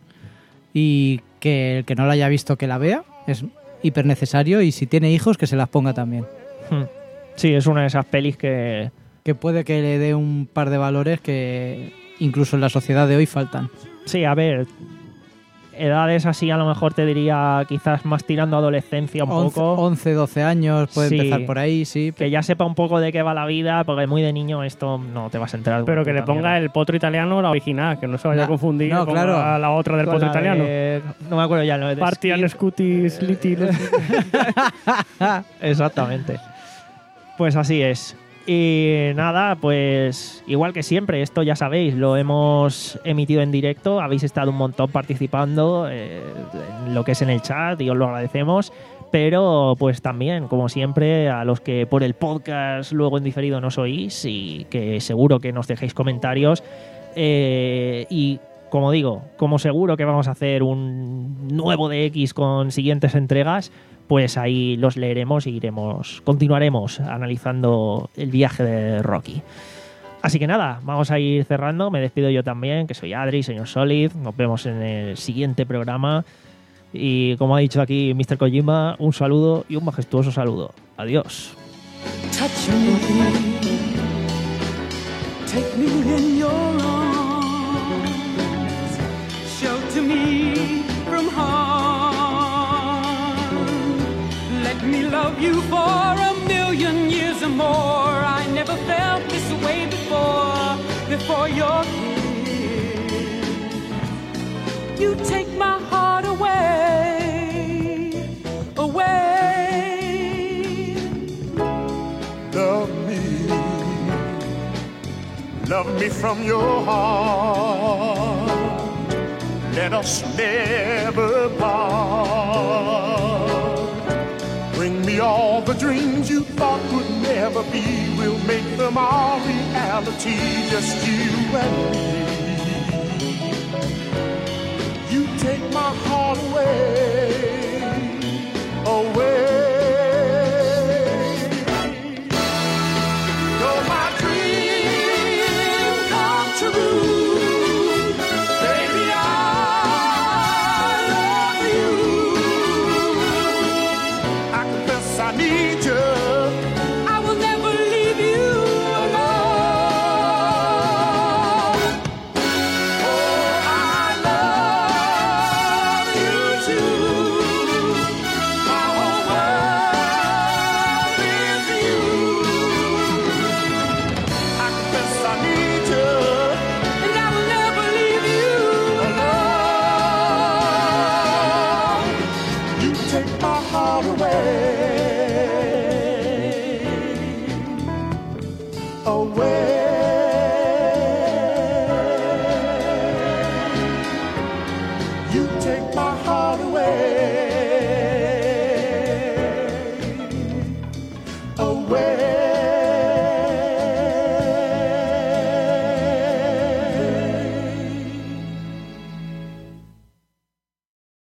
y que el que no la haya visto que la vea es hiper necesario, y si tiene hijos que se las ponga también.
Hmm. Sí, es una de esas pelis que...
Que puede que le dé un par de valores que incluso en la sociedad de hoy faltan.
Sí, a ver, edades así a lo mejor te diría quizás más tirando a adolescencia un
once,
poco.
once, doce años, puede
Sí.
empezar por ahí, sí.
Que ya sepa un poco de qué va la vida, porque muy de niño esto no te vas a enterar.
Pero que le ponga
mierda.
el potro italiano, la original, que no se vaya
No,
a confundir
no,
con
claro.
la, la otra del
Con
potro
la
italiano.
de- No me acuerdo ya. Lo de
Party and
Skip.
Scutis Little.
Exactamente. Pues así es. Y nada, pues igual que siempre, esto ya sabéis, lo hemos emitido en directo, habéis estado un montón participando eh, en lo que es en el chat y os lo agradecemos, pero pues también, como siempre, a los que por el podcast luego en diferido nos oís y que seguro que nos dejéis comentarios eh, y como digo, como seguro que vamos a hacer un nuevo D X con siguientes entregas, pues ahí los leeremos y iremos, continuaremos analizando el viaje de Rocky. Así que nada, vamos a ir cerrando. Me despido yo también, que soy Adri, señor Solid. Nos vemos en el siguiente programa. Y como ha dicho aquí mister Kojima, un saludo y un majestuoso saludo. Adiós.
Touch me, take me in your arms, shelter me from harm. Let me love you for a million years or more. I never felt this way before, before your kiss. You take my heart away, away.
Love me, love me from your heart. Let us never part. Bring me all the dreams you thought would never be. We'll make them our reality, just you and me. You take my heart away, away. You're my dream come true. Baby, I love you. I confess I need you.
I will never leave you alone. Oh, I love you too. My whole world is you.
I confess I need you.
And I will never leave you alone.
You take my heart away, away. You take my heart away, away.